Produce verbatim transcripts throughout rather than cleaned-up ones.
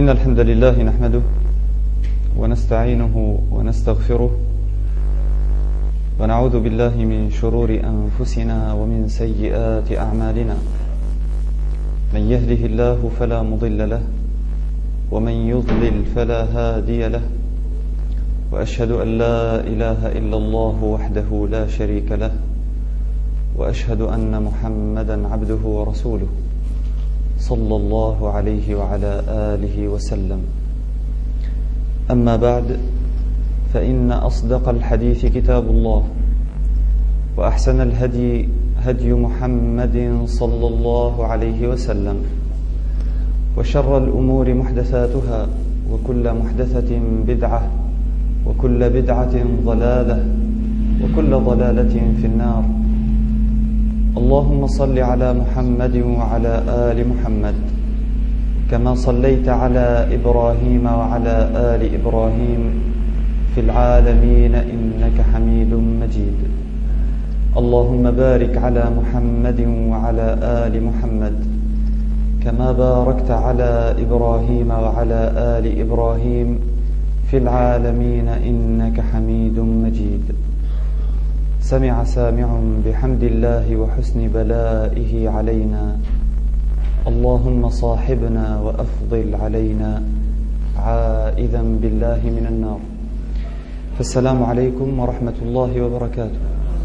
إن الحمد لله نحمده ونستعينه ونستغفره ونعوذ بالله من شرور أنفسنا ومن سيئات أعمالنا. من يهده الله فلا مضل له ومن يضلل فلا هادي له، وأشهد أن لا إله إلا الله وحده لا شريك له، وأشهد أن محمدا عبده ورسوله صلى الله عليه وعلى آله وسلم. أما بعد، فإن أصدق الحديث كتاب الله، وأحسن الهدي هدي محمد صلى الله عليه وسلم، وشر الأمور محدثاتها، وكل محدثة بدعة، وكل بدعة ضلالة، وكل ضلالة في النار. اللهم صل على محمد وعلى آل محمد كما صليت على إبراهيم وعلى آل إبراهيم في العالمين إنك حميد مجيد. اللهم بارك على محمد وعلى آل محمد كما باركت على إبراهيم وعلى آل إبراهيم في العالمين إنك حميد مجيد. سمع سامع بحمد الله وحسن بلائه علينا، اللهم صاحبنا وأفضل علينا عائذا بالله من النار. فالسلام عليكم ورحمة الله وبركاته.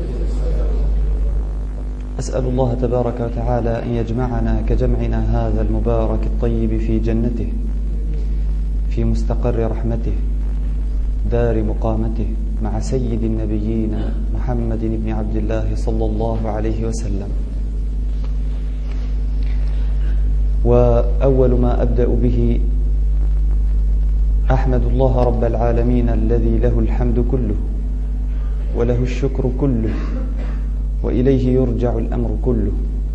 أسأل الله تبارك وتعالى أن يجمعنا كجمعنا هذا المبارك الطيب في جنته، في مستقر رحمته، دار مقامته، مع سيد النبيين محمد بن عبد الله صلى الله عليه وسلم. وأول ما أبدأ به أحمد الله رب العالمين الذي له الحمد كله وله الشكر كله وإليه يرجع الأمر كله.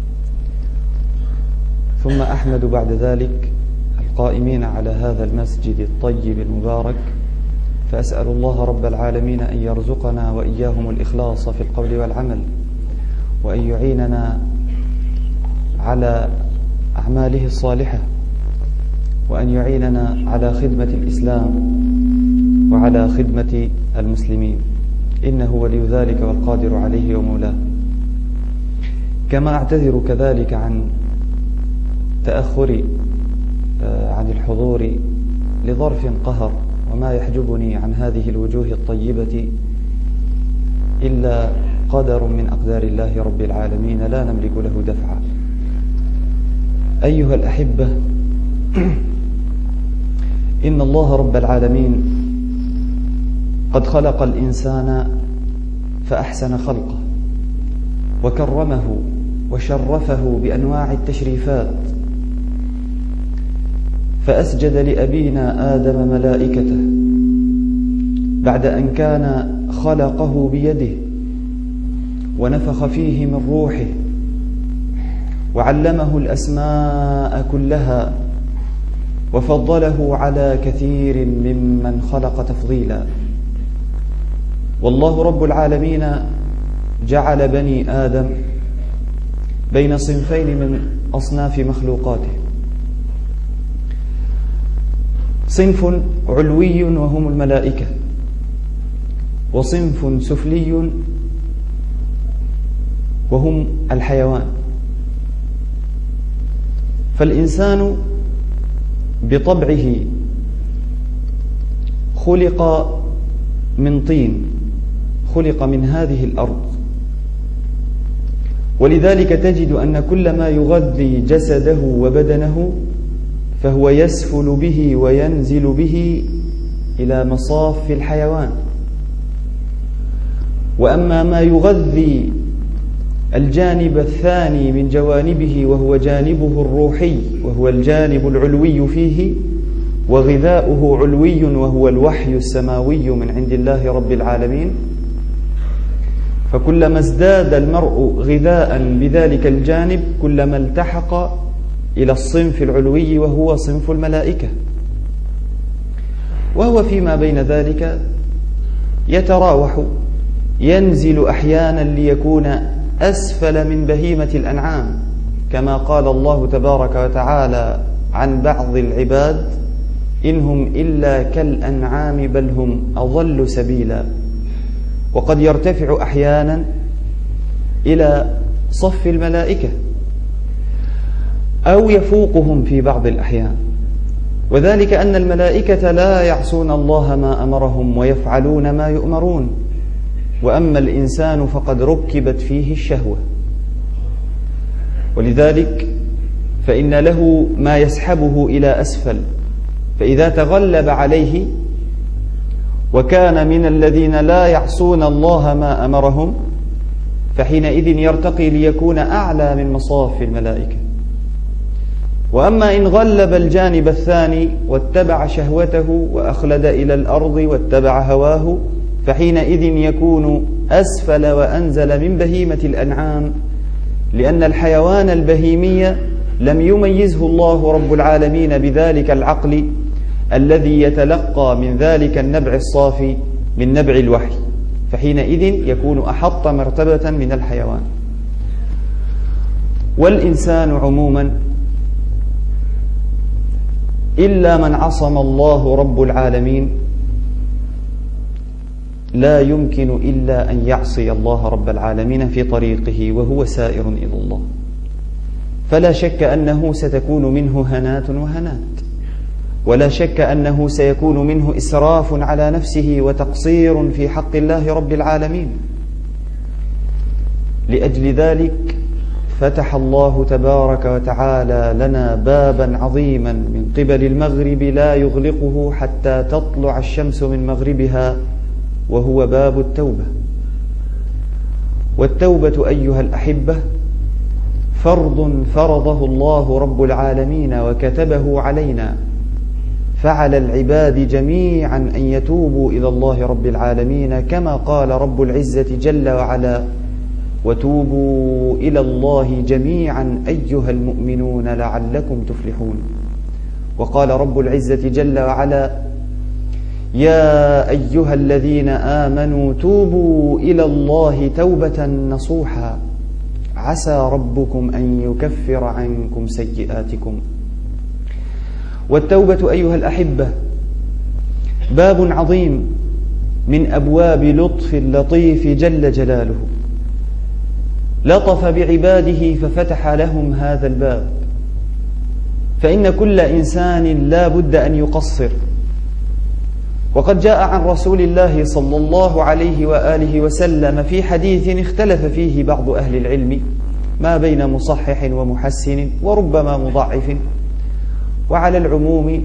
ثم أحمد بعد ذلك القائمين على هذا المسجد الطيب المبارك، فأسأل الله رب العالمين أن يرزقنا وإياهم الإخلاص في القول والعمل، وأن يعيننا على أعماله الصالحة، وأن يعيننا على خدمة الإسلام وعلى خدمة المسلمين، إنه ولي ذلك والقادر عليه ومولاه. كما أعتذر كذلك عن تأخري عن الحضور لظرف قهر، وما يحجبني عن هذه الوجوه الطيبة إلا قدر من أقدار الله رب العالمين لا نملك له دفعا. أيها الأحبة، إن الله رب العالمين قد خلق الإنسان فأحسن خلقه، وكرمه وشرفه بأنواع التشريفات، فأسجد لأبينا آدم ملائكته بعد أن كان خلقه بيده ونفخ فيه من روحه، وعلمه الأسماء كلها، وفضله على كثير ممن خلق تفضيلا. والله رب العالمين جعل بني آدم بين صنفين من أصناف مخلوقاته: صنف علوي وهم الملائكة، وصنف سفلي وهم الحيوان. فالإنسان بطبعه خلق من طين، خلق من هذه الأرض، ولذلك تجد أن كل ما يغذي جسده وبدنه فهو يسفل به وينزل به إلى مصاف الحيوان. وأما ما يغذي الجانب الثاني من جوانبه وهو جانبه الروحي، وهو الجانب العلوي فيه، وغذاؤه علوي وهو الوحي السماوي من عند الله رب العالمين، فكلما ازداد المرء غذاء بذلك الجانب كلما التحق إلى الصنف العلوي وهو صنف الملائكة. وهو فيما بين ذلك يتراوح، ينزل أحيانا ليكون أسفل من بهيمة الأنعام، كما قال الله تبارك وتعالى عن بعض العباد إن هم إلا كالأنعام بل هم أضل سبيلا. وقد يرتفع أحيانا إلى صف الملائكة أو يفوقهم في بعض الأحيان، وذلك أن الملائكة لا يعصون الله ما أمرهم ويفعلون ما يؤمرون، وأما الإنسان فقد ركبت فيه الشهوة، ولذلك فإن له ما يسحبه إلى أسفل، فإذا تغلب عليه وكان من الذين لا يعصون الله ما أمرهم فحينئذ يرتقي ليكون أعلى من مصاف الملائكة. وأما إن غلب الجانب الثاني واتبع شهوته وأخلد إلى الأرض واتبع هواه فحينئذ يكون أسفل وأنزل من بهيمة الأنعام، لأن الحيوان البهيمي لم يميزه الله رب العالمين بذلك العقل الذي يتلقى من ذلك النبع الصافي من نبع الوحي، فحينئذ يكون أحط مرتبة من الحيوان. والإنسان عموما إلا من عصم الله رب العالمين لا يمكن إلا أن يعصي الله رب العالمين في طريقه وهو سائر إلى الله، فلا شك أنه ستكون منه هنات وهنات، ولا شك أنه سيكون منه إسراف على نفسه وتقصير في حق الله رب العالمين. لأجل ذلك فتح الله تبارك وتعالى لنا بابا عظيما من قبل المغرب لا يغلقه حتى تطلع الشمس من مغربها، وهو باب التوبة. والتوبة أيها الأحبة فرض فرضه الله رب العالمين وكتبه علينا، فعلى العباد جميعا أن يتوبوا إلى الله رب العالمين، كما قال رب العزة جل وعلا: وتوبوا إلى الله جميعا أيها المؤمنون لعلكم تفلحون. وقال رب العزة جل وعلا: يا أيها الذين آمنوا توبوا إلى الله توبة نصوحا عسى ربكم أن يكفر عنكم سيئاتكم. والتوبة أيها الأحبة باب عظيم من أبواب لطف اللطيف جل جلاله، لطف بعباده ففتح لهم هذا الباب، فإن كل إنسان لا بد أن يقصر. وقد جاء عن رسول الله صلى الله عليه وآله وسلم في حديث اختلف فيه بعض أهل العلم ما بين مصحح ومحسن وربما مضعف، وعلى العموم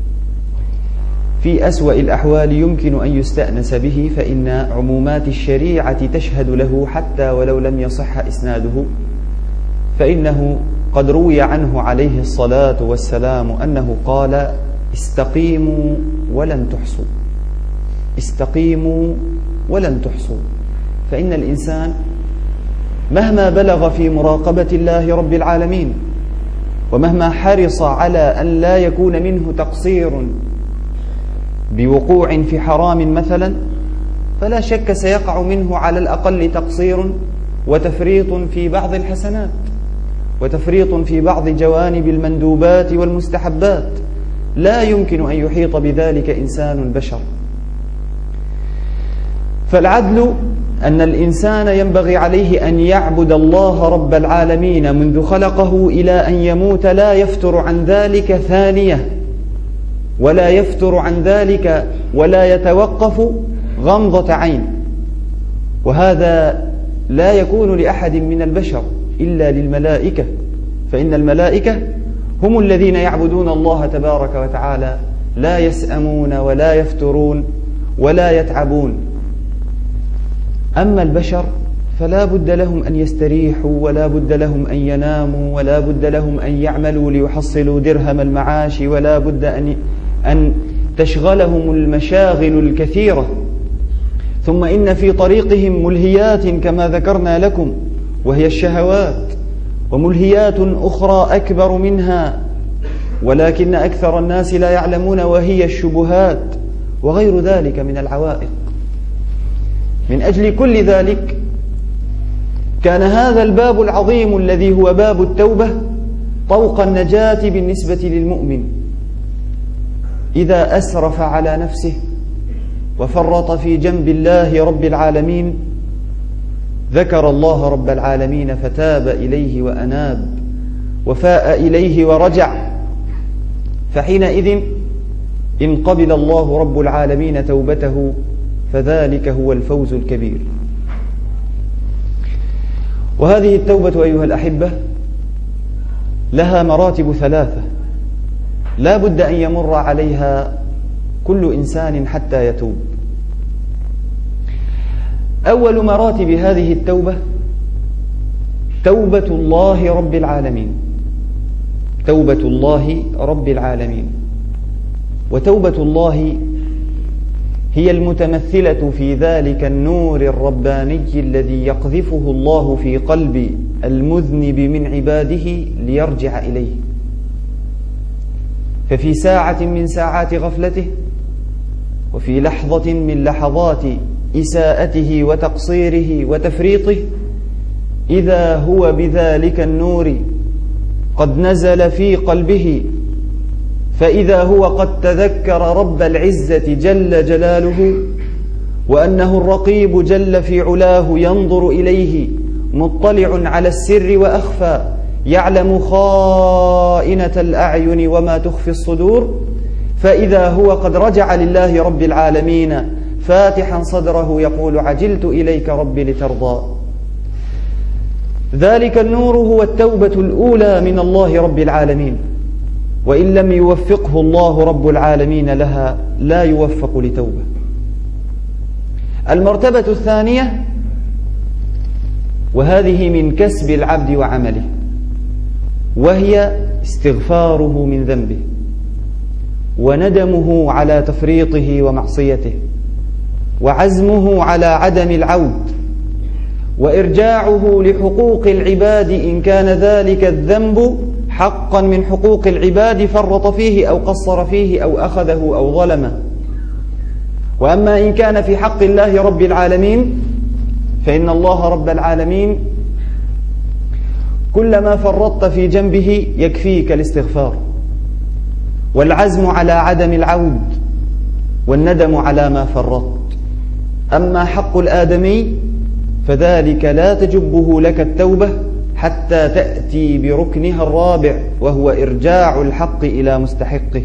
في أسوأ الأحوال يمكن أن يستأنس به، فإن عمومات الشريعة تشهد له حتى ولو لم يصح إسناده، فإنه قد روي عنه عليه الصلاة والسلام أنه قال: استقيموا ولن تحصوا، استقيموا ولن تحصوا. فإن الإنسان مهما بلغ في مراقبة الله رب العالمين، ومهما حرص على أن لا يكون منه تقصير بوقوع في حرام مثلا، فلا شك سيقع منه على الأقل تقصير وتفريط في بعض الحسنات، وتفريط في بعض جوانب المندوبات والمستحبات، لا يمكن أن يحيط بذلك إنسان بشر. فالعدل أن الإنسان ينبغي عليه أن يعبد الله رب العالمين منذ خلقه إلى أن يموت، لا يفتر عن ذلك ثانية، ولا يفتر عن ذلك ولا يتوقف غمضة عين. وهذا لا يكون لأحد من البشر إلا للملائكة، فإن الملائكة هم الذين يعبدون الله تبارك وتعالى، لا يسأمون ولا يفترون ولا يتعبون. أما البشر فلا بد لهم أن يستريحوا، ولا بد لهم أن يناموا، ولا بد لهم أن يعملوا ليحصلوا درهم المعاش، ولا بد أن أن تشغلهم المشاغل الكثيرة. ثم إن في طريقهم ملهيات كما ذكرنا لكم، وهي الشهوات، وملهيات أخرى أكبر منها ولكن أكثر الناس لا يعلمون، وهي الشبهات وغير ذلك من العوائق. من أجل كل ذلك كان هذا الباب العظيم الذي هو باب التوبة طوق النجاة بالنسبة للمؤمن. إذا أسرف على نفسه وفرط في جنب الله رب العالمين ذكر الله رب العالمين فتاب إليه وأناب وفاء إليه ورجع، فحينئذ إن قبل الله رب العالمين توبته فذلك هو الفوز الكبير. وهذه التوبة أيها الأحبة لها مراتب ثلاثة لا بد أن يمر عليها كل إنسان حتى يتوب. أول مراتب هذه التوبة توبة الله رب العالمين، توبة الله رب العالمين. وتوبة الله هي المتمثلة في ذلك النور الرباني الذي يقذفه الله في قلب المذنب من عباده ليرجع إليه. ففي ساعة من ساعات غفلته وفي لحظة من لحظات إساءته وتقصيره وتفريطه إذا هو بذلك النور قد نزل في قلبه، فإذا هو قد تذكر رب العزة جل جلاله وأنه الرقيب جل في علاه ينظر إليه مطلع على السر وأخفى يعلم خائنة الأعين وما تخفي الصدور، فإذا هو قد رجع لله رب العالمين فاتحا صدره يقول عجلت إليك ربي لترضى. ذلك النور هو التوبة الأولى من الله رب العالمين، وإن لم يوفقه الله رب العالمين لها لا يوفق لتوبة. المرتبة الثانية وهذه من كسب العبد وعمله، وهي استغفاره من ذنبه وندمه على تفريطه ومعصيته وعزمه على عدم العود وإرجاعه لحقوق العباد إن كان ذلك الذنب حقا من حقوق العباد فرط فيه أو قصر فيه أو أخذه أو ظلمه. وأما إن كان في حق الله رب العالمين فإن الله رب العالمين كلما فرطت في جنبه يكفيك الاستغفار والعزم على عدم العود والندم على ما فرطت. أما حق الآدمي فذلك لا تجبه لك التوبة حتى تأتي بركنها الرابع وهو إرجاع الحق إلى مستحقه.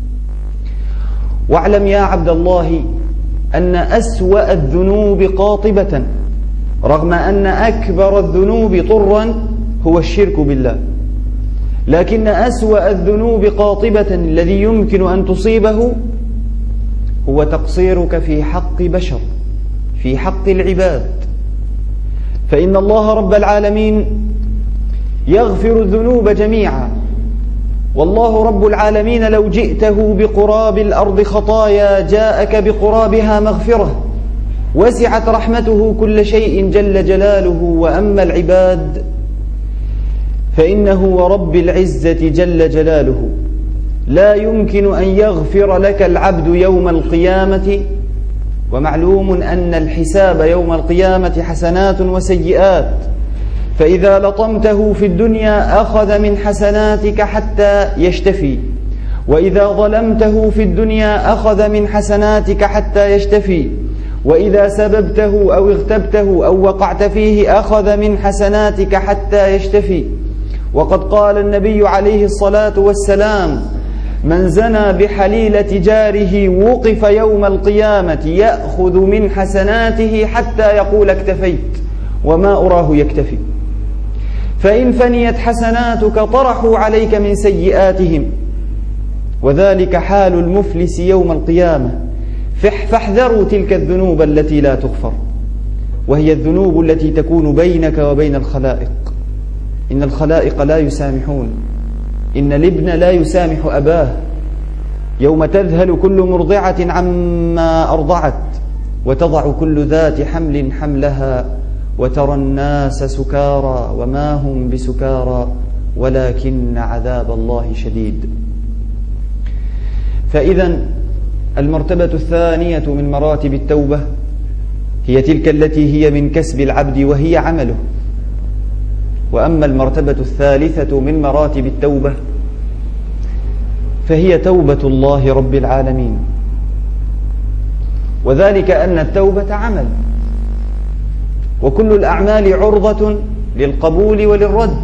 واعلم يا عبد الله أن أسوأ الذنوب قاطبة رغم أن أكبر الذنوب طرا هو الشرك بالله، لكن أسوأ الذنوب قاطبة الذي يمكن أن تصيبه هو تقصيرك في حق بشر في حق العباد. فإن الله رب العالمين يغفر الذنوب جميعا، والله رب العالمين لو جئته بقراب الأرض خطايا جاءك بقرابها مغفرة، وسعت رحمته كل شيء جل جلاله. وأما العباد فإنه ورب العزة جل جلاله لا يمكن أن يغفر لك العبد يوم القيامة، ومعلوم أن الحساب يوم القيامة حسنات وسيئات، فإذا لطمته في الدنيا أخذ من حسناتك حتى يشتفي، وإذا ظلمته في الدنيا أخذ من حسناتك حتى يشتفي، وإذا سببته أو اغتبته أو وقعت فيه أخذ من حسناتك حتى يشتفي. وقد قال النبي عليه الصلاة والسلام: من زنى بحليلة جاره وقف يوم القيامة يأخذ من حسناته حتى يقول اكتفيت، وما أراه يكتفي. فإن فنيت حسناتك طرحوا عليك من سيئاتهم، وذلك حال المفلس يوم القيامة. فاحذروا تلك الذنوب التي لا تغفر، وهي الذنوب التي تكون بينك وبين الخلائق. إن الخلائق لا يسامحون، إن الابن لا يسامح أباه. يوم تذهل كل مرضعة عما أرضعت وتضع كل ذات حمل حملها وترى الناس سكارى وما هم بسكارى ولكن عذاب الله شديد. فإذا المرتبة الثانية من مراتب التوبة هي تلك التي هي من كسب العبد وهي عمله. وأما المرتبة الثالثة من مراتب التوبة فهي توبة الله رب العالمين، وذلك أن التوبة عمل، وكل الأعمال عرضة للقبول وللرد،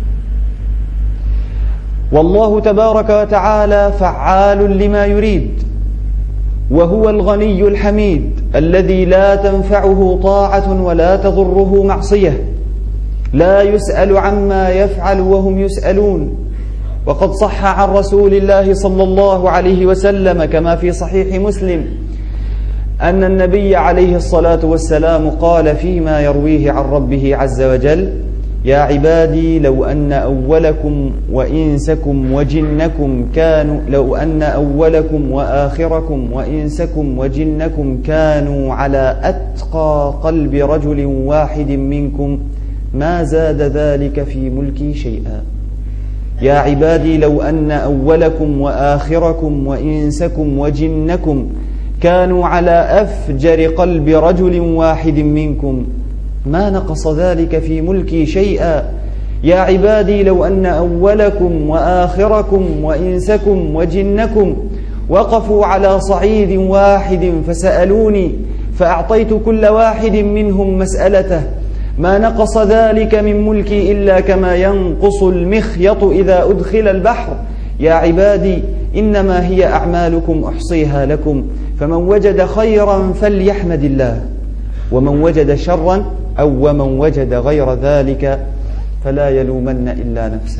والله تبارك وتعالى فعال لما يريد، وهو الغني الحميد الذي لا تنفعه طاعة ولا تضره معصية، لا يسأل عما يفعل وهم يسألون. وقد صح عن رسول الله صلى الله عليه وسلم كما في صحيح مسلم أن النبي عليه الصلاة والسلام قال فيما يرويه عن ربه عز وجل: يا عبادي لو أن أولكم وإنسكم وجنكم كانوا لو أن أولكم وآخركم وإنسكم وجنكم كانوا على أتقى قلب رجل واحد منكم ما زاد ذلك في ملكي شيئا. يا عبادي لو أن أولكم وآخركم وإنسكم وجنكم كانوا على أفجر قلب رجل واحد منكم ما نقص ذلك في ملكي شيئا. يا عبادي لو أن أولكم وآخركم وإنسكم وجنكم وقفوا على صعيد واحد فسألوني فأعطيت كل واحد منهم مسألته ما نقص ذلك من ملكي إلا كما ينقص المخيط إذا أدخل البحر. يا عبادي إنما هي أعمالكم أحصيها لكم، فمن وجد خيرا فليحمد الله، ومن وجد شرا أو ومن وجد غير ذلك فلا يلومن إلا نفسه.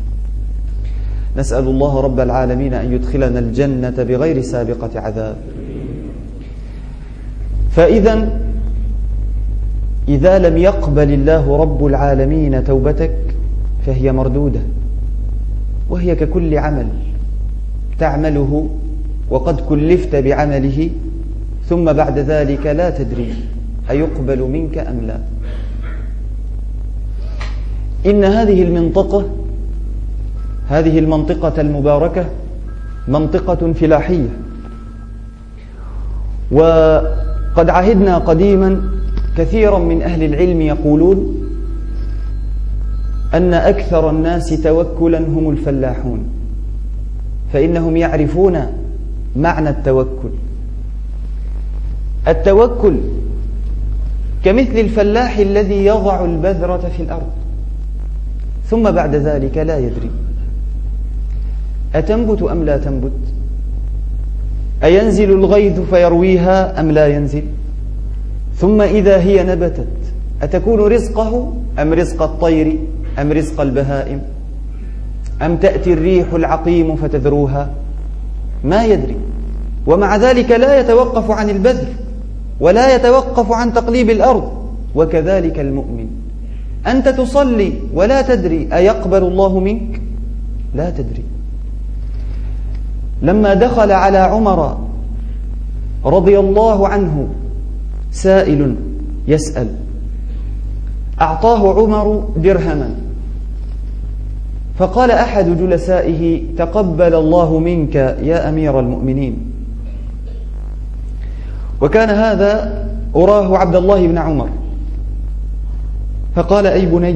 نسأل الله رب العالمين أن يدخلنا الجنة بغير سابقة عذاب. فإذا إذا لم يقبل الله رب العالمين توبتك فهي مردودة، وهي ككل عمل تعمله وقد كلفت بعمله، ثم بعد ذلك لا تدري أيقبل منك أم لا. إن هذه المنطقة هذه المنطقة المباركة منطقة فلاحية، وقد عهدنا قديما كثيرا من أهل العلم يقولون أن أكثر الناس توكلا هم الفلاحون، فإنهم يعرفون معنى التوكل. التوكل كمثل الفلاح الذي يضع البذرة في الأرض ثم بعد ذلك لا يدري أتنبت أم لا تنبت، أينزل الغيث فيرويها أم لا ينزل، ثم إذا هي نبتت أتكون رزقه أم رزق الطير أم رزق البهائم، أم تأتي الريح العقيم فتذروها، ما يدري. ومع ذلك لا يتوقف عن البذل ولا يتوقف عن تقليب الأرض. وكذلك المؤمن، أنت تصلي ولا تدري أيقبل الله منك، لا تدري. لما دخل على عمر رضي الله عنه سائل يسأل، أعطاه عمر درهما، فقال أحد جلسائه: تقبل الله منك يا أمير المؤمنين. وكان هذا أراه عبد الله بن عمر، فقال: أي بني،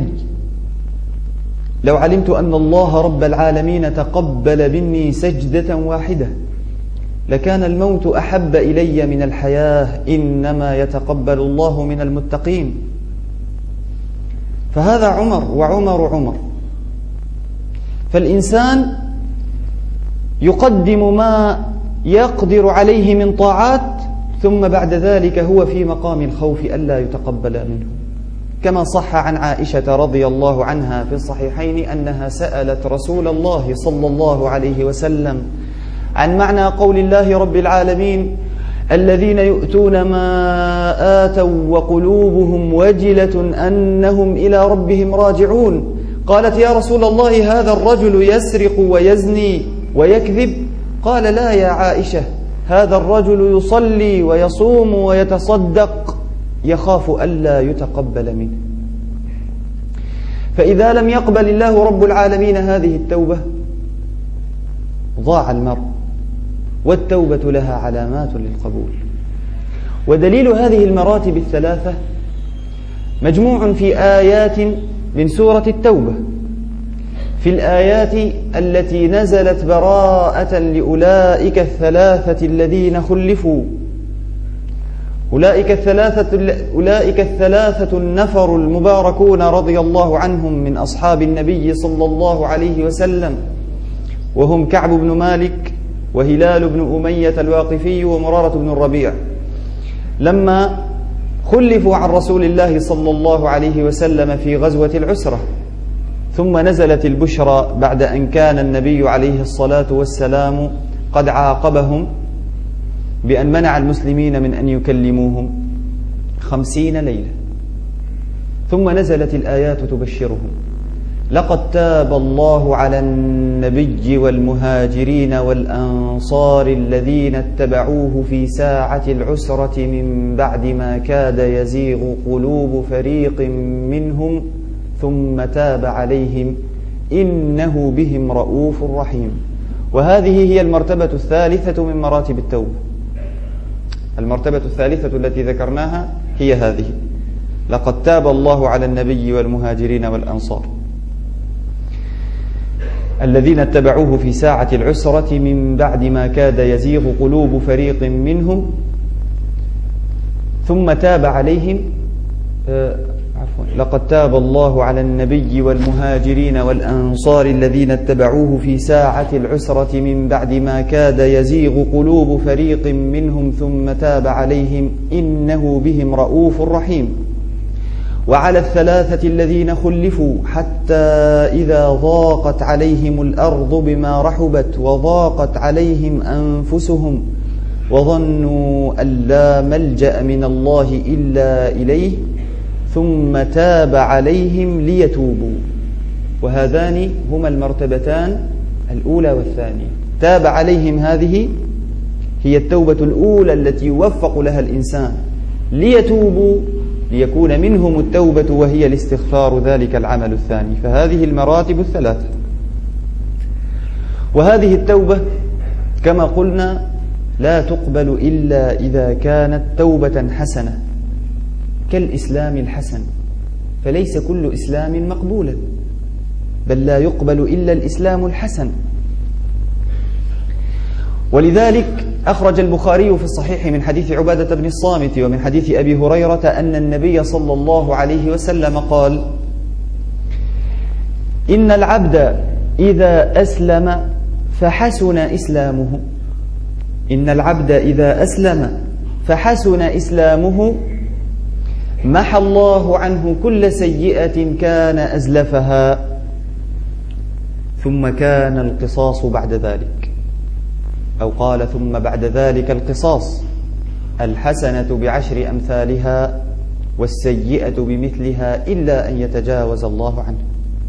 لو علمت أن الله رب العالمين تقبل مني سجدة واحدة لكان الموت أحب إلي من الحياة، إنما يتقبل الله من المتقين. فهذا عمر وعمر عمر. فالإنسان يقدم ما يقدر عليه من طاعات، ثم بعد ذلك هو في مقام الخوف ألا يتقبل منه، كما صح عن عائشة رضي الله عنها في الصحيحين أنها سألت رسول الله صلى الله عليه وسلم عن معنى قول الله رب العالمين: الذين يؤتون ما آتوا وقلوبهم وجلة أنهم إلى ربهم راجعون. قالت: يا رسول الله، هذا الرجل يسرق ويزني ويكذب؟ قال: لا يا عائشة، هذا الرجل يصلي ويصوم ويتصدق يخاف ألا يتقبل منه. فإذا لم يقبل الله رب العالمين هذه التوبة ضاع المرء، والتوبة لها علامات للقبول. ودليل هذه المراتب الثلاثة مجموع في آيات من سورة التوبة. في الآيات التي نزلت براءة لأولئك الثلاثة الذين خلفوا. أولئك الثلاثة, أولئك الثلاثة النفر المباركون رضي الله عنهم من أصحاب النبي صلى الله عليه وسلم، وهم كعب بن مالك وهلال بن أمية الواقفي ومرارة بن الربيع، لما خلفوا عن رسول الله صلى الله عليه وسلم في غزوة العسرة، ثم نزلت البشرى بعد أن كان النبي عليه الصلاة والسلام قد عاقبهم بأن منع المسلمين من أن يكلموهم خمسين ليلة، ثم نزلت الآيات تبشرهم: لقد تاب الله على النبي والمهاجرين والأنصار الذين اتبعوه في ساعة العسرة من بعد ما كاد يزيغ قلوب فريق منهم ثم تاب عليهم إنه بهم رؤوف رحيم. وهذه هي المرتبة الثالثة من مراتب التوبة. المرتبة الثالثة التي ذكرناها هي هذه: لقد تاب الله على النبي والمهاجرين والأنصار الذين اتبعوه في ساعة العسرة من بعد ما كاد يزيغ قلوب فريق منهم ثم تاب عليهم آه عفوا لقد تاب الله على النبي والمهاجرين والأنصار الذين اتبعوه في ساعة العسرة من بعد ما كاد يزيغ قلوب فريق منهم ثم تاب عليهم إنه بهم رؤوف رحيم. وعلى الثلاثة الذين خلفوا حتى إذا ضاقت عليهم الأرض بما رحبت وضاقت عليهم أنفسهم وظنوا أن لا ملجأ من الله إلا إليه ثم تاب عليهم ليتوبوا. وهذان هما المرتبتان الأولى والثانية. تاب عليهم هذه هي التوبة الأولى التي يوفق لها الإنسان ليتوبوا ليكون منهم التوبة وهي الاستغفار، ذلك العمل الثاني. فهذه المراتب الثلاثة. وهذه التوبة كما قلنا لا تقبل إلا إذا كانت توبة حسنة كالإسلام الحسن، فليس كل إسلام مقبولا، بل لا يقبل إلا الإسلام الحسن. ولذلك أخرج البخاري في الصحيح من حديث عبادة بن الصامت ومن حديث أبي هريرة أن النبي صلى الله عليه وسلم قال: إن العبد إذا أسلم فحسن إسلامه إن العبد إذا أسلم فحسن إسلامه محى الله عنه كل سيئة كان أزلفها ثم كان القصاص بعد ذلك، أو قال ثم بعد ذلك القصاص، الحسنة بعشر أمثالها والسيئة بمثلها إلا أن يتجاوز الله عنه.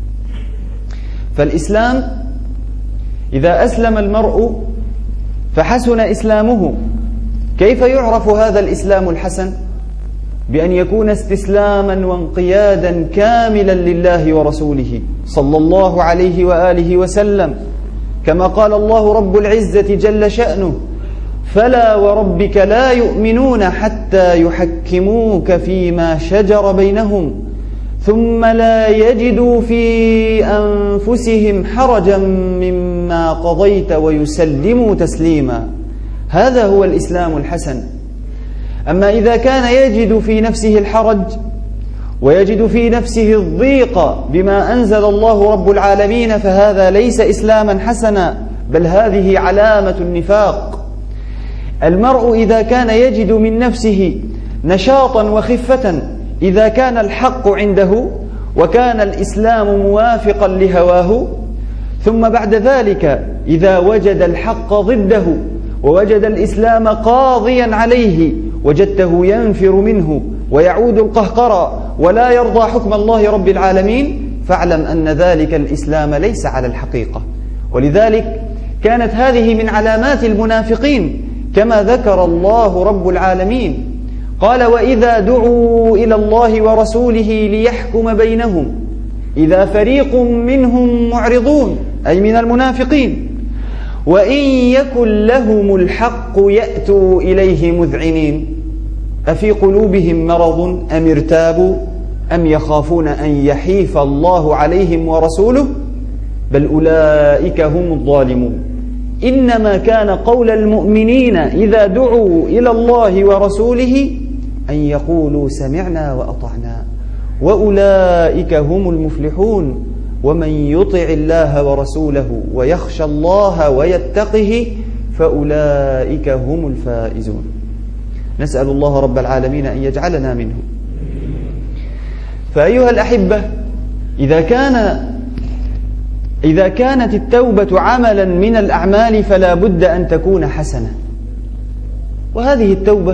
فالإسلام إذا أسلم المرء فحسن إسلامه. كيف يعرف هذا الإسلام الحسن؟ بأن يكون استسلاما وانقيادا كاملا لله ورسوله صلى الله عليه وآله وسلم، كما قال الله رب العزة جل شأنه: فلا وربك لا يؤمنون حتى يحكموك فيما شجر بينهم ثم لا يجدوا في أنفسهم حرجا مما قضيت ويسلموا تسليما. هذا هو الإسلام الحسن. أما إذا كان يجد في نفسه الحرج ويجد في نفسه الضيق بما أنزل الله رب العالمين فهذا ليس إسلاما حسنا، بل هذه علامة النفاق. المرء إذا كان يجد من نفسه نشاطا وخفة إذا كان الحق عنده وكان الإسلام موافقا لهواه، ثم بعد ذلك إذا وجد الحق ضده ووجد الإسلام قاضيا عليه وجدته ينفر منه ويعود القهقرى ولا يرضى حكم الله رب العالمين، فاعلم أن ذلك الإسلام ليس على الحقيقة. ولذلك كانت هذه من علامات المنافقين كما ذكر الله رب العالمين، قال: وإذا دعوا إلى الله ورسوله ليحكم بينهم إذا فريق منهم معرضون، أي من المنافقين، وإن يكن لهم الحق يأتوا إليه مذعنين أفي قلوبهم مرض أم ارتابوا أم يخافون أن يحيف الله عليهم ورسوله بل أولئك هم الظالمون. إنما كان قول المؤمنين إذا دعوا إلى الله ورسوله أن يقولوا سمعنا وأطعنا وأولئك هم المفلحون. ومن يطع الله ورسوله ويخشى الله ويتقه فأولئك هم الفائزون. نسأل الله رب العالمين أن يجعلنا منهم. فأيها الأحبة، إذا كان إذا كانت التوبة عملا من الأعمال فلا بد أن تكون حسنة، وهذه التوبة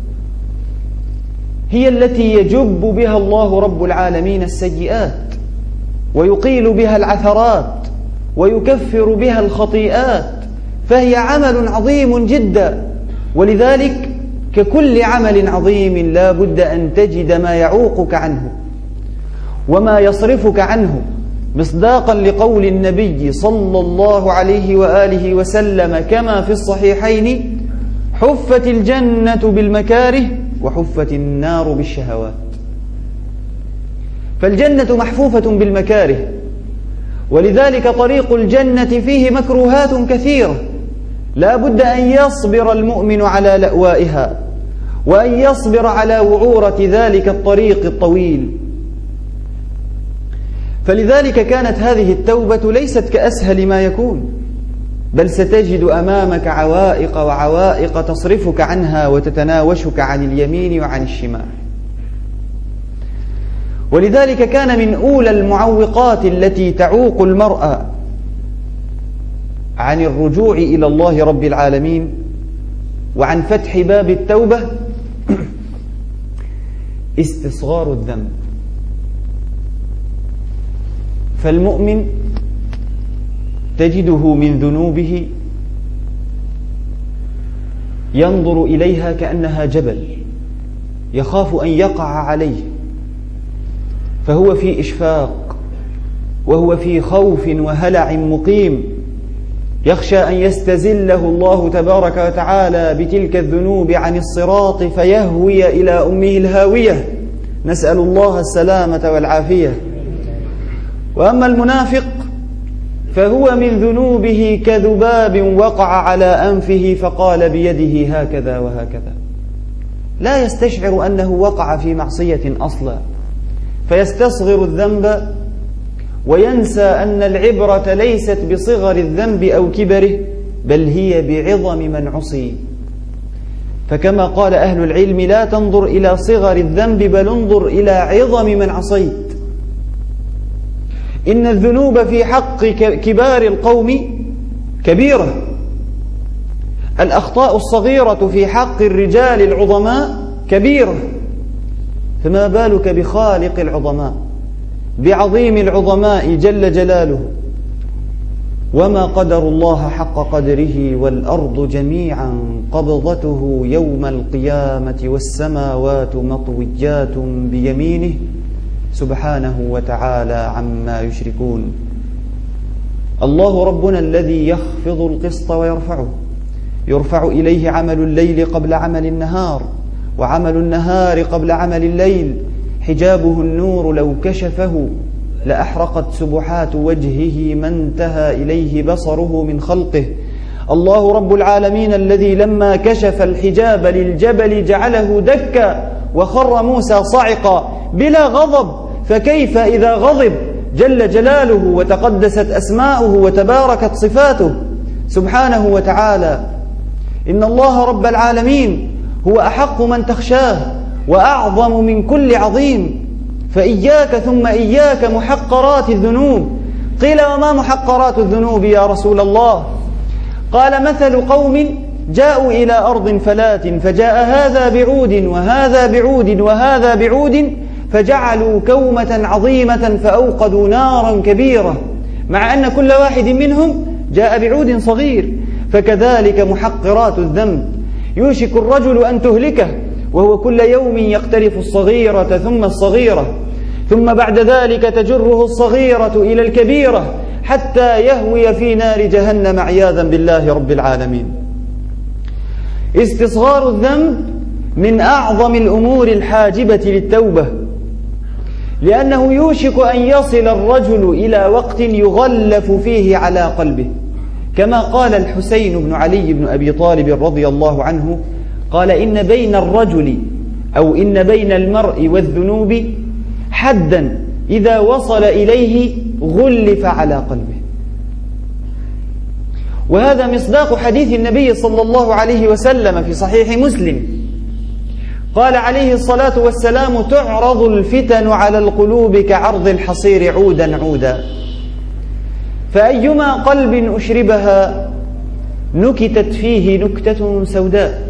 هي التي يجب بها الله رب العالمين السيئات ويقيل بها العثرات ويكفر بها الخطيئات، فهي عمل عظيم جدا. ولذلك ككل عمل عظيم لا بد أن تجد ما يعوقك عنه وما يصرفك عنه، مصداقا لقول النبي صلى الله عليه وآله وسلم كما في الصحيحين: حفت الجنة بالمكاره وحفت النار بالشهوات. فالجنة محفوفة بالمكاره، ولذلك طريق الجنة فيه مكروهات كثيرة لا بد أن يصبر المؤمن على لأوائها وأن يصبر على وعورة ذلك الطريق الطويل. فلذلك كانت هذه التوبة ليست كأسهل ما يكون، بل ستجد أمامك عوائق وعوائق تصرفك عنها وتتناوشك عن اليمين وعن الشمال. ولذلك كان من أولى المعوقات التي تعوق المرأة عن الرجوع إلى الله رب العالمين وعن فتح باب التوبة استصغار الذنب. فالمؤمن تجده من ذنوبه ينظر إليها كأنها جبل يخاف أن يقع عليه، فهو في إشفاق وهو في خوف وهلع مقيم، يخشى أن يستزله الله تبارك وتعالى بتلك الذنوب عن الصراط فيهوي إلى أمه الهاوية، نسأل الله السلامة والعافية. وأما المنافق فهو من ذنوبه كذباب وقع على أنفه فقال بيده هكذا وهكذا، لا يستشعر أنه وقع في معصية أصلا، فيستصغر الذنب وينسى أن العبرة ليست بصغر الذنب أو كبره، بل هي بعظم من عصي. فكما قال أهل العلم: لا تنظر إلى صغر الذنب بل انظر إلى عظم من عصيت. إن الذنوب في حق كبار القوم كبيرة، الأخطاء الصغيرة في حق الرجال العظماء كبيرة، فما بالك بخالق العظماء، بعظيم العظماء جل جلاله. وما قدر الله حق قدره والأرض جميعا قبضته يوم القيامة والسماوات مطويات بيمينه سبحانه وتعالى عما يشركون. الله ربنا الذي يخفض القسط ويرفعه، يرفع إليه عمل الليل قبل عمل النهار، وعمل النهار قبل عمل الليل. حجابه النور لو كشفه لأحرقت سبحات وجهه ما انتهى إليه بصره من خلقه. الله رب العالمين الذي لما كشف الحجاب للجبل جعله دكا وخر موسى صعقا بلا غضب، فكيف إذا غضب جل جلاله وتقدست أسماؤه وتباركت صفاته سبحانه وتعالى. إن الله رب العالمين هو أحق من تخشاه وأعظم من كل عظيم. فإياك ثم إياك محقرات الذنوب. قيل: وما محقرات الذنوب يا رسول الله؟ قال: مثل قوم جاءوا إلى أرض فلات فجاء هذا بعود وهذا بعود وهذا بعود فجعلوا كومة عظيمة فأوقدوا نارا كبيرة، مع أن كل واحد منهم جاء بعود صغير. فكذلك محقرات الذنب، يوشك الرجل أن تهلكه وهو كل يوم يقترف الصغيرة ثم الصغيرة، ثم بعد ذلك تجره الصغيرة إلى الكبيرة حتى يهوي في نار جهنم عياذا بالله رب العالمين. استصغار الذنب من أعظم الأمور الحاجبة للتوبة، لأنه يوشك أن يصل الرجل إلى وقت يغلف فيه على قلبه، كما قال الحسين بن علي بن أبي طالب رضي الله عنه، قال: إن بين الرجل أو إن بين المرء والذنوب حدا إذا وصل إليه غلف على قلبه. وهذا مصداق حديث النبي صلى الله عليه وسلم في صحيح مسلم، قال عليه الصلاة والسلام: تعرض الفتن على القلوب كعرض الحصير عودا عودا، فأيما قلب أشربها نكتت فيه نكتة سوداء،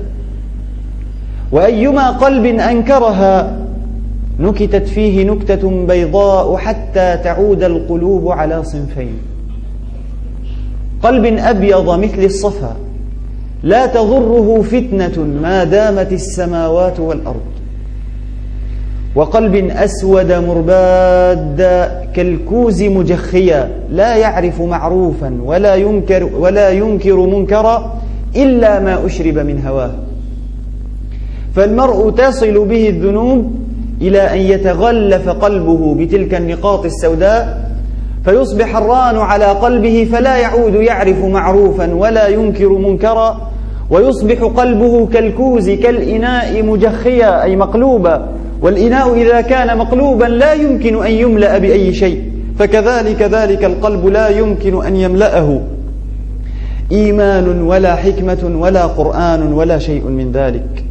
وأيما قلب أنكرها نكتت فيه نكتة بيضاء، حتى تعود القلوب على صنفين: قلب أبيض مثل الصفا لا تضره فتنة ما دامت السماوات والأرض، وقلب أسود مرباد كالكوز مجخيا لا يعرف معروفا ولا ينكر, ولا ينكر منكرا إلا ما أشرب من هواه. فالمرء تصل به الذنوب إلى أن يتغلف قلبه بتلك النقاط السوداء، فيصبح الران على قلبه فلا يعود يعرف معروفا ولا ينكر منكرا، ويصبح قلبه كالكوز كالإناء مجخيا أي مقلوبا، والإناء إذا كان مقلوبا لا يمكن أن يملأ بأي شيء، فكذلك ذلك القلب لا يمكن أن يملأه إيمان ولا حكمة ولا قرآن ولا شيء من ذلك.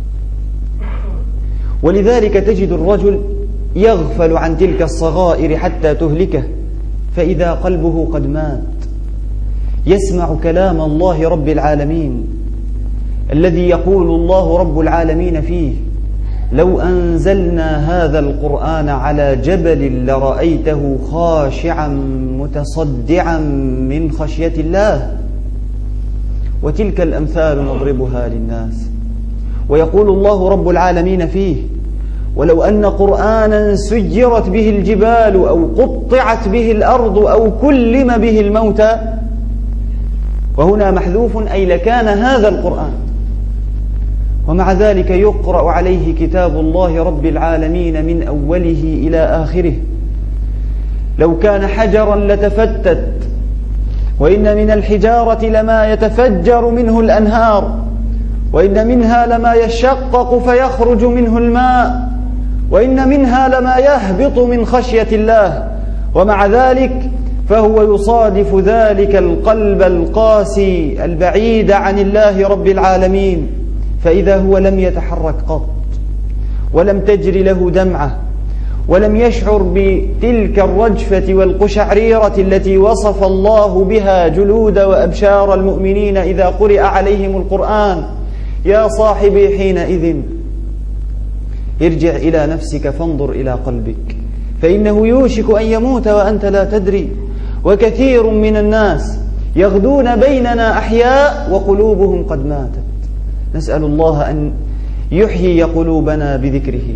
ولذلك تجد الرجل يغفل عن تلك الصغائر حتى تهلكه، فإذا قلبه قد مات يسمع كلام الله رب العالمين الذي يقول الله رب العالمين فيه: لو أنزلنا هذا القرآن على جبل لرأيته خاشعا متصدعا من خشية الله. وتلك الأمثال نضربها للناس. ويقول الله رب العالمين فيه: ولو أن قرآنا سيرت به الجبال أو قطعت به الأرض أو كلم به الموتى، وهنا محذوف أي لكان هذا القرآن، ومع ذلك يقرأ عليه كتاب الله رب العالمين من أوله إلى آخره. لو كان حجرا لتفتت، وإن من الحجارة لما يتفجر منه الأنهار، وإن منها لما يشقق فيخرج منه الماء، وإن منها لما يهبط من خشية الله، ومع ذلك فهو يصادف ذلك القلب القاسي البعيد عن الله رب العالمين، فإذا هو لم يتحرك قط، ولم تجري له دمعة، ولم يشعر بتلك الرجفة والقشعريرة التي وصف الله بها جلود وأبشار المؤمنين إذا قرئ عليهم القرآن: يا صاحبي حينئذ ارجع إلى نفسك فانظر إلى قلبك، فإنه يوشك أن يموت وأنت لا تدري. وكثير من الناس يغدون بيننا أحياء وقلوبهم قد ماتت. نسأل الله أن يحيي قلوبنا بذكره.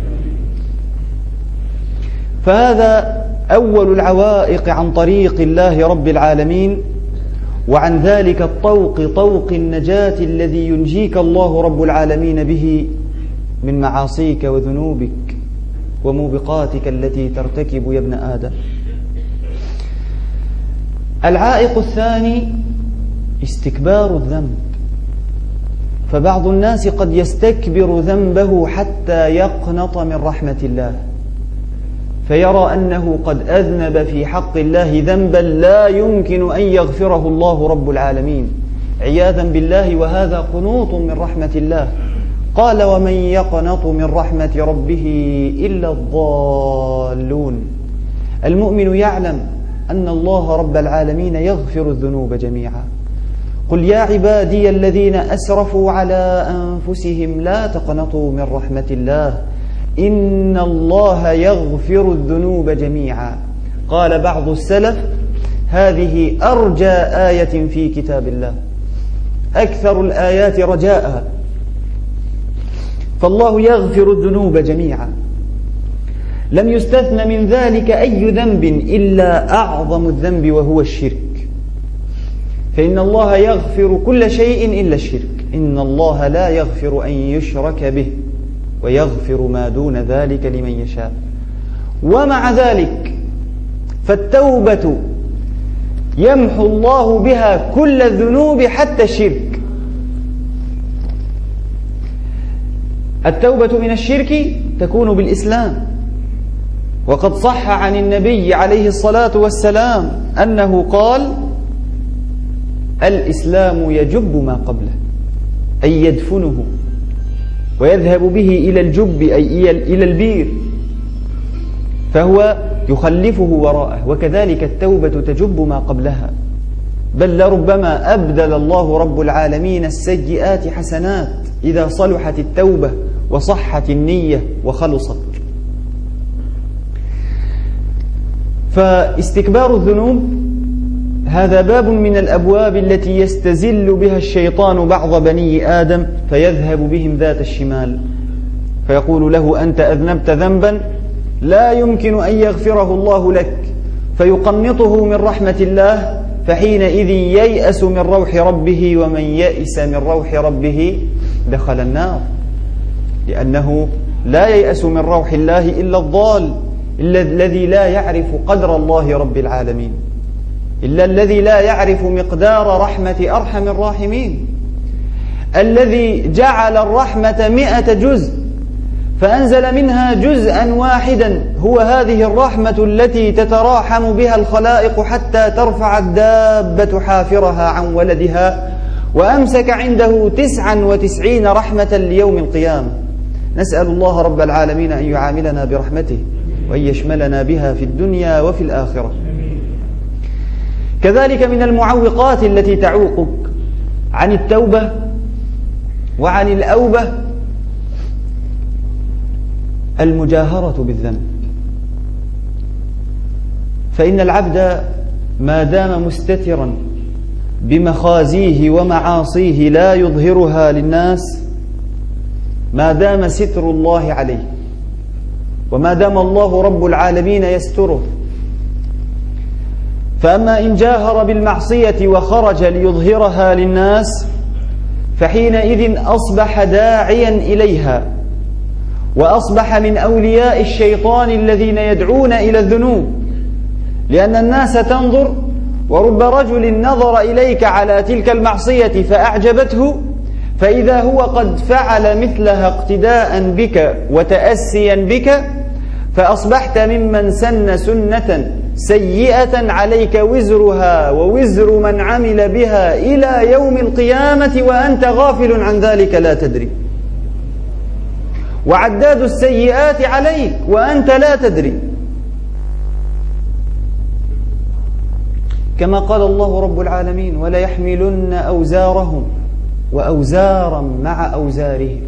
فهذا أول العوائق عن طريق الله رب العالمين، وعن ذلك الطوق طوق النجاة الذي ينجيك الله رب العالمين به من معاصيك وذنوبك وموبقاتك التي ترتكب يا ابن آدم. العائق الثاني استكبار الذنب، فبعض الناس قد يستكبر ذنبه حتى يقنط من رحمة الله، فيرى أنه قد أذنب في حق الله ذنبا لا يمكن أن يغفره الله رب العالمين عياذا بالله، وهذا قنوط من رحمة الله. قال: ومن يقنط من رحمة ربه إلا الضالون. المؤمن يعلم أن الله رب العالمين يغفر الذنوب جميعا. قل يا عبادي الذين أسرفوا على أنفسهم لا تقنطوا من رحمة الله إن الله يغفر الذنوب جميعا. قال بعض السلف: هذه أرجى آية في كتاب الله، أكثر الآيات رجاء، فالله يغفر الذنوب جميعا. لم يستثن من ذلك أي ذنب إلا أعظم الذنب وهو الشرك، فإن الله يغفر كل شيء إلا الشرك. إن الله لا يغفر أن يشرك به ويغفر ما دون ذلك لمن يشاء. ومع ذلك فالتوبة يمحو الله بها كل الذنوب حتى الشرك. التوبة من الشرك تكون بالإسلام، وقد صح عن النبي عليه الصلاة والسلام أنه قال: الإسلام يجب ما قبله، أي يدفنه ويذهب به إلى الجب، أي إلى البير، فهو يخلفه وراءه. وكذلك التوبة تجب ما قبلها، بل لربما أبدل الله رب العالمين السيئات حسنات إذا صلحت التوبة وصحت النية وخلصت. فاستكبار الذنوب هذا باب من الأبواب التي يستزل بها الشيطان بعض بني آدم، فيذهب بهم ذات الشمال فيقول له: أنت أذنبت ذنبا لا يمكن أن يغفره الله لك، فيقنطه من رحمة الله، فحينئذ ييأس من روح ربه، ومن يئس من روح ربه دخل النار، لأنه لا ييأس من روح الله إلا الضال، إلا الذي لا يعرف قدر الله رب العالمين، إلا الذي لا يعرف مقدار رحمة أرحم الراحمين، الذي جعل الرحمة مئة جزء فأنزل منها جزءا واحدا، هو هذه الرحمة التي تتراحم بها الخلائق حتى ترفع الدابة حافرها عن ولدها، وأمسك عنده تسعا وتسعين رحمة ليوم القيامة. نسأل الله رب العالمين أن يعاملنا برحمته وأن يشملنا بها في الدنيا وفي الآخرة. كذلك من المعوقات التي تعوقك عن التوبة وعن الأوبة المجاهرة بالذنب، فإن العبد ما دام مستترا بمخازيه ومعاصيه لا يظهرها للناس، ما دام ستر الله عليه، وما دام الله رب العالمين يستره. فأما إن جاهر بالمعصية وخرج ليظهرها للناس، فحينئذ أصبح داعيا إليها، وأصبح من أولياء الشيطان الذين يدعون إلى الذنوب، لأن الناس تنظر، ورب رجل نظر إليك على تلك المعصية فأعجبته، فإذا هو قد فعل مثلها اقتداء بك وتأسيا بك، فأصبحت ممن سن سنة سيئة عليك وزرها ووزر من عمل بها إلى يوم القيامة، وأنت غافل عن ذلك لا تدري، وعداد السيئات عليك وأنت لا تدري. كما قال الله رب العالمين: ولا يحملن أوزارهم وأوزارا مع أوزارهم.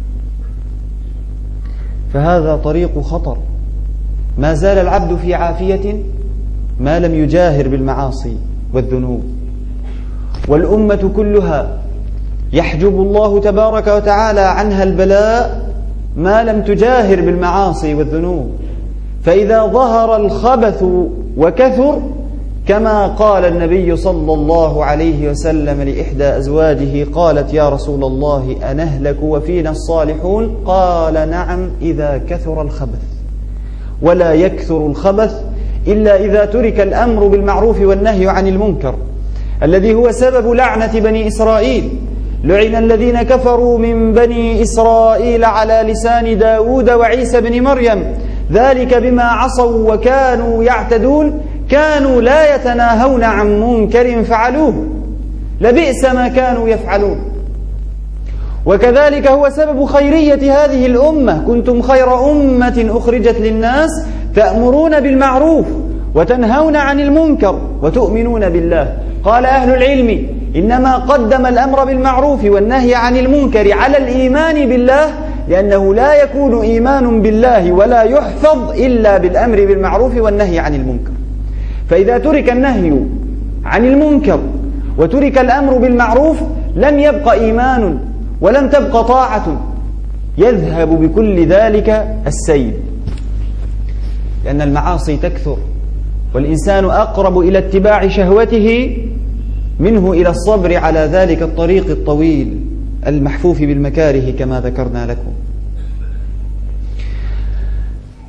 فهذا طريق خطر، ما زال العبد في عافية ما لم يجاهر بالمعاصي والذنوب، والأمة كلها يحجب الله تبارك وتعالى عنها البلاء ما لم تجاهر بالمعاصي والذنوب. فإذا ظهر الخبث وكثر، كما قال النبي صلى الله عليه وسلم لإحدى أزواجه، قالت: يا رسول الله أنهلك وفينا الصالحون؟ قال: نعم، إذا كثر الخبث. ولا يكثر الخبث إلا إذا ترك الأمر بالمعروف والنهي عن المنكر، الذي هو سبب لعنة بني إسرائيل. لعن الذين كفروا من بني إسرائيل على لسان داود وعيسى بن مريم، ذلك بما عصوا وكانوا يعتدون، كانوا لا يتناهون عن منكر فعلوه، لبئس ما كانوا يفعلون. وكذلك هو سبب خيرية هذه الأمة: كنتم خير أمة أخرجت للناس تأمرون بالمعروف وتنهون عن المنكر وتؤمنون بالله. قال أهل العلم: إنما قدم الأمر بالمعروف والنهي عن المنكر على الإيمان بالله، لأنه لا يكون إيمان بالله ولا يحفظ إلا بالأمر بالمعروف والنهي عن المنكر. فإذا ترك النهي عن المنكر وترك الأمر بالمعروف، لم يبق إيمان ولم تبق طاعة، يذهب بكل ذلك السيل، لأن المعاصي تكثر، والإنسان أقرب إلى اتباع شهوته منه إلى الصبر على ذلك الطريق الطويل المحفوف بالمكاره كما ذكرنا لكم.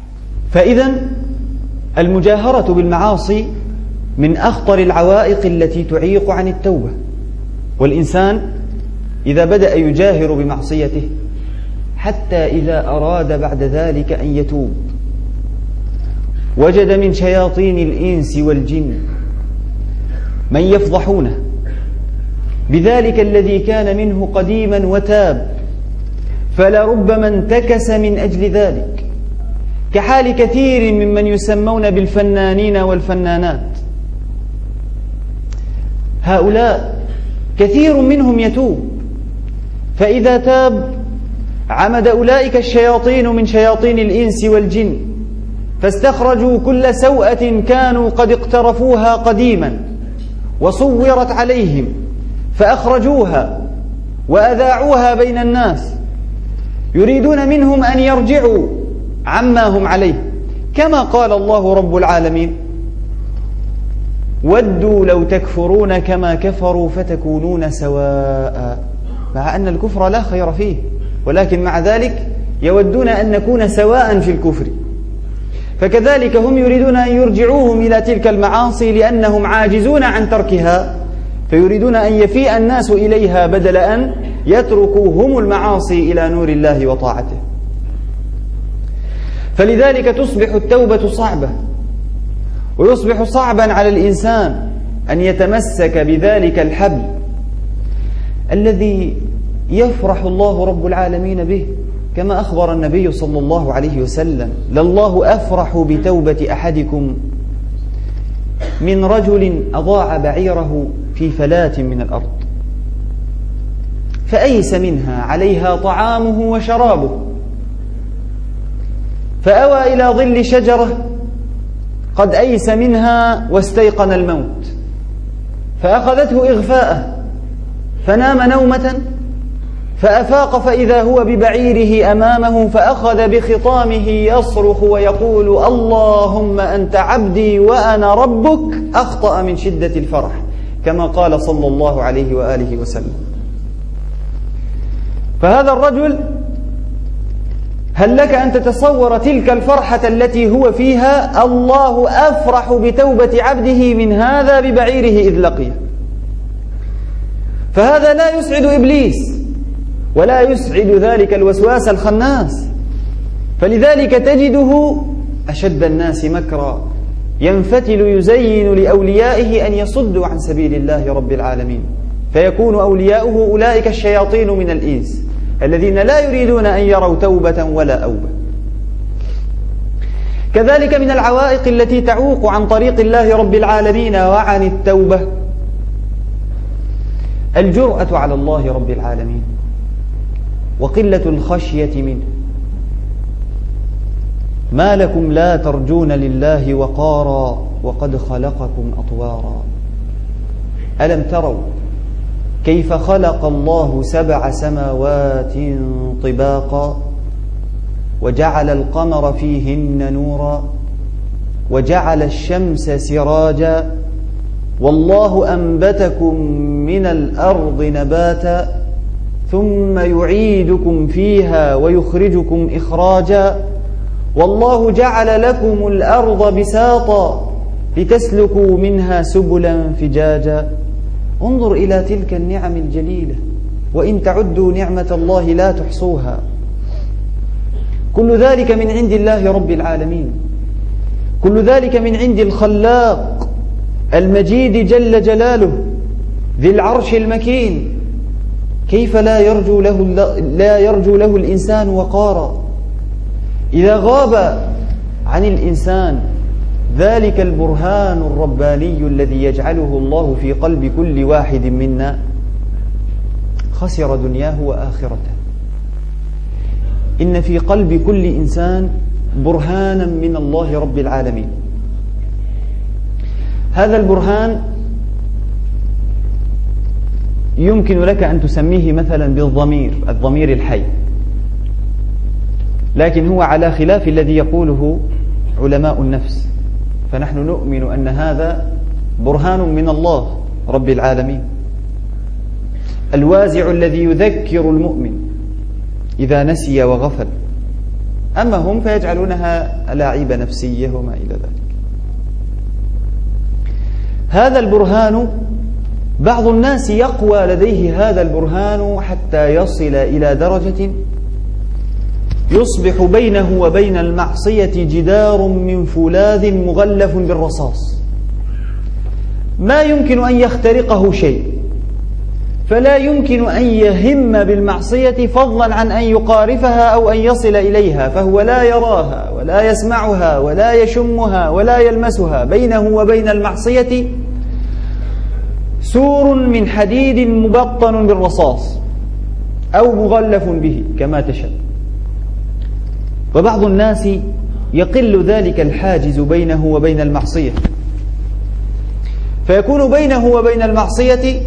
فإذا المجاهرة بالمعاصي من أخطر العوائق التي تعيق عن التوبة. والإنسان إذا بدأ يجاهر بمعصيته حتى إذا أراد بعد ذلك أن يتوب وجد من شياطين الإنس والجن من يفضحونه بذلك الذي كان منه قديما وتاب، فلربما انتكس من أجل ذلك، كحال كثير ممن يسمون بالفنانين والفنانات. هؤلاء كثير منهم يتوب، فإذا تاب عمد أولئك الشياطين من شياطين الإنس والجن فاستخرجوا كل سوءة كانوا قد اقترفوها قديما وصورت عليهم، فأخرجوها وأذاعوها بين الناس، يريدون منهم أن يرجعوا عما هم عليه، كما قال الله رب العالمين: ودوا لو تكفرون كما كفروا فتكونون سواء. مع أن الكفر لا خير فيه، ولكن مع ذلك يودون أن نكون سواء في الكفر. فكذلك هم يريدون أن يرجعوهم إلى تلك المعاصي لأنهم عاجزون عن تركها، فيريدون أن يفيء الناس إليها بدل أن يتركوا هم المعاصي إلى نور الله وطاعته. فلذلك تصبح التوبة صعبة، ويصبح صعبا على الإنسان أن يتمسك بذلك الحبل الذي يفرح الله رب العالمين به، كما أخبر النبي صلى الله عليه وسلم: لله أفرح بتوبة أحدكم من رجل أضاع بعيره في فلاة من الأرض فأيس منها، عليها طعامه وشرابه، فأوى إلى ظل شجرة قد أيس منها واستيقن الموت، فأخذته إغفاءه فنام نومة، فأفاق فإذا هو ببعيره أمامه، فأخذ بخطامه يصرخ ويقول: اللهم أنت عبدي وأنا ربك، أخطأ من شدة الفرح، كما قال صلى الله عليه وآله وسلم. فهذا الرجل هل لك أن تتصور تلك الفرحة التي هو فيها؟ الله أفرح بتوبة عبده من هذا ببعيره إذ لقيه. فهذا لا يسعد إبليس ولا يسعد ذلك الوسواس الخناس، فلذلك تجده أشد الناس مكرا، ينفتل يزين لأوليائه أن يصدوا عن سبيل الله رب العالمين، فيكون أولياؤه أولئك الشياطين من الإنس الذين لا يريدون أن يروا توبة ولا أوبة. كذلك من العوائق التي تعوق عن طريق الله رب العالمين وعن التوبة الجرأة على الله رب العالمين وقلة الخشية منه. ما لكم لا ترجون لله وقارا وقد خلقكم أطوارا. ألم تروا كيف خلق الله سبع سماوات طباقا وجعل القمر فيهن نورا وجعل الشمس سراجا والله أنبتكم من الأرض نباتا ثم يعيدكم فيها ويخرجكم إخراجا والله جعل لكم الأرض بساطا لتسلكوا منها سبلا فجاجا. انظر إلى تلك النعم الجليلة، وإن تعدوا نعمة الله لا تحصوها. كل ذلك من عند الله رب العالمين، كل ذلك من عند الخلاق المجيد جل جلاله ذي العرش المكين. كيف لا يرجو له لا يرجو له الإنسان وقارا إذا غاب عن الإنسان ذلك البرهان الرباني الذي يجعله الله في قلب كل واحد منا، خسر دنياه وآخرته. إن في قلب كل إنسان برهانا من الله رب العالمين. هذا البرهان يمكن لك أن تسميه مثلا بالضمير، الضمير الحي، لكن هو على خلاف الذي يقوله علماء النفس، فنحن نؤمن أن هذا برهان من الله رب العالمين الوازع الذي يذكر المؤمن إذا نسي وغفل، أما هم فيجعلونها ألاعيب نفسية وما إلى ذلك. هذا البرهان بعض الناس يقوى لديه هذا البرهان حتى يصل إلى درجة يصبح بينه وبين المعصية جدار من فولاذ مغلف بالرصاص، ما يمكن أن يخترقه شيء، فلا يمكن أن يهم بالمعصية فضلا عن أن يقارفها أو أن يصل إليها، فهو لا يراها ولا يسمعها ولا يشمها ولا يلمسها. بينه وبين المعصية سور من حديد مبطن بالرصاص أو مغلف به كما تشاء. وبعض الناس يقل ذلك الحاجز بينه وبين المعصية، فيكون بينه وبين المعصية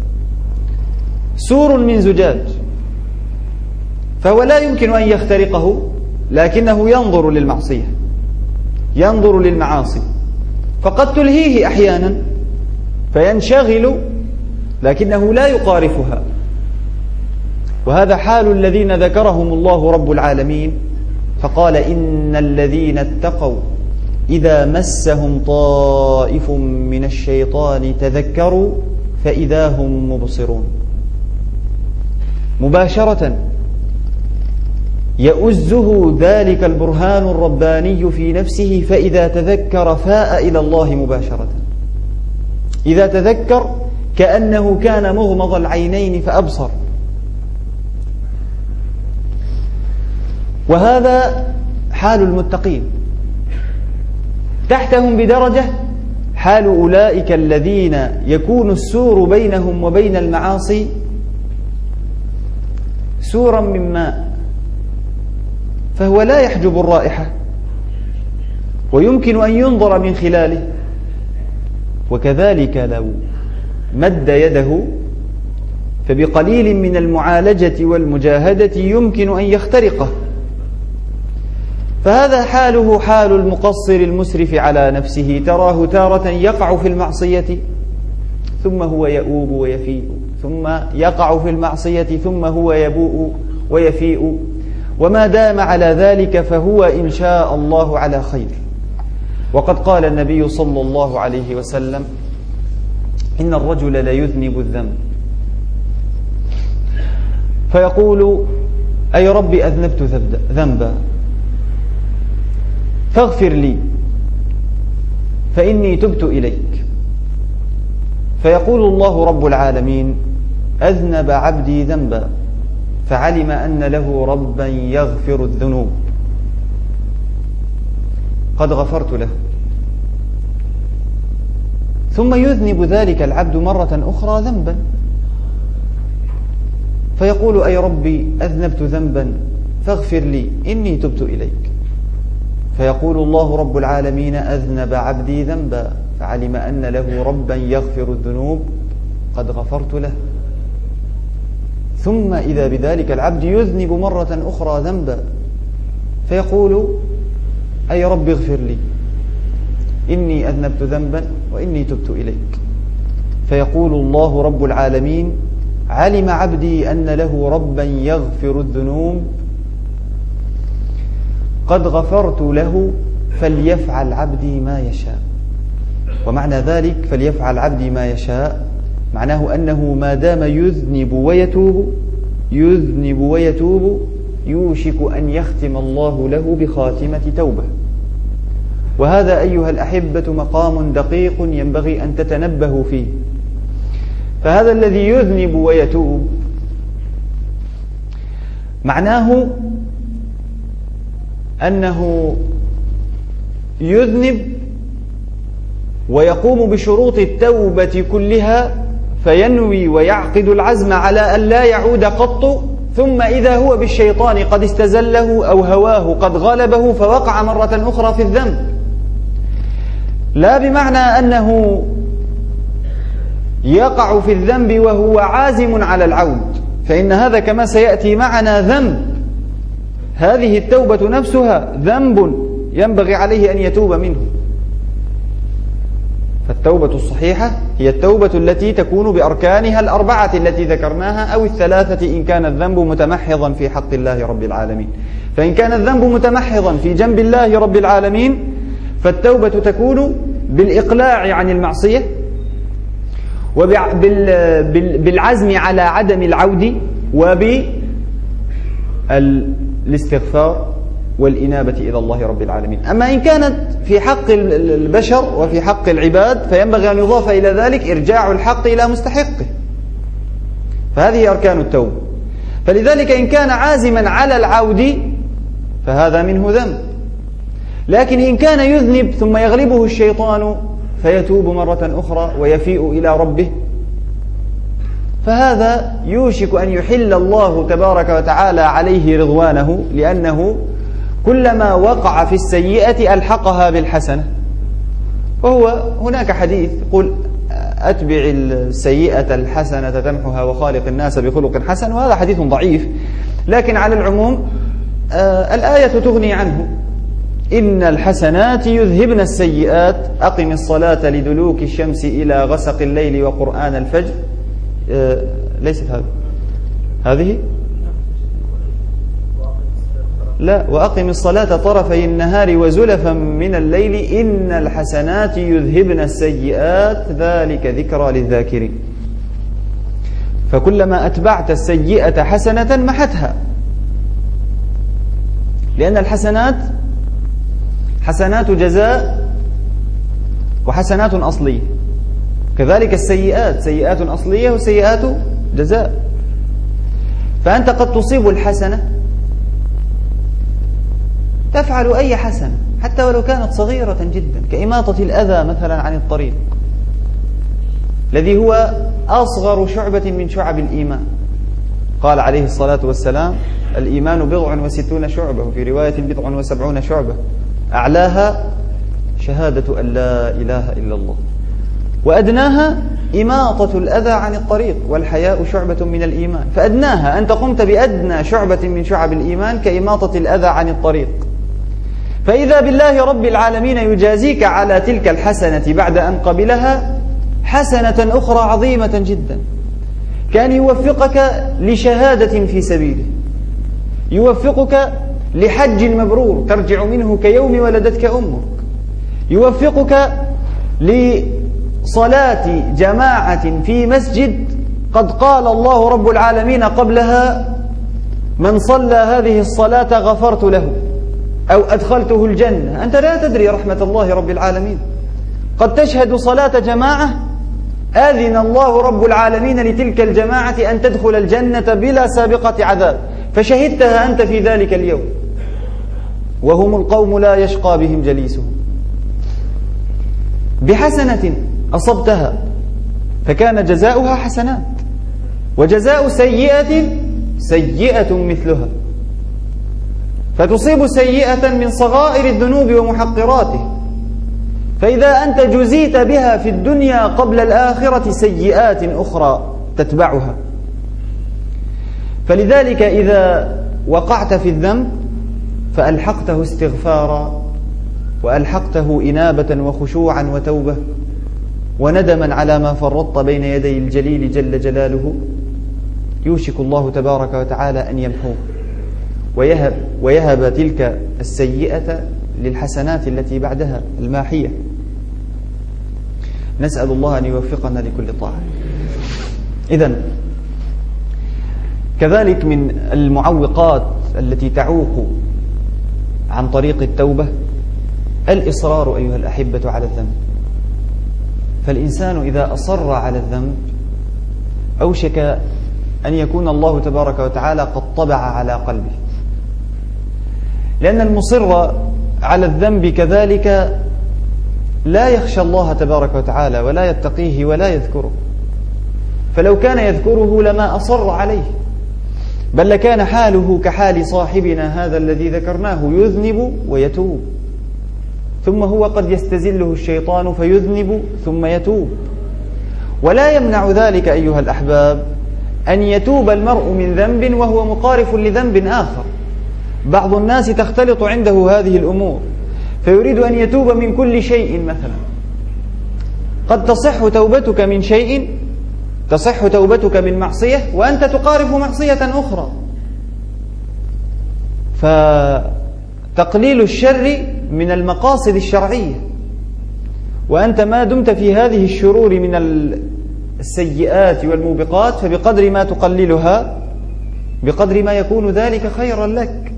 سور من زجاج، فهو لا يمكن أن يخترقه، لكنه ينظر للمعصية، ينظر للمعاصي، فقد تلهيه أحيانا فينشغل، لكنه لا يقارفها. وهذا حال الذين ذكرهم الله رب العالمين فقال: إن الذين اتقوا إذا مسهم طائف من الشيطان تذكروا فإذا هم مبصرون. مباشرة يؤزه ذلك البرهان الرباني في نفسه، فإذا تذكر فاء إلى الله مباشرة. إذا تذكر كأنه كان مغمض العينين فأبصر. وهذا حال المتقين. تحتهم بدرجة حال أولئك الذين يكون السور بينهم وبين المعاصي سورا من ماء، فهو لا يحجب الرائحة ويمكن أن ينظر من خلاله. وكذلك لو مد يده فبقليل من المعالجة والمجاهدة يمكن أن يخترقه. فهذا حاله حال المقصر المسرف على نفسه، تراه تارة يقع في المعصية ثم هو يؤوب ويفيء، ثم يقع في المعصية ثم هو يبوء ويفيء، وما دام على ذلك فهو إن شاء الله على خير. وقد قال النبي صلى الله عليه وسلم: إن الرجل ليذنب الذنب فيقول: أي رب أذنبت ذنبا فاغفر لي فإني تبت إليك، فيقول الله رب العالمين: أذنب عبدي ذنبا فعلم أن له ربا يغفر الذنوب قد غفرت له. ثم يذنب ذلك العبد مرة أخرى ذنبا فيقول: أي ربي أذنبت ذنبا فاغفر لي إني تبت إليك، فيقول الله رب العالمين: أذنب عبدي ذنبا فعلم أن له ربا يغفر الذنوب قد غفرت له. ثم إذا بذلك العبد يذنب مرة أخرى ذنبا فيقول: أي رب اغفر لي إني أذنبت ذنبا وإني تبت إليك، فيقول الله رب العالمين: علم عبدي أن له ربا يغفر الذنوب قد غفرت له فليفعل عبدي ما يشاء. ومعنى ذلك فليفعل عبدي ما يشاء معناه أنه ما دام يذنب ويتوب يذنب ويتوب يوشك أن يختم الله له بخاتمة توبة. وهذا أيها الأحبة مقام دقيق ينبغي أن تتنبهوا فيه. فهذا الذي يذنب ويتوب معناه أنه يذنب ويقوم بشروط التوبة كلها، فينوي ويعقد العزم على أن لا يعود قط، ثم إذا هو بالشيطان قد استزله أو هواه قد غلبه فوقع مرة أخرى في الذنب، لا بمعنى أنه يقع في الذنب وهو عازم على العود، فإن هذا كما سيأتي معنا ذنب. هذه التوبة نفسها ذنب ينبغي عليه أن يتوب منه. فالتوبة الصحيحة هي التوبة التي تكون بأركانها الأربعة التي ذكرناها أو الثلاثة إن كان الذنب متمحضا في حق الله رب العالمين. فإن كان الذنب متمحضا في جنب الله رب العالمين فالتوبة تكون بالإقلاع عن المعصية وبالعزم على عدم العود وبالاستغفار والإنابة إلى الله رب العالمين. أما إن كانت في حق البشر وفي حق العباد فينبغي أن يضاف إلى ذلك إرجاع الحق إلى مستحقه، فهذه أركان التوبة. فلذلك إن كان عازما على العود فهذا منه ذنب، لكن إن كان يذنب ثم يغلبه الشيطان فيتوب مرة أخرى ويفيء إلى ربه فهذا يوشك أن يحل الله تبارك وتعالى عليه رضوانه، لأنه كلما وقع في السيئة ألحقها بالحسنة. وهو هناك حديث يقول أتبع السيئة الحسنة تمحها وخالق الناس بخلق حسن، وهذا حديث ضعيف، لكن على العموم آه الآية تغني عنه. إن الحسنات يذهبن السيئات أقم الصلاة لدلوك الشمس إلى غسق الليل وقرآن الفجر. آه ليست هذه هذه لا وأقم الصلاة طرفي النهار وزلفا من الليل إن الحسنات يذهبن السيئات ذلك ذكرى للذاكرين. فكلما أتبعت السيئة حسنة محتها، لأن الحسنات حسنات جزاء وحسنات أصلية، كذلك السيئات سيئات أصلية وسيئات جزاء. فأنت قد تصيب الحسنة تفعل أي حسنة حتى ولو كانت صغيرة جدا، كإماطة الأذى مثلا عن الطريق الذي هو أصغر شعبة من شعب الإيمان. قال عليه الصلاة والسلام الإيمان بضع وستون شعبة، وفي رواية بضع وسبعون شعبة، أعلاها شهادة أن لا إله إلا الله، وأدناها إماطة الأذى عن الطريق، والحياء شعبة من الإيمان. فأدناها أنت قمت بأدنى شعبة من شعب الإيمان كإماطة الأذى عن الطريق. فإذا بالله رب العالمين يجازيك على تلك الحسنة بعد أن قبلها حسنة أخرى عظيمة جدا، كان يوفقك لشهادة في سبيله، يوفقك لحج مبرور ترجع منه كيوم ولدتك أمك، يوفقك لصلاة جماعة في مسجد قد قال الله رب العالمين قبلها من صلى هذه الصلاة غفرت له أو أدخلته الجنة. أنت لا تدري رحمة الله رب العالمين، قد تشهد صلاة جماعة آذن الله رب العالمين لتلك الجماعة أن تدخل الجنة بلا سابقة عذاب، فشهدتها أنت في ذلك اليوم، وهم القوم لا يشقى بهم جليسهم، بحسنة أصبتها فكان جزاؤها حسنات، وجزاء سيئة سيئة مثلها، فتصيب سيئة من صغائر الذنوب ومحقراته، فإذا أنت جزيت بها في الدنيا قبل الآخرة سيئات أخرى تتبعها. فلذلك إذا وقعت في الذنب فألحقته استغفارا وألحقته إنابة وخشوعا وتوبة وندما على ما فرطت بين يدي الجليل جل جلاله، يوشك الله تبارك وتعالى أن يمحوه ويهب, ويهب تلك السيئة للحسنات التي بعدها الماحية. نسأل الله أن يوفقنا لكل طاعة. إذن كذلك من المعوقات التي تعوق عن طريق التوبة الإصرار أيها الأحبة على الذنب. فالإنسان إذا أصر على الذنب أوشك أن يكون الله تبارك وتعالى قد طبع على قلبه، لأن المصر على الذنب كذلك لا يخشى الله تبارك وتعالى ولا يتقيه ولا يذكره، فلو كان يذكره لما أصر عليه، بل لكان حاله كحال صاحبنا هذا الذي ذكرناه، يذنب ويتوب، ثم هو قد يستزله الشيطان فيذنب ثم يتوب. ولا يمنع ذلك أيها الأحباب أن يتوب المرء من ذنب وهو مقارف لذنب آخر. بعض الناس تختلط عنده هذه الأمور فيريد أن يتوب من كل شيء مثلا. قد تصح توبتك من شيء، تصح توبتك من معصية وأنت تقارب معصية أخرى. فتقليل الشر من المقاصد الشرعية، وأنت ما دمت في هذه الشرور من السيئات والموبقات فبقدر ما تقللها بقدر ما يكون ذلك خيرا لك.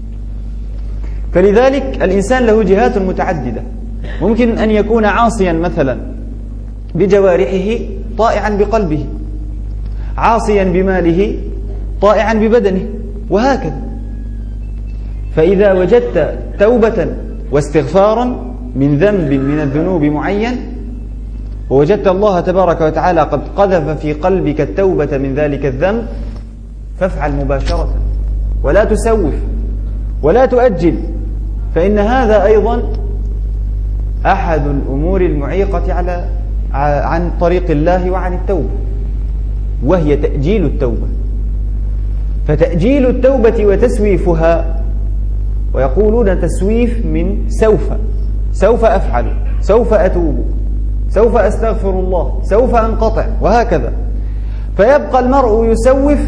فلذلك الإنسان له جهات متعددة، ممكن أن يكون عاصيا مثلا بجوارحه طائعا بقلبه، عاصيا بماله طائعا ببدنه، وهكذا. فإذا وجدت توبة واستغفارا من ذنب من الذنوب معين، ووجدت الله تبارك وتعالى قد قذف في قلبك التوبة من ذلك الذنب، فافعل مباشرة ولا تسوف ولا تؤجل، فإن هذا أيضا أحد الأمور المعيقة على عن طريق الله وعن التوبة، وهي تأجيل التوبة. فتأجيل التوبة وتسويفها، ويقولون تسويف من سوف، سوف أفعل، سوف أتوب، سوف أستغفر الله، سوف أنقطع، وهكذا. فيبقى المرء يسوف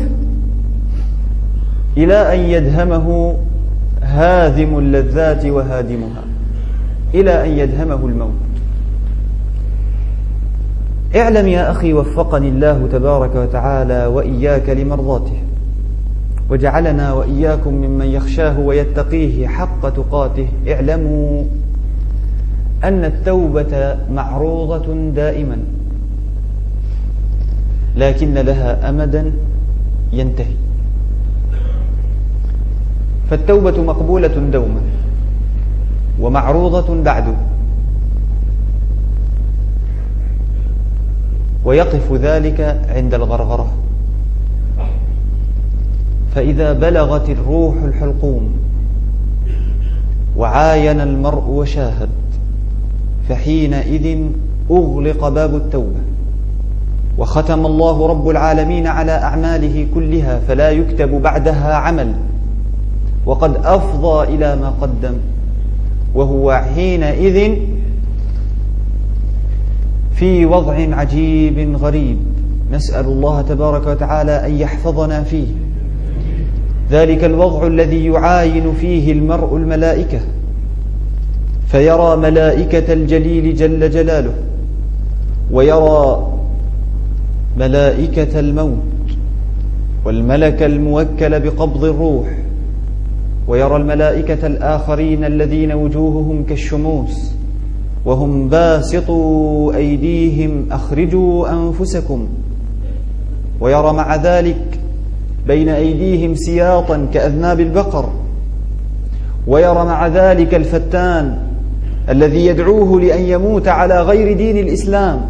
إلى أن يدهمه هادم اللذات وهادمها، إلى أن يدهمه الموت. اعلم يا أخي وفقني الله تبارك وتعالى وإياك لمرضاته، وجعلنا وإياكم ممن يخشاه ويتقيه حق تقاته. اعلموا أن التوبة معروضة دائما، لكن لها أمدا ينتهي. فالتوبة مقبولة دوما ومعروضة بعد، ويقف ذلك عند الغرغرة. فإذا بلغت الروح الحلقوم وعاين المرء وشاهد، فحينئذ أغلق باب التوبة، وختم الله رب العالمين على أعماله كلها، فلا يكتب بعدها عمل، وقد أفضى إلى ما قدم. وهو حينئذ في وضع عجيب غريب، نسأل الله تبارك وتعالى أن يحفظنا فيه. ذلك الوضع الذي يعاين فيه المرء الملائكة، فيرى ملائكة الجليل جل جلاله، ويرى ملائكة الموت والملك الموكل بقبض الروح، ويرى الملائكة الآخرين الذين وجوههم كالشموس وهم باسطوا أيديهم أخرجوا أنفسكم، ويرى مع ذلك بين أيديهم سياطا كأذناب البقر، ويرى مع ذلك الفتان الذي يدعوه لأن يموت على غير دين الإسلام.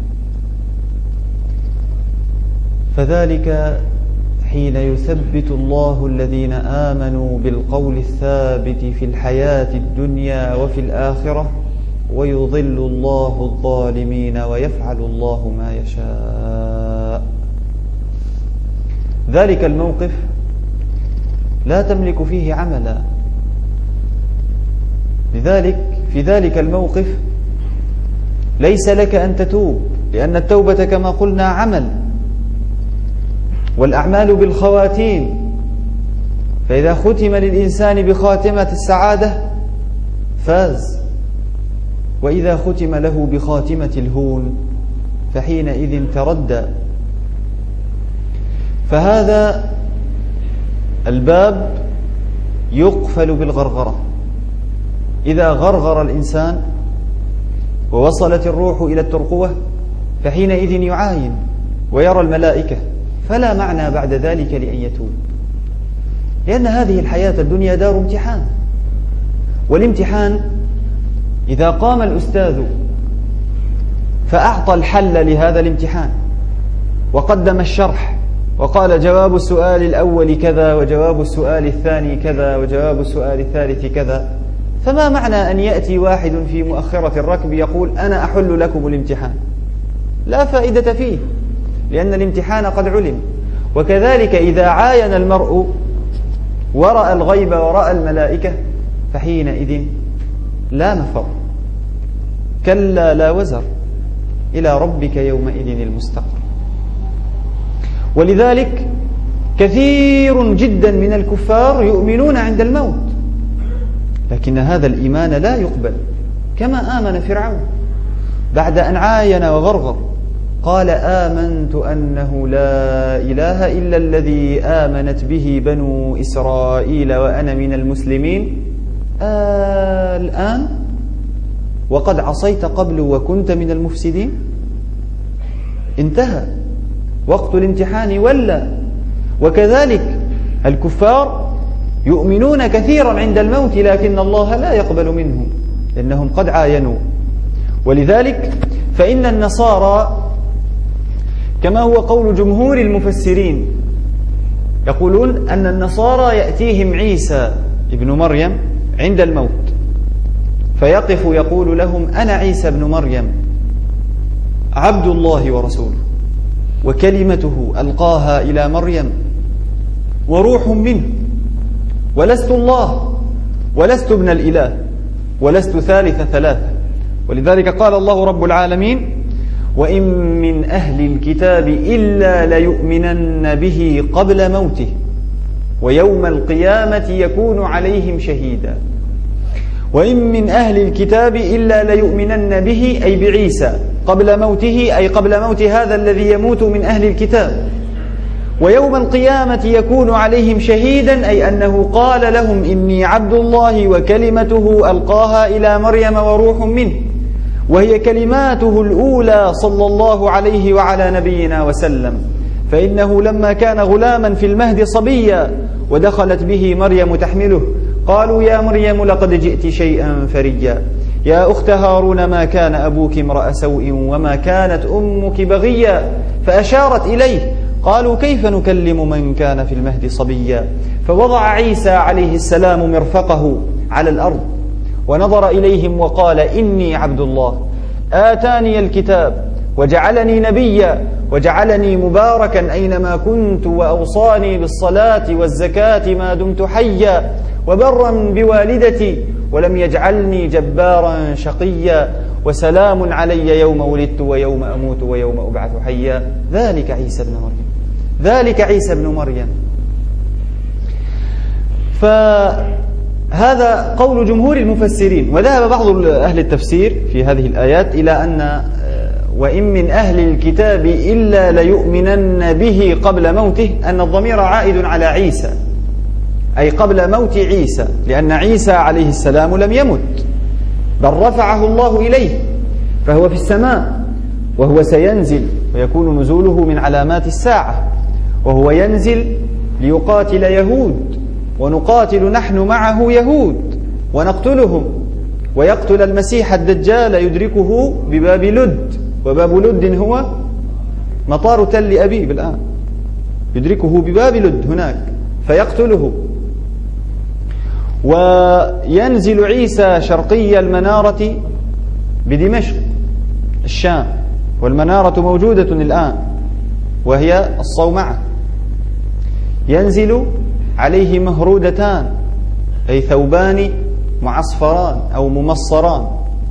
فذلك حين يثبت الله الذين آمنوا بالقول الثابت في الحياة الدنيا وفي الآخرة، ويضل الله الظالمين ويفعل الله ما يشاء. ذلك الموقف لا تملك فيه عملا، لذلك في ذلك الموقف ليس لك أن تتوب، لأن التوبة كما قلنا عمل، والأعمال بالخواتيم. فإذا ختم للإنسان بخاتمة السعادة فاز، وإذا ختم له بخاتمة الهون فحينئذ تردى. فهذا الباب يقفل بالغرغرة. إذا غرغر الإنسان ووصلت الروح إلى الترقوة فحينئذ يعاين ويرى الملائكة، فلا معنى بعد ذلك لأن يتوب، لأن هذه الحياة الدنيا دار امتحان. والامتحان إذا قام الأستاذ فأعطى الحل لهذا الامتحان وقدم الشرح وقال جواب السؤال الأول كذا، وجواب السؤال الثاني كذا، وجواب السؤال الثالث كذا، فما معنى أن يأتي واحد في مؤخرة الركب يقول أنا أحل لكم الامتحان؟ لا فائدة فيه، لأن الامتحان قد علم. وكذلك إذا عاين المرء ورأى الغيب ورأى الملائكة فحينئذ لا مفر، كلا لا وزر، إلى ربك يومئذ المستقر. ولذلك كثير جدا من الكفار يؤمنون عند الموت، لكن هذا الإيمان لا يقبل، كما آمن فرعون بعد أن عاين وغرغر قال آمنت أنه لا إله إلا الذي آمنت به بنو إسرائيل وأنا من المسلمين. آه الآن وقد عصيت قبل وكنت من المفسدين. انتهى وقت الامتحان ولا. وكذلك الكفار يؤمنون كثيرا عند الموت، لكن الله لا يقبل منهم لأنهم قد عاينوا. ولذلك فإن النصارى كما هو قول جمهور المفسرين يقولون أن النصارى يأتيهم عيسى ابن مريم عند الموت فيقف يقول لهم أنا عيسى ابن مريم عبد الله ورسوله وكلمته ألقاها إلى مريم وروح منه ولست الله ولست ابن الإله ولست ثالث ثلاثة. ولذلك قال الله رب العالمين وإن من أهل الكتاب إلا ليؤمنن به قبل موته ويوم القيامة يكون عليهم شهيدا. وإن من أهل الكتاب إلا ليؤمنن به أي بعيسى قبل موته، أي قبل موت هذا الذي يموت من أهل الكتاب. ويوم القيامة يكون عليهم شهيدا أي أنه قال لهم إني عبد الله وكلمته ألقاها إلى مريم وروح منه، وهي كلماته الأولى صلى الله عليه وعلى نبينا وسلم. فإنه لما كان غلاما في المهد صبيا ودخلت به مريم تحمله قالوا يا مريم لقد جئت شيئا فريا يا أخت هارون ما كان أبوك امرأ سوء وما كانت أمك بغيا فأشارت إليه قالوا كيف نكلم من كان في المهد صبيا. فوضع عيسى عليه السلام مرفقه على الأرض ونظر إليهم وقال إني عبد الله آتاني الكتاب وجعلني نبيا وجعلني مباركا أينما كنت وأوصاني بالصلاة والزكاة ما دمت حيا وبرا بوالدتي ولم يجعلني جبارا شقيا وسلام علي يوم ولدت ويوم أموت ويوم أبعث حيا. ذلك عيسى بن مريم ذلك عيسى بن مريم. فهذا قول جمهور المفسرين. وذهب بعض أهل التفسير في هذه الآيات إلى أن وإن من أهل الكتاب إلا ليؤمنن به قبل موته أن الضمير عائد على عيسى أي قبل موت عيسى، لأن عيسى عليه السلام لم يمت بل رفعه الله إليه فهو في السماء وهو سينزل ويكون نزوله من علامات الساعة، وهو ينزل ليقاتل يهود ونقاتل نحن معه يهود ونقتلهم ويقتل المسيح الدجال يدركه بباب لد، وباب لد هو مطار تل أبيب الآن، يدركه بباب لد هناك فيقتله. وينزل عيسى شرقي المنارة بدمشق الشام، والمنارة موجودة الآن وهي الصومعة. ينزل عليه مهرودتان أي ثوبان معصفران أو ممصران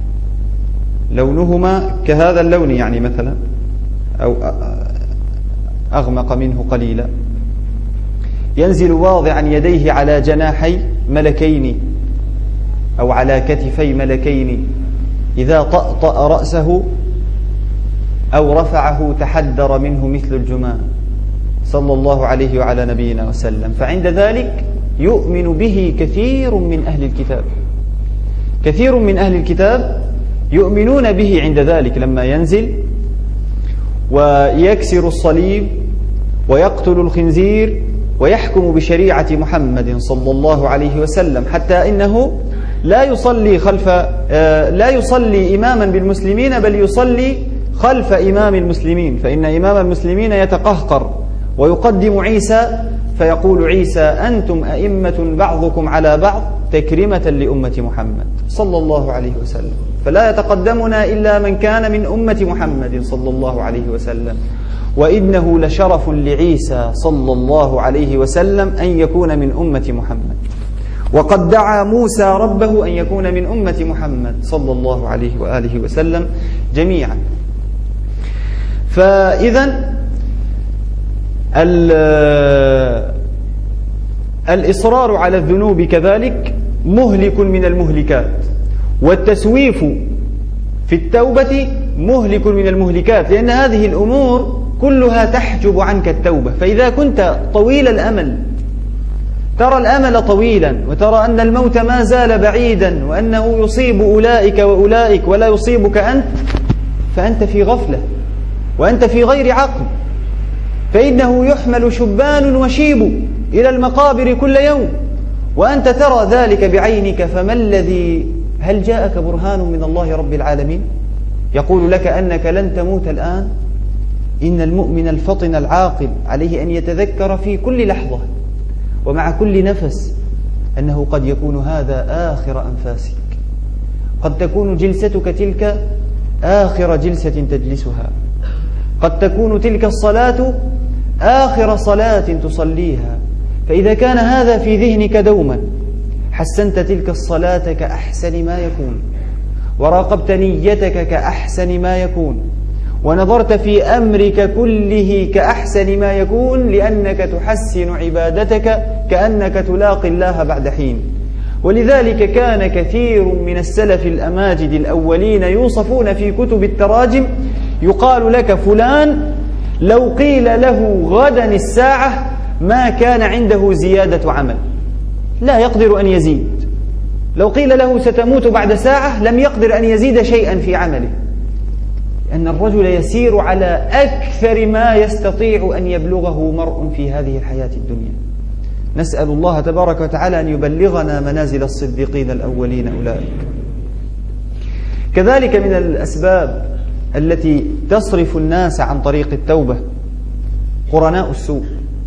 لونهما كهذا اللون يعني مثلا أو أغمق منه قليلا. ينزل واضعا يديه على جناحي ملكين أو على كتفي ملكين، إذا طأطأ رأسه أو رفعه تحدر منه مثل الجمان صلى الله عليه وعلى نبينا وسلم. فعند ذلك يؤمن به كثير من أهل الكتاب، كثير من أهل الكتاب يؤمنون به عند ذلك لما ينزل ويكسر الصليب ويقتل الخنزير ويحكم بشريعة محمد صلى الله عليه وسلم، حتى إنه لا يصلي خلف لا يصلي إماما بالمسلمين بل يصلي خلف إمام المسلمين، فإن إمام المسلمين يتقهقر ويقدم عيسى فيقول عيسى أنتم أئمة بعضكم على بعض تكرمة لأمة محمد صلى الله عليه وسلم، فلا يتقدمنا إلا من كان من أمة محمد صلى الله عليه وسلم. وإنه لشرف لعيسى صلى الله عليه وسلم أن يكون من أمة محمد، وقد دعا موسى ربه أن يكون من أمة محمد صلى الله عليه وآله وسلم جميعا. فإذا الإصرار على الذنوب كذلك مهلك من المهلكات، والتسويف في التوبة مهلك من المهلكات، لأن هذه الأمور كلها تحجب عنك التوبة. فإذا كنت طويل الأمل، ترى الأمل طويلا، وترى أن الموت ما زال بعيدا، وأنه يصيب أولئك وأولئك ولا يصيبك أنت، فأنت في غفلة وأنت في غير عقل. فإنه يحمل شبان وشيب إلى المقابر كل يوم وأنت ترى ذلك بعينك. فما الذي هل جاءك برهان من الله رب العالمين يقول لك أنك لن تموت الآن؟ إن المؤمن الفطن العاقل عليه أن يتذكر في كل لحظة ومع كل نفس أنه قد يكون هذا آخر أنفاسك، قد تكون جلستك تلك آخر جلسة تجلسها، قد تكون تلك الصلاة آخر صلاة تصليها. فإذا كان هذا في ذهنك دوما حسنت تلك الصلاة كأحسن ما يكون، وراقبت نيتك كأحسن ما يكون، ونظرت في أمرك كله كأحسن ما يكون، لأنك تحسن عبادتك كأنك تلاقي الله بعد حين. ولذلك كان كثير من السلف الأماجد الأولين يوصفون في كتب التراجم، يقال لك فلان لو قيل له غدا الساعة ما كان عنده زيادة عمل، لا يقدر أن يزيد. لو قيل له ستموت بعد ساعة لم يقدر أن يزيد شيئا في عمله، لأن الرجل يسير على أكثر ما يستطيع أن يبلغه مرء في هذه الحياة الدنيا. نسأل الله تبارك وتعالى أن يبلغنا منازل الصديقين الأولين أولئك. كذلك من الأسباب التي تصرف الناس عن طريق التوبة قرناء السوء.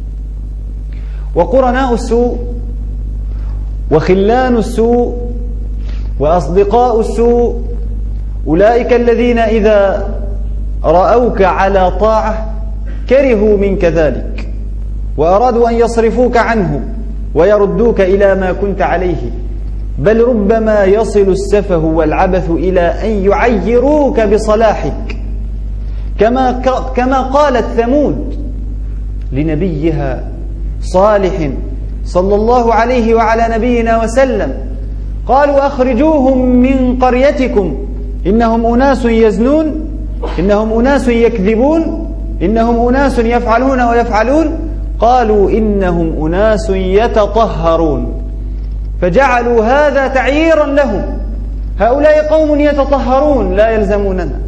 وقرناء السوء وخلان السوء وأصدقاء السوء أولئك الذين إذا رأوك على طاعة كرهوا منك ذلك وأرادوا أن يصرفوك عنه ويردوك إلى ما كنت عليه، بل ربما يصل السفه والعبث إلى أن يعيروك بصلاحك، كما كما قالت ثمود لنبيها صالح صلى الله عليه وعلى نبينا وسلم، قالوا أخرجوهم من قريتكم إنهم أناس يزنون، إنهم أناس يكذبون، إنهم أناس يفعلون ويفعلون. قالوا إنهم أناس يتطهرون، فجعلوا هذا تعييرا لهم، هؤلاء قوم يتطهرون لا يلزموننا.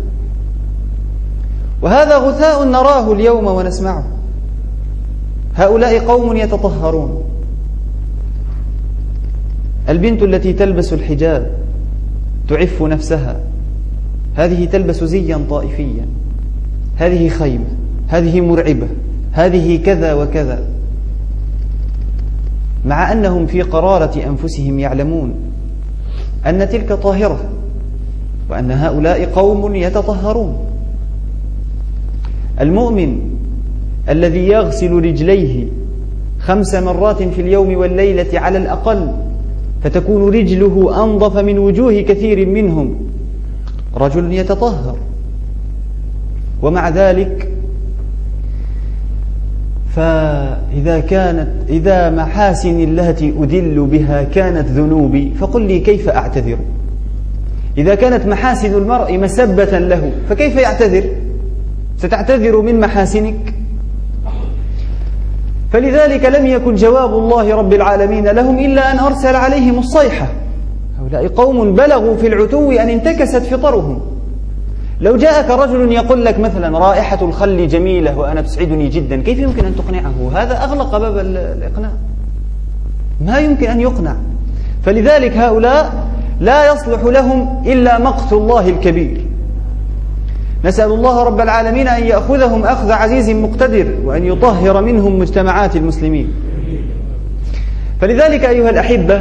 وهذا غثاء نراه اليوم ونسمعه، هؤلاء قوم يتطهرون. البنت التي تلبس الحجاب تعف نفسها، هذه تلبس زيا طائفيا، هذه خيمة، هذه مرعبة، هذه كذا وكذا، مع أنهم في قرارة أنفسهم يعلمون أن تلك طاهرة وأن هؤلاء قوم يتطهرون. المؤمن الذي يغسل رجليه خمس مرات في اليوم والليلة على الأقل فتكون رجله أنظف من وجوه كثير منهم رجل يتطهر. ومع ذلك فإذا كانت إذا محاسن التي أدل بها كانت ذنوبي فقل لي كيف أعتذر؟ إذا كانت محاسن المرء مسبة له فكيف يعتذر؟ ستعتذر من محاسنك؟ فلذلك لم يكن جواب الله رب العالمين لهم إلا أن أرسل عليهم الصيحة. هؤلاء قوم بلغوا في العتو أن انتكست فطرهم. لو جاءك رجل يقول لك مثلا رائحة الخل جميلة وأنا تسعدني جدا، كيف يمكن أن تقنعه؟ هذا أغلق باب الإقناع، ما يمكن أن يقنع. فلذلك هؤلاء لا يصلح لهم إلا مقت الله الكبير. نسأل الله رب العالمين أن يأخذهم أخذ عزيز مقتدر وأن يطهر منهم مجتمعات المسلمين. فلذلك أيها الأحبة،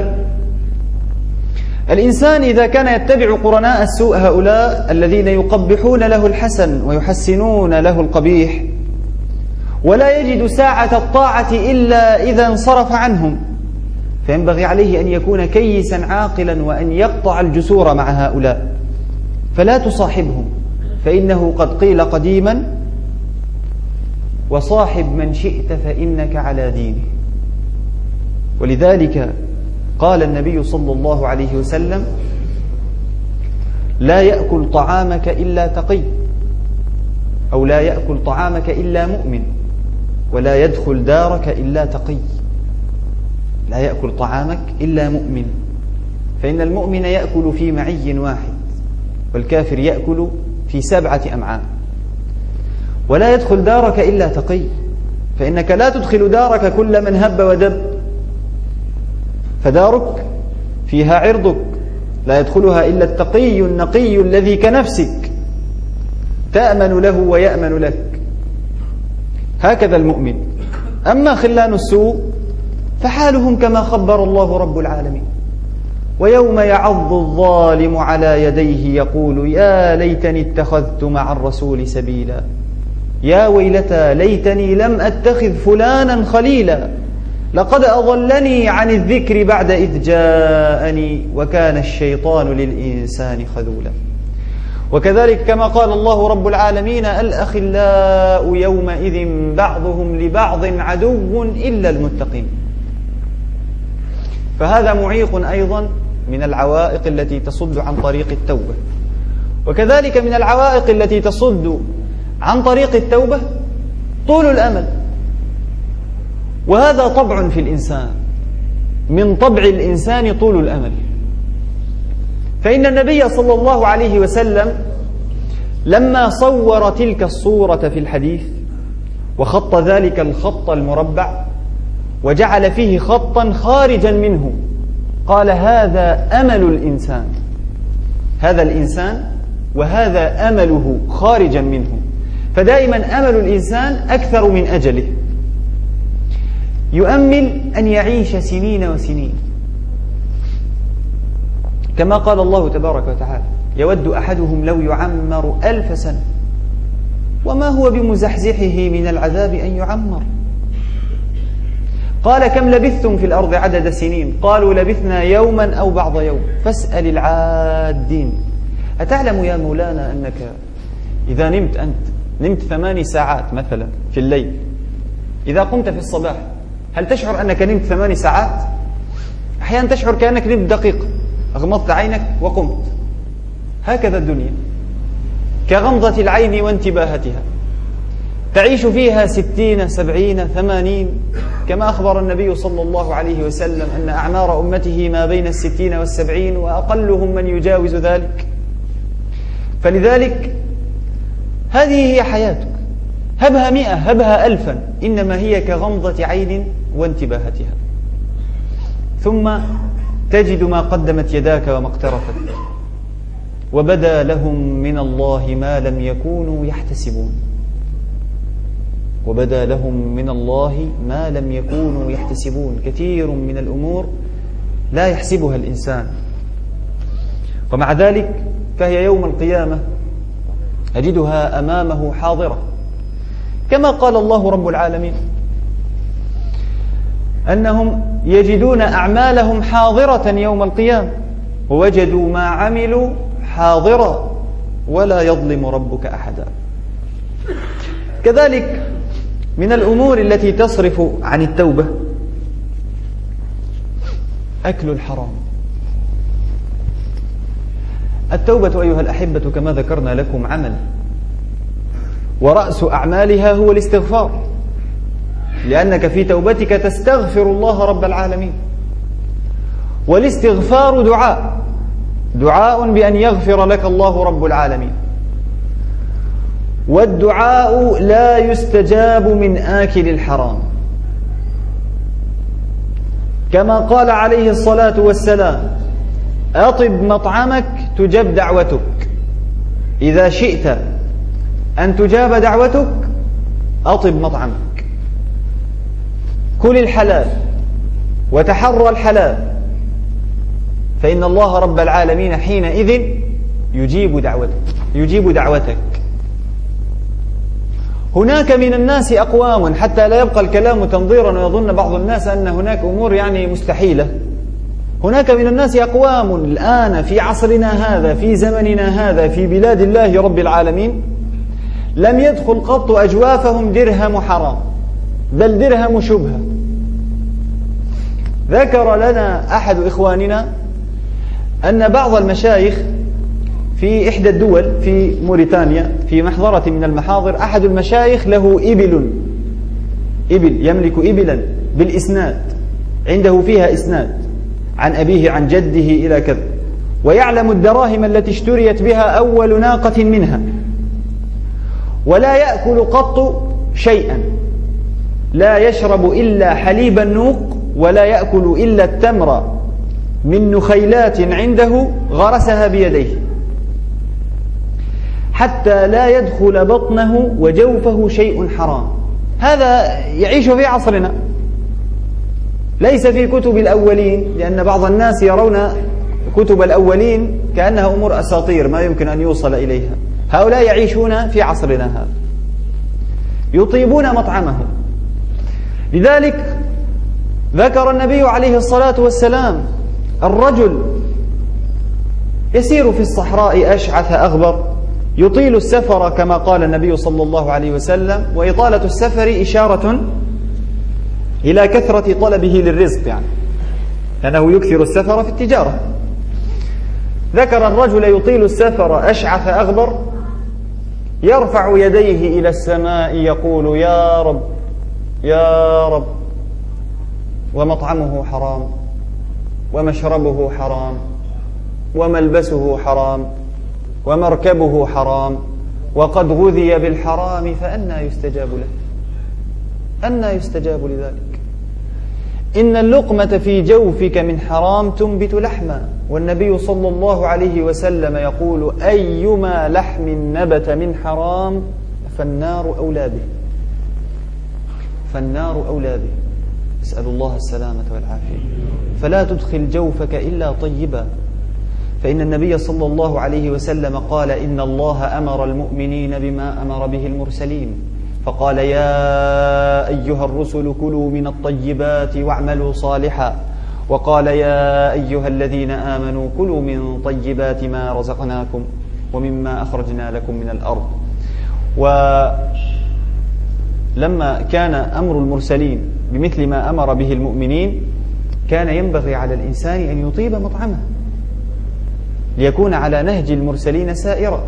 الإنسان إذا كان يتبع قرناء السوء هؤلاء الذين يقبحون له الحسن ويحسنون له القبيح، ولا يجد ساعة الطاعة إلا إذا انصرف عنهم، فينبغي عليه أن يكون كيسا عاقلا وأن يقطع الجسور مع هؤلاء، فلا تصاحبهم، فإنه قد قيل قديما وصاحب من شئت فإنك على دينه. ولذلك قال النبي صلى الله عليه وسلم: لا يأكل طعامك إلا تقي، أو لا يأكل طعامك إلا مؤمن، ولا يدخل دارك إلا تقي. لا يأكل طعامك إلا مؤمن، فإن المؤمن يأكل في معي واحد، والكافر يأكل في سبعة أمعاء. ولا يدخل دارك إلا تقي، فإنك لا تدخل دارك كل من هب ودب، فدارك فيها عرضك، لا يدخلها إلا التقي النقي الذي كنفسك، تأمن له ويأمن لك. هكذا المؤمن. أما خلان السوء فحالهم كما خبر الله رب العالمين: ويوم يعض الظالم على يديه يقول يا ليتني اتخذت مع الرسول سبيلا، يا ويلتى ليتني لم أتخذ فلانا خليلا، لقد أضلني عن الذكر بعد إذ جاءني وكان الشيطان للإنسان خذولا. وكذلك كما قال الله رب العالمين: الأخلاء يومئذ بعضهم لبعض عدو إلا المتقين. فهذا معيق أيضا من العوائق التي تصد عن طريق التوبة. وكذلك من العوائق التي تصد عن طريق التوبة طول الأمل، وهذا طبع في الإنسان، من طبع الإنسان طول الأمل. فإن النبي صلى الله عليه وسلم لما صور تلك الصورة في الحديث وخط ذلك الخط المربع وجعل فيه خطا خارجا منه، قال: هذا أمل الإنسان، هذا الإنسان وهذا أمله خارجا منه. فدائما أمل الإنسان أكثر من أجله، يؤمل أن يعيش سنين وسنين، كما قال الله تبارك وتعالى: يود أحدهم لو يعمر ألف سنة وما هو بمزحزحه من العذاب أن يعمر. قال: كم لبثتم في الأرض عدد سنين؟ قالوا لبثنا يوما أو بعض يوم فاسأل العادين. أتعلم يا مولانا أنك إذا نمت أنت نمت ثماني ساعات مثلا في الليل، إذا قمت في الصباح هل تشعر أنك نمت ثماني ساعات؟ أحيانا تشعر كأنك نمت دقيقة، أغمضت عينك وقمت. هكذا الدنيا كغمضة العين وانتباهتها، تعيش فيها ستين سبعين ثمانين، كما أخبر النبي صلى الله عليه وسلم أن أعمار أمته ما بين الستين والسبعين، وأقلهم من يجاوز ذلك. فلذلك هذه هي حياتك، هبها مئة هبها ألفا، إنما هي كغمضة عين وانتباهتها، ثم تجد ما قدمت يداك وما اقترفت، وبدا لهم من الله ما لم يكونوا يحتسبون، وبدا لهم من الله ما لم يكونوا يحتسبون. كثير من الأمور لا يحسبها الإنسان، ومع ذلك فهي يوم القيامة أجدها أمامه حاضرة، كما قال الله رب العالمين أنهم يجدون أعمالهم حاضرة يوم القيامة ووجدوا ما عملوا حاضرا ولا يظلم ربك أحدا. كذلك من الأمور التي تصرف عن التوبة أكل الحرام. التوبة أيها الأحبة كما ذكرنا لكم عمل، ورأس أعمالها هو الاستغفار، لأنك في توبتك تستغفر الله رب العالمين. والاستغفار دعاء، دعاء بأن يغفر لك الله رب العالمين، والدعاء لا يستجاب من آكل الحرام، كما قال عليه الصلاة والسلام: أطب مطعمك تجب دعوتك. إذا شئت أن تجاب دعوتك أطب مطعمك، كل الحلال وتحرى الحلال، فإن الله رب العالمين حينئذ يجيب دعوتك يجيب دعوتك. هناك من الناس أقوام، حتى لا يبقى الكلام تنظيرا ويظن بعض الناس أن هناك أمور يعني مستحيلة، هناك من الناس أقوام الآن في عصرنا هذا، في زمننا هذا، في بلاد الله رب العالمين، لم يدخل قط أجوافهم درهم حرام، بل درهم شبهة. ذكر لنا أحد إخواننا أن بعض المشايخ في إحدى الدول في موريتانيا في محضرة من المحاضر، أحد المشايخ له إبل إبل يملك إبلا بالإسناد، عنده فيها إسناد عن أبيه عن جده إلى كذا، ويعلم الدراهم التي اشتريت بها أول ناقة منها، ولا يأكل قط شيئا، لا يشرب إلا حليب النوق، ولا يأكل إلا التمر من نخيلات عنده غرسها بيديه، حتى لا يدخل بطنه وجوفه شيء حرام. هذا يعيش في عصرنا، ليس في كتب الأولين، لأن بعض الناس يرون كتب الأولين كأنها أمور أساطير ما يمكن أن يوصل إليها. هؤلاء يعيشون في عصرنا هذا، يطيبون مطعمهم. لذلك ذكر النبي عليه الصلاة والسلام الرجل يسير في الصحراء أشعث أغبر يطيل السفر، كما قال النبي صلى الله عليه وسلم، وإطالة السفر إشارة إلى كثرة طلبه للرزق، يعني لأنه يكثر السفر في التجارة. ذكر الرجل يطيل السفر أشعث أغبر يرفع يديه إلى السماء يقول يا رب يا رب، ومطعمه حرام، ومشربه حرام، وملبسه حرام، ومركبه حرام، وقد غذي بالحرام، فأنى يستجاب له؟ أنى يستجاب لذلك؟ إن اللقمة في جوفك من حرام تنبت لحما، والنبي صلى الله عليه وسلم يقول أيما لحم نبت من حرام فالنار أولى به، فالنار أولى به. اسأل الله السلامة والعافية. فلا تدخل جوفك إلا طيبا، فإن النبي صلى الله عليه وسلم قال إن الله أمر المؤمنين بما أمر به المرسلين، فقال يا أيها الرسل كلوا من الطيبات واعملوا صالحا، وقال يا أيها الذين آمنوا كلوا من طيبات ما رزقناكم ومما أخرجنا لكم من الأرض. ولما كان أمر المرسلين بمثل ما أمر به المؤمنين، كان ينبغي على الإنسان أن يطيب مطعمه ليكون على نهج المرسلين سائرا.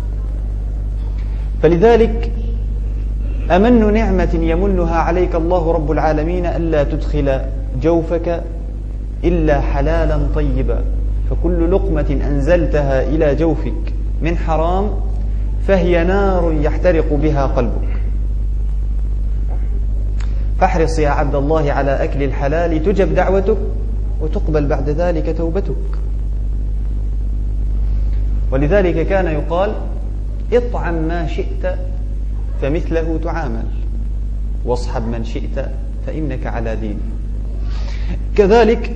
فلذلك أمن نعمة يمنها عليك الله رب العالمين ألا تدخل جوفك إلا حلالا طيبا، فكل لقمة أنزلتها إلى جوفك من حرام فهي نار يحترق بها قلبك. فاحرص يا عبد الله على أكل الحلال تجب دعوتك وتقبل بعد ذلك توبتك. ولذلك كان يقال اطعم ما شئت فمثله تعامل، واصحب من شئت فإنك على دين. كذلك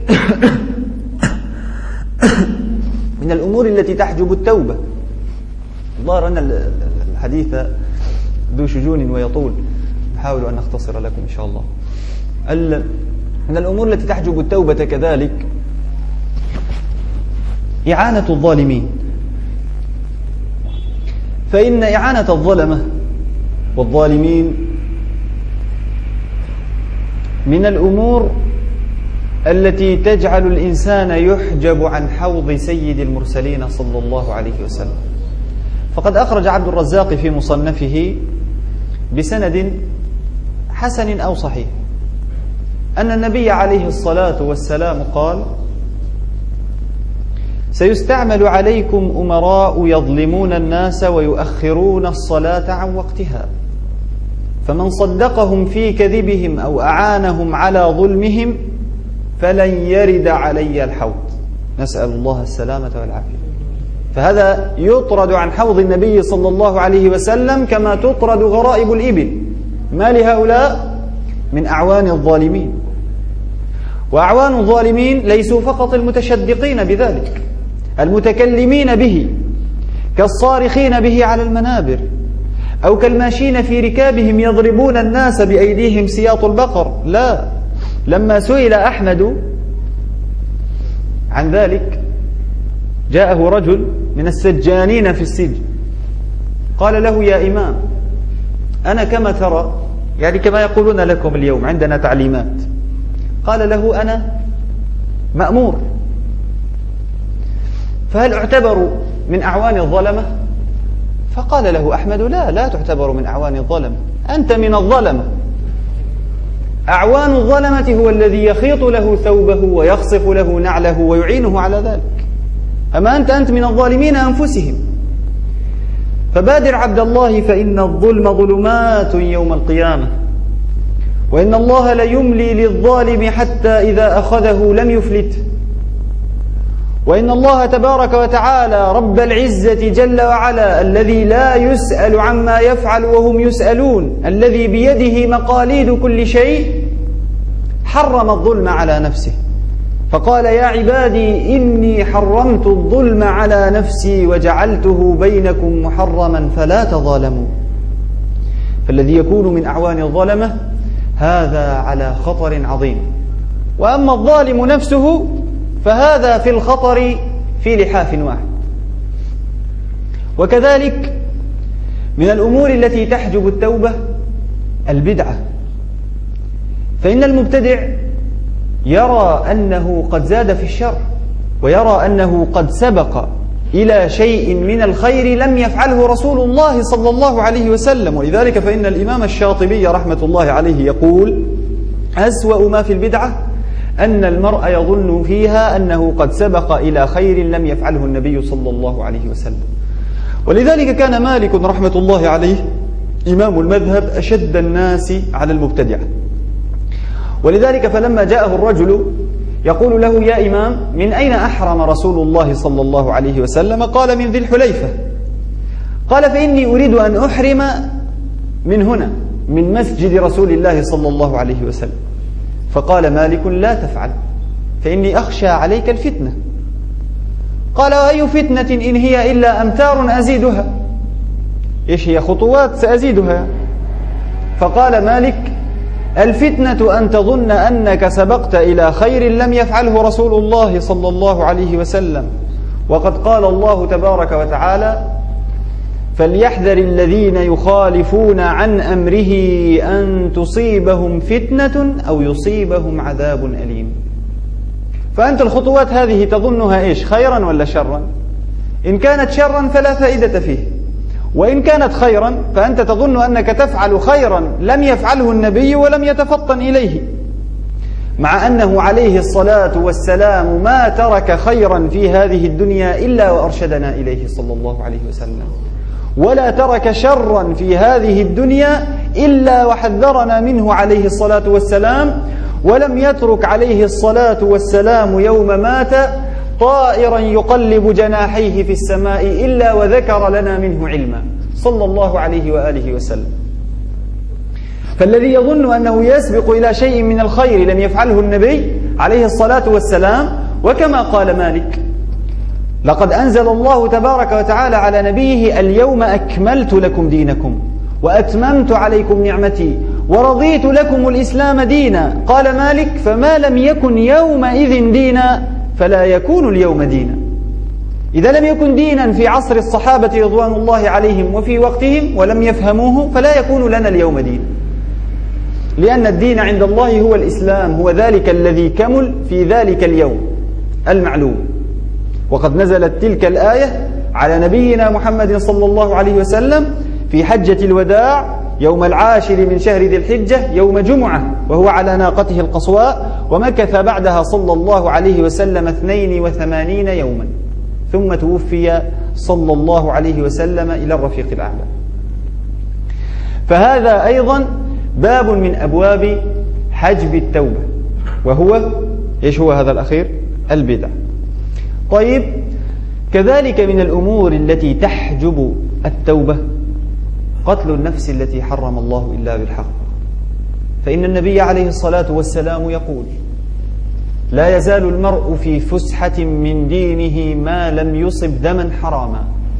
من الأمور التي تحجب التوبة، ظهر أن الحديث ذو شجون ويطول، نحاول أن نختصر لكم إن شاء الله. من الأمور التي تحجب التوبة كذلك إعانة الظالمين، فإن إعانة الظلمة والظالمين من الأمور التي تجعل الإنسان يحجب عن حوض سيد المرسلين صلى الله عليه وسلم. فقد أخرج عبد الرزاق في مصنفه بسند حسن أو صحيح أن النبي عليه الصلاة والسلام قال سيستعمل عليكم أمراء يظلمون الناس ويؤخرون الصلاة عن وقتها، فمن صدقهم في كذبهم أو أعانهم على ظلمهم فلن يرد علي الحوض. نسأل الله السلامة والعافية. فهذا يطرد عن حوض النبي صلى الله عليه وسلم كما تطرد غرائب الإبل. ما لهؤلاء من أعوان الظالمين، وأعوان الظالمين ليسوا فقط المتشدقين بذلك، المتكلمين به كالصارخين به على المنابر، أو كالماشين في ركابهم يضربون الناس بأيديهم سياط البقر. لا، لما سئل أحمد عن ذلك جاءه رجل من السجانين في السجن قال له يا إمام أنا كما ترى، يعني كما يقولون لكم اليوم عندنا تعليمات. قال له أنا مأمور، فهل أعتبر من أعوان الظلمة؟ فقال له أحمد لا لا تعتبر من أعوان الظلمة، أنت من الظلمة. أعوان الظلمة هو الذي يخيط له ثوبه ويخصف له نعله ويعينه على ذلك، أما أنت أنت من الظالمين أنفسهم. فبادر عبد الله فإن الظلم ظلمات يوم القيامة، وإن الله ليملي للظالم حتى إذا أخذه لم يفلته، وإن الله تبارك وتعالى رب العزة جل وعلا الذي لا يسأل عما يفعل وهم يسألون، الذي بيده مقاليد كل شيء، حرم الظلم على نفسه، فقال يا عبادي إني حرمت الظلم على نفسي وجعلته بينكم محرما فلا تظالموا. فالذي يكون من أعوان الظلمة هذا على خطر عظيم، وأما الظالم نفسه فهذا في الخطر في لحاف واحد. وكذلك من الأمور التي تحجب التوبة البدعة، فإن المبتدع يرى أنه قد زاد في الشر، ويرى أنه قد سبق إلى شيء من الخير لم يفعله رسول الله صلى الله عليه وسلم. ولذلك فإن الإمام الشاطبي رحمة الله عليه يقول أسوأ ما في البدعة أن المرء يظن فيها أنه قد سبق إلى خير لم يفعله النبي صلى الله عليه وسلم. ولذلك كان مالك رحمة الله عليه إمام المذهب أشد الناس على المبتدعة. ولذلك فلما جاءه الرجل يقول له يا إمام من أين أحرم رسول الله صلى الله عليه وسلم؟ قال من ذي الحليفة. قال فإني أريد أن أحرم من هنا من مسجد رسول الله صلى الله عليه وسلم. فقال مالك لا تفعل فإني أخشى عليك الفتنة. قال وأي فتنة إن هي إلا أمتار أزيدها، إيش هي؟ خطوات سأزيدها. فقال مالك الفتنة أن تظن أنك سبقت إلى خير لم يفعله رسول الله صلى الله عليه وسلم، وقد قال الله تبارك وتعالى فليحذر الذين يخالفون عن أمره أن تصيبهم فتنة أو يصيبهم عذاب أليم. فأنت الخطوات هذه تظنها إيش؟ خيرا ولا شرا؟ إن كانت شرا فلا فائدة فيه، وإن كانت خيرا فأنت تظن أنك تفعل خيرا لم يفعله النبي ولم يتفطن إليه، مع أنه عليه الصلاة والسلام ما ترك خيرا في هذه الدنيا إلا وأرشدنا إليه صلى الله عليه وسلم، ولا ترك شرا في هذه الدنيا إلا وحذرنا منه عليه الصلاة والسلام، ولم يترك عليه الصلاة والسلام يوم مات طائرا يقلب جناحيه في السماء إلا وذكر لنا منه علما صلى الله عليه وآله وسلم. فالذي يظن أنه يسبق إلى شيء من الخير لم يفعله النبي عليه الصلاة والسلام، وكما قال مالك لقد أنزل الله تبارك وتعالى على نبيه اليوم أكملت لكم دينكم وأتممت عليكم نعمتي ورضيت لكم الإسلام دينا. قال مالك فما لم يكن يومئذ دينا فلا يكون اليوم دينا. إذا لم يكن دينا في عصر الصحابة رضوان الله عليهم وفي وقتهم ولم يفهموه فلا يكون لنا اليوم دين، لأن الدين عند الله هو الإسلام، هو ذلك الذي كمل في ذلك اليوم المعلوم. وقد نزلت تلك الآية على نبينا محمد صلى الله عليه وسلم في حجة الوداع يوم العاشر من شهر ذي الحجة يوم جمعة وهو على ناقته القصواء، ومكث بعدها صلى الله عليه وسلم اثنين وثمانين يوما ثم توفي صلى الله عليه وسلم إلى الرفيق الأعلى. فهذا أيضا باب من أبواب حجب التوبة، وهو إيش هو هذا الأخير؟ البدع. طيب كذلك من الأمور التي تحجب التوبة قتل النفس التي حرم الله إلا بالحق. فإن النبي عليه الصلاة والسلام يقول لا يزال المرء في فسحة من دينه ما لم يصب دما حراما.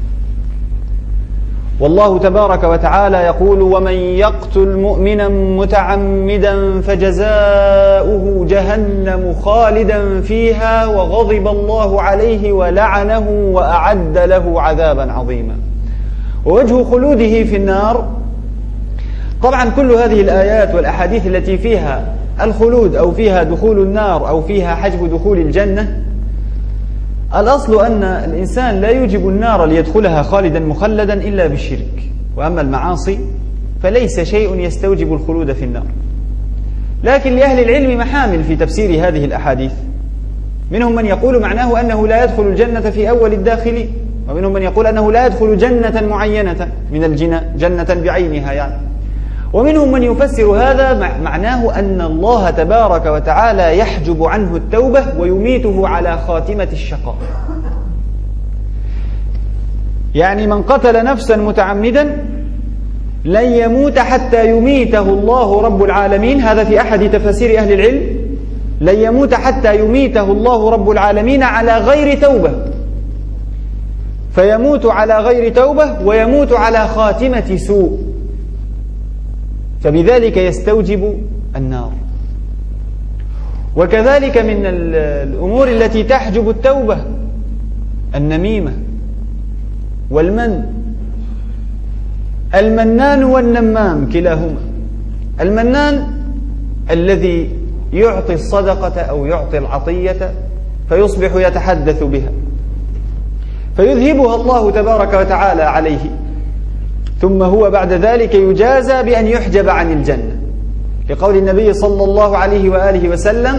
والله تبارك وتعالى يقول ومن يقتل مؤمنا متعمدا فجزاؤه جهنم خالدا فيها وغضب الله عليه ولعنه وأعد له عذابا عظيما. ووجه خلوده في النار طبعا كل هذه الآيات والأحاديث التي فيها الخلود أو فيها دخول النار أو فيها حجب دخول الجنة، الأصل أن الإنسان لا يوجب النار ليدخلها خالدا مخلدا إلا بالشرك. وأما المعاصي فليس شيء يستوجب الخلود في النار. لكن لأهل العلم محامل في تفسير هذه الأحاديث، منهم من يقول معناه أنه لا يدخل الجنة في أول الداخلين، ومنهم من يقول أنه لا يدخل جنة معينة من الجنة، جنة بعينها يعني. ومنهم من يفسر هذا معناه أن الله تبارك وتعالى يحجب عنه التوبة ويميته على خاتمة الشقاء. يعني من قتل نفسا متعمدا لن يموت حتى يميته الله رب العالمين، هذا في أحد تفاسير أهل العلم، لن يموت حتى يميته الله رب العالمين على غير توبة، فيموت على غير توبة ويموت على خاتمة سوء، فبذلك يستوجب النار. وكذلك من الأمور التي تحجب التوبة النميمة والمن. المنان والنمام كلاهما. المنان الذي يعطي الصدقة أو يعطي العطية فيصبح يتحدث بها فيذهبها الله تبارك وتعالى عليه، ثم هو بعد ذلك يجازى بأن يحجب عن الجنة، لقول النبي صلى الله عليه وآله وسلم: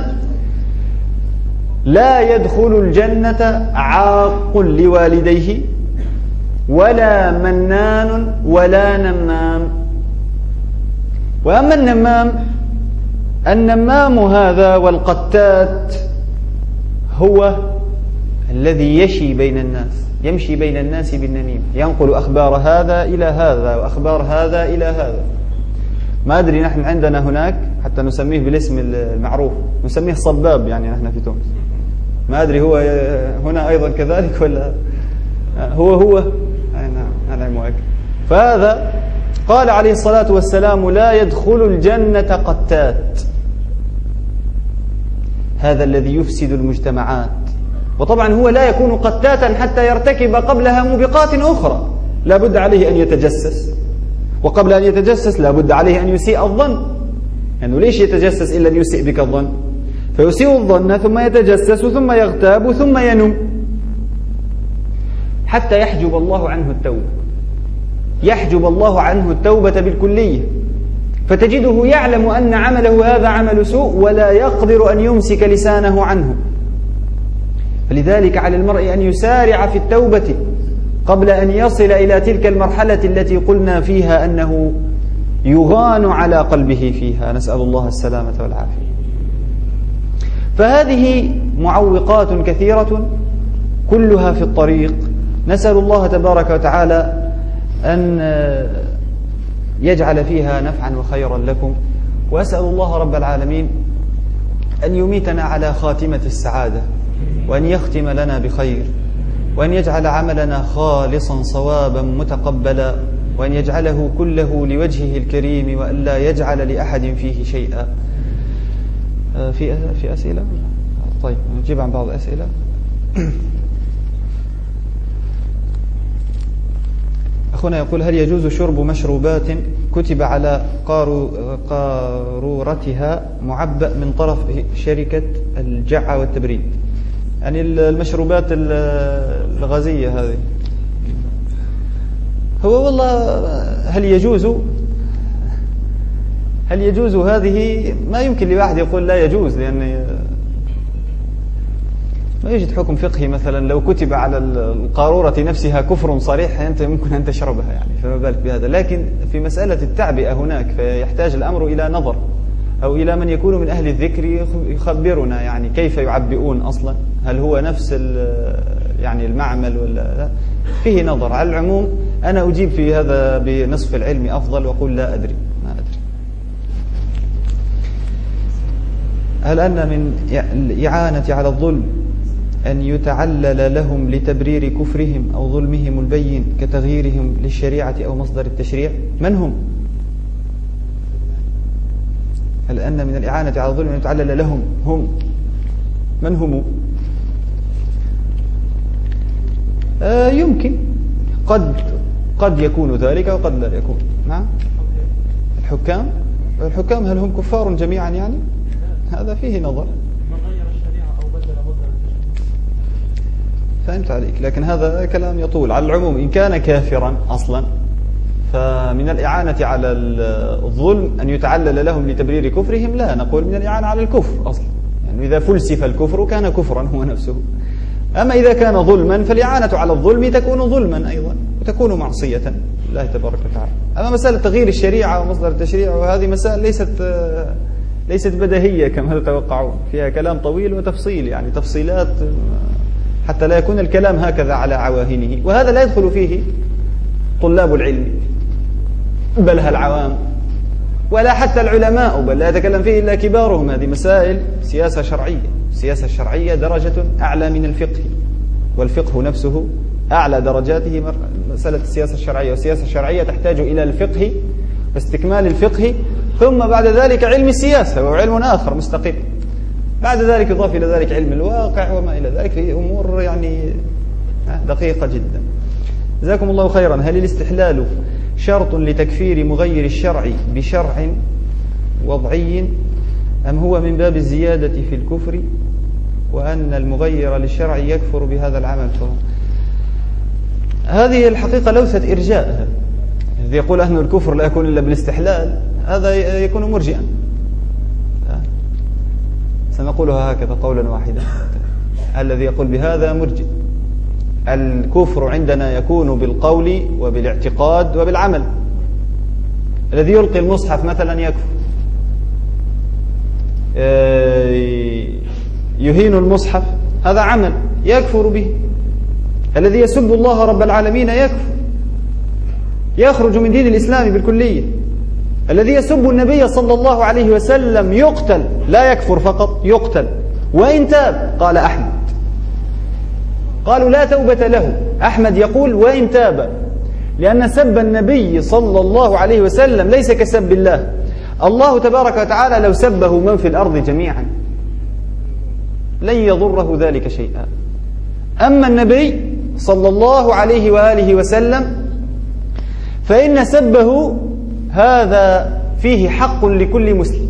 لا يدخل الجنة عاق لوالديه ولا منان ولا نمام. وأما النمام، النمام هذا والقتات هو الذي يشي بين الناس، يمشي بين الناس بالنميمة، ينقل أخبار هذا إلى هذا وأخبار هذا إلى هذا. ما أدري، نحن عندنا هناك حتى نسميه بالاسم المعروف، نسميه صباب يعني نحن في تونس. ما أدري هو هنا أيضا كذلك ولا هو هو نعم أنا مؤكد. فهذا قال عليه الصلاة والسلام: لا يدخل الجنة قتات، هذا الذي يفسد المجتمعات. وطبعا هو لا يكون قتاتا حتى يرتكب قبلها موبقات أخرى، لا بد عليه أن يتجسس، وقبل أن يتجسس لا بد عليه أن يسيء الظن، لأنه يعني ليش يتجسس إلا أن يسيء بك الظن؟ فيسيء الظن ثم يتجسس ثم يغتاب ثم ينم، حتى يحجب الله عنه التوبة، يحجب الله عنه التوبة بالكلية، فتجده يعلم أن عمله هذا عمل سوء ولا يقدر أن يمسك لسانه عنه. فلذلك على المرء أن يسارع في التوبة قبل أن يصل إلى تلك المرحلة التي قلنا فيها أنه يغان على قلبه فيها، نسأل الله السلامة والعافية. فهذه معوقات كثيرة كلها في الطريق، نسأل الله تبارك وتعالى أن يجعل فيها نفعا وخيرا لكم، وأسأل الله رب العالمين أن يميتنا على خاتمة السعادة، وأن يختم لنا بخير، وأن يجعل عملنا خالصا صوابا متقبلا، وأن يجعله كله لوجهه الكريم، وأن لا يجعل لأحد فيه شيئا. في في أسئلة؟ طيب نجيب عن بعض الأسئلة. أخونا يقول: هل يجوز شرب مشروبات كتب على قارورتها معبأ من طرف شركة الجعة والتبريد؟ يعني المشروبات الغازية هذه، هو والله هل يجوز هل يجوز هذه؟ ما يمكن لواحد يقول لا يجوز، لأن ما يوجد حكم فقهي مثلا لو كتب على القارورة نفسها كفر صريح أنت ممكن أن تشربها، يعني فما بالك بهذا. لكن في مسألة التعبئة هناك فيحتاج الأمر إلى نظر، أو إلى من يكون من أهل الذكر يخبرنا يعني كيف يعبئون أصلا، هل هو نفس يعني المعمل ولا لا، فيه نظر. على العموم أنا أجيب في هذا بنصف العلم أفضل، وأقول لا أدري ما أدري. هل أن من الإعانة على الظلم أن يتعلل لهم لتبرير كفرهم أو ظلمهم البين كتغييرهم للشريعة أو مصدر التشريع؟ من هم؟ هل أن من الإعانة على الظلم أن يتعلل لهم؟ هم من هم؟ آه يمكن، قد قد يكون ذلك وقد لا يكون. نعم، الحكام الحكام هل هم كفار جميعا يعني؟ هذا فيه نظر. فهمت عليك، لكن هذا كلام يطول. على العموم إن كان كافرا أصلا فمن الإعانة على الظلم أن يتعلل لهم لتبرير كفرهم، لا نقول من الإعانة على الكفر أصلا، يعني إذا فلسف الكفر كان كفرا هو نفسه. أما إذا كان ظلما فالإعانة على الظلم تكون ظلما أيضا وتكون معصية لله تبارك وتعالى. أما مسألة تغيير الشريعة ومصدر التشريع وهذه مسائل ليست ليست بديهية كما تتوقعون، فيها كلام طويل وتفصيل، يعني تفصيلات حتى لا يكون الكلام هكذا على عواهنه، وهذا لا يدخل فيه طلاب العلم بل العوام ولا حتى العلماء، بل لا يتكلم فيه إلا كبارهم. هذه مسائل سياسة شرعية، السياسة الشرعية درجة أعلى من الفقه، والفقه نفسه أعلى درجاته مسألة السياسة الشرعية، والسياسة الشرعية تحتاج إلى الفقه واستكمال الفقه، ثم بعد ذلك علم السياسة وهو علم آخر مستقل. بعد ذلك يضاف إلى ذلك علم الواقع وما إلى ذلك، في أمور يعني دقيقة جدا. جزاكم الله خيرا. هل الاستحلال شرط لتكفير مغير الشرع بشرع وضعي، أم هو من باب الزيادة في الكفر وأن المغير للشرع يكفر بهذا العمل؟ هذه الحقيقة لوثة إرجاء. الذي يقول أن الكفر لا يكون إلا بالاستحلال هذا يكون مرجئا. سنقولها هكذا قولا واحدا، الذي يقول بهذا مرجئ. الكفر عندنا يكون بالقول وبالاعتقاد وبالعمل. الذي يلقي المصحف مثلا يكفر، يهين المصحف هذا عمل يكفر به. الذي يسب الله رب العالمين يكفر، يخرج من دين الإسلام بالكلية. الذي يسب النبي صلى الله عليه وسلم يقتل، لا يكفر فقط يقتل وإن تاب. قال أحمد، قالوا لا توبة له. أحمد يقول وإن تاب، لأن سب النبي صلى الله عليه وسلم ليس كسب الله. الله تبارك وتعالى لو سبه من في الأرض جميعا لن يضره ذلك شيئا. أما النبي صلى الله عليه وآله وسلم فإن سبه هذا فيه حق لكل مسلم.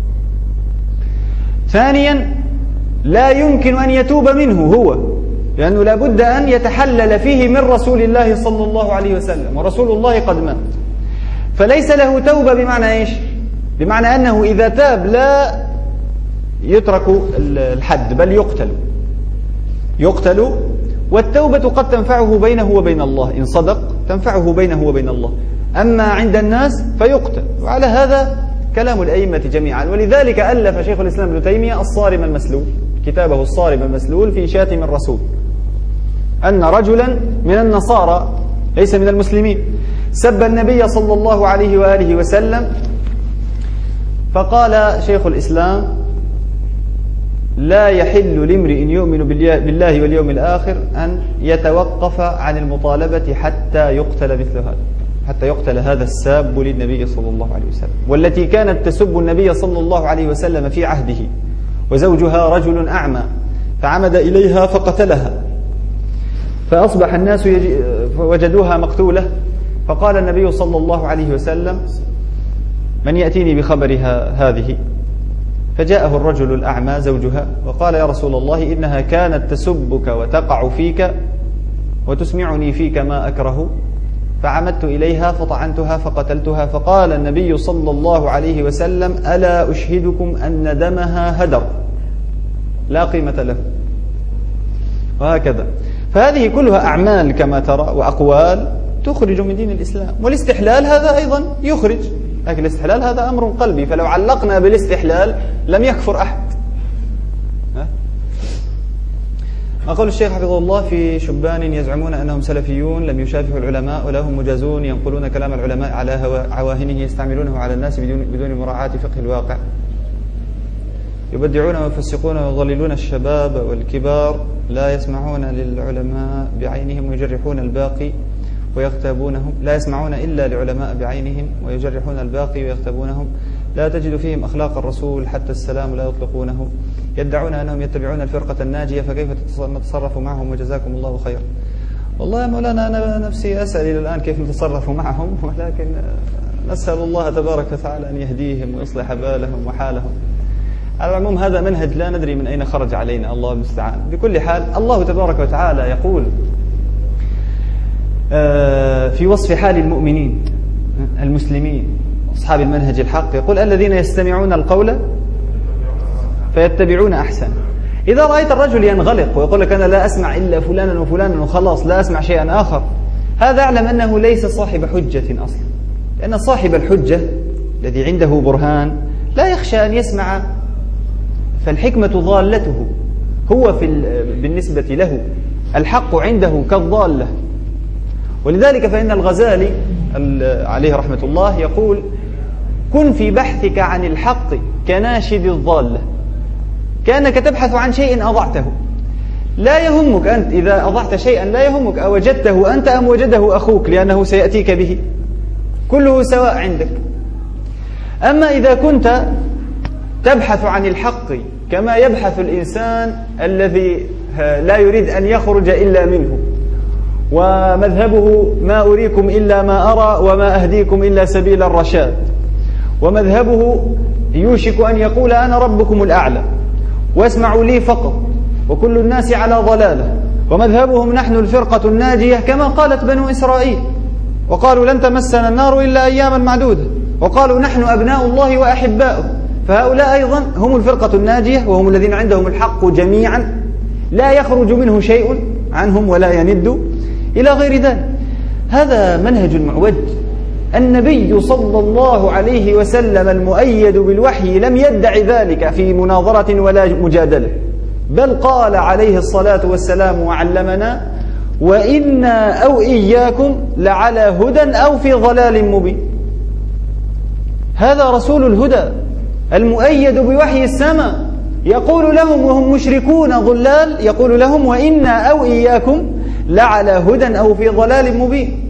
ثانيا لا يمكن أن يتوب منه هو، لأنه لا بد أن يتحلل فيه من رسول الله صلى الله عليه وسلم، ورسول الله قد مات، فليس له توبة. بمعنى إيش؟ بمعنى أنه إذا تاب لا يترك الحد بل يقتل يقتل والتوبة قد تنفعه بينه وبين الله، إن صدق تنفعه بينه وبين الله. أما عند الناس فيقتل. وعلى هذا كلام الأئمة جميعا. ولذلك ألف شيخ الإسلام ابن تيمية الصارم المسلول، كتابه الصارم المسلول في شاتم الرسول، أن رجلا من النصارى ليس من المسلمين سب النبي صلى الله عليه وآله وسلم، فقال شيخ الإسلام لا يحل لامرئ يؤمن بالله واليوم الآخر أن يتوقف عن المطالبة حتى يقتل مثل هذا، حتى يقتل هذا الساب للنبي صلى الله عليه وسلم، والتي كانت تسب النبي صلى الله عليه وسلم في عهده، وزوجها رجل أعمى فعمد إليها فقتلها، فأصبح الناس وجدوها مقتولة، فقال النبي صلى الله عليه وسلم من يأتيني بخبرها هذه؟ فجاءه الرجل الأعمى زوجها وقال يا رسول الله إنها كانت تسبك وتقع فيك وتسمعني فيك ما أكره، فعمدت إليها فطعنتها فقتلتها. فقال النبي صلى الله عليه وسلم ألا أشهدكم أن دمها هدر لا قيمة له. وهكذا. فهذه كلها أعمال كما ترى وأقوال تخرج من دين الإسلام، والاستحلال هذا أيضا يخرج، لكن الاستحلال هذا أمر قلبي، فلو علقنا بالاستحلال لم يكفر أحد. أقول الشيخ حفظه الله في شبان يزعمون أنهم سلفيون لم يشافهوا العلماء ولا هم مجازون، ينقلون كلام العلماء على عواهنه يستعملونه على الناس بدون, بدون مراعاة فقه الواقع، يبدعون ويفسقون ويضللون الشباب والكبار، لا يسمعون للعلماء بعينهم ويجرحون الباقي ويغتابونهم، لا يسمعون إلا لعلماء بعينهم ويجرحون الباقي ويغتابونهم، لا تجد فيهم أخلاق الرسول حتى السلام لا يطلقونه، يدعون أنهم يتبعون الفرقة الناجية، فكيف نتصرف معهم وجزاكم الله خيرا. والله يا مولانا أنا نفسي أسأل إلى الآن كيف نتصرف معهم، ولكن نسأل الله تبارك وتعالى أن يهديهم ويصلح بالهم وحالهم. على العموم هذا منهج لا ندري من أين خرج علينا، الله المستعان. بكل حال الله تبارك وتعالى يقول في وصف حال المؤمنين المسلمين أصحاب المنهج الحق، يقول الذين يستمعون القول فيتبعون أحسن. إذا رأيت الرجل ينغلق ويقول لك أنا لا أسمع إلا فلانا وفلانا وخلاص لا أسمع شيئا آخر، هذا أعلم أنه ليس صاحب حجة أصلا، لأن صاحب الحجة الذي عنده برهان لا يخشى أن يسمع، فالحكمة ضالته، هو في بالنسبة له الحق عنده كالضالة. ولذلك فإن الغزالي عليه رحمة الله يقول كن في بحثك عن الحق كناشد الضالة، كأنك تبحث عن شيء أضعته، لا يهمك أنت إذا أضعت شيئا، لا يهمك أوجدته أنت أم وجده أخوك، لأنه سيأتيك به، كله سواء عندك. أما إذا كنت تبحث عن الحق كما يبحث الإنسان الذي لا يريد أن يخرج إلا منه، ومذهبه ما أريكم إلا ما أرى وما أهديكم إلا سبيل الرشاد، ومذهبه يوشك أن يقول أنا ربكم الأعلى واسمعوا لي فقط وكل الناس على ضلالة، ومذهبهم نحن الفرقة الناجية كما قالت بنو إسرائيل، وقالوا لن تمسنا النار إلا أياما معدودة، وقالوا نحن أبناء الله وأحباؤه، فهؤلاء أيضا هم الفرقة الناجية، وهم الذين عندهم الحق جميعا لا يخرج منه شيء عنهم ولا يند إلى غير ذلك. هذا منهج معوج. النبي صلى الله عليه وسلم المؤيد بالوحي لم يدع ذلك في مناظرة ولا مجادلة، بل قال عليه الصلاة والسلام وعلمنا وإنا أو إياكم لعلى هدى أو في ضلال مبين. هذا رسول الهدى المؤيد بوحي السماء، يقول لهم وهم مشركون ضلال، يقول لهم وإنا أو إياكم لعلى هدى أو في ضلال مبين.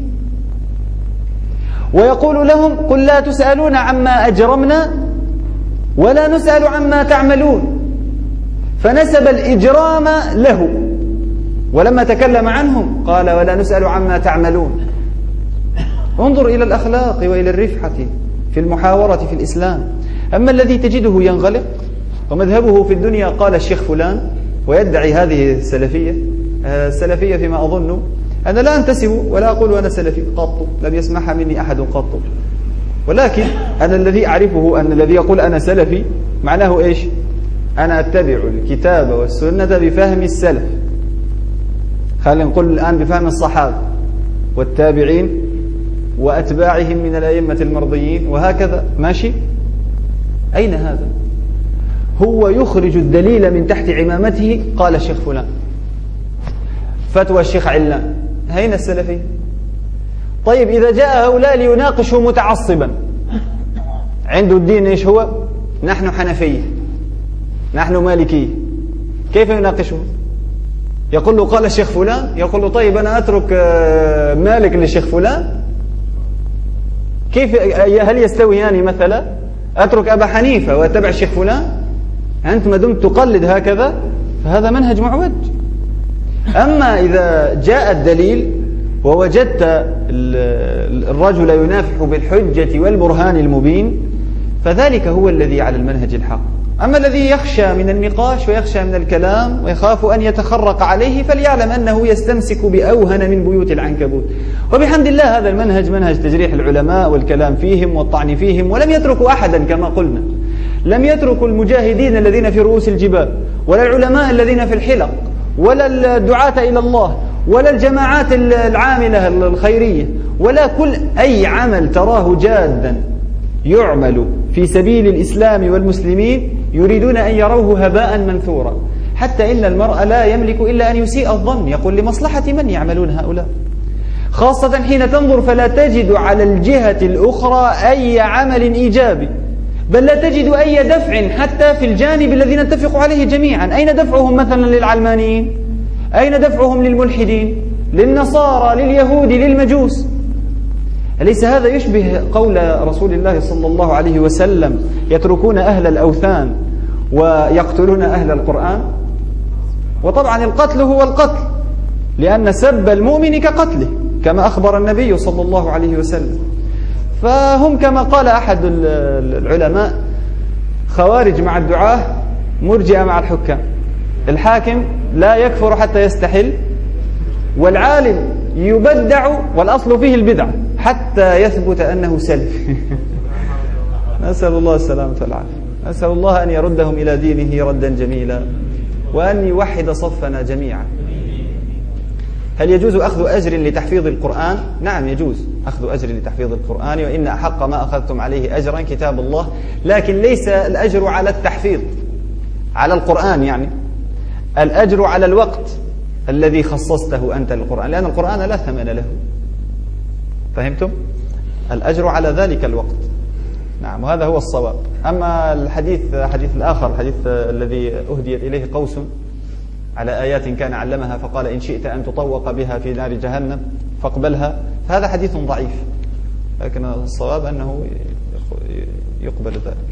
ويقول لهم قل لا تسألون عما أجرمنا ولا نسأل عما تعملون، فنسب الإجرام له، ولما تكلم عنهم قال ولا نسأل عما تعملون. انظر إلى الأخلاق وإلى الرفحة في المحاورة في الإسلام. أما الذي تجده ينغلق ومذهبه في الدنيا قال الشيخ فلان ويدعي هذه السلفية، السلفية فيما أظن أنا لا أنتسب ولا أقول أنا سلفي قط، لم يسمعها مني أحد قط، ولكن أنا الذي أعرفه أن الذي يقول أنا سلفي معناه إيش؟ أنا أتبع الكتاب والسنة بفهم السلف، خلينا نقول الآن بفهم الصحابة والتابعين وأتباعهم من الأئمة المرضيين وهكذا ماشي. أين هذا؟ هو يخرج الدليل من تحت عمامته، قال الشيخ فلان، فتوى الشيخ علان، أين السلفي؟ طيب إذا جاء هؤلاء ليناقشوا متعصبا عنده الدين إيش هو؟ نحن حنفية، نحن مالكية، كيف يناقشه؟ يقول له قال الشيخ فلان، يقول له طيب أنا أترك مالك للشيخ فلان، كيف هل يستويان مثلا؟ أترك أبا حنيفة وأتبع الشيخ فلان؟ أنت ما دمت تقلد هكذا فهذا منهج معوج. أما إذا جاء الدليل ووجدت الرجل ينافح بالحجة والبرهان المبين فذلك هو الذي على المنهج الحق. أما الذي يخشى من النقاش ويخشى من الكلام ويخاف أن يتخرق عليه فليعلم أنه يستمسك بأوهن من بيوت العنكبوت. وبحمد الله هذا المنهج منهج تجريح العلماء والكلام فيهم والطعن فيهم، ولم يتركوا أحدا كما قلنا، لم يتركوا المجاهدين الذين في رؤوس الجبال ولا العلماء الذين في الحلق ولا الدعاة إلى الله ولا الجماعات العاملة الخيرية ولا كل أي عمل تراه جادا يعمل في سبيل الإسلام والمسلمين يريدون أن يروه هباء منثورا، حتى إن المرء لا يملك إلا أن يسيء الظن، يقول لمصلحة من يعملون هؤلاء، خاصة حين تنظر فلا تجد على الجهة الأخرى أي عمل إيجابي، بل لا تجد أي دفع حتى في الجانب الذي نتفق عليه جميعا. أين دفعهم مثلا للعلمانيين؟ أين دفعهم للملحدين، للنصارى، لليهود، للمجوس؟ أليس هذا يشبه قول رسول الله صلى الله عليه وسلم يتركون أهل الأوثان ويقتلون أهل القرآن؟ وطبعا القتل هو القتل، لأن سب المؤمن كقتله كما أخبر النبي صلى الله عليه وسلم. فهم كما قال أحد العلماء خوارج مع الدعاة، مرجئة مع الحكام. الحاكم لا يكفر حتى يستحل، والعالم يبدع والأصل فيه البدعة حتى يثبت أنه سلف. نسأل الله السلامة والعافية، نسأل الله أن يردهم إلى دينه ردا جميلا، وأن يوحد صفنا جميعا. هل يجوز أخذ أجر لتحفيظ القرآن؟ نعم يجوز أخذ أجر لتحفيظ القرآن، وإن أحق ما أخذتم عليه أجرا كتاب الله، لكن ليس الأجر على التحفيظ على القرآن، يعني الأجر على الوقت الذي خصصته أنت للقرآن، لأن القرآن لا ثمن له. فهمتم؟ الأجر على ذلك الوقت. نعم، وهذا هو الصواب. أما الحديث حديث الآخر، الحديث الذي أهديت إليه قوس على آيات كان علمها فقال إن شئت أن تطوق بها في نار جهنم فاقبلها، فهذا حديث ضعيف، لكن الصواب أنه يقبل ذلك.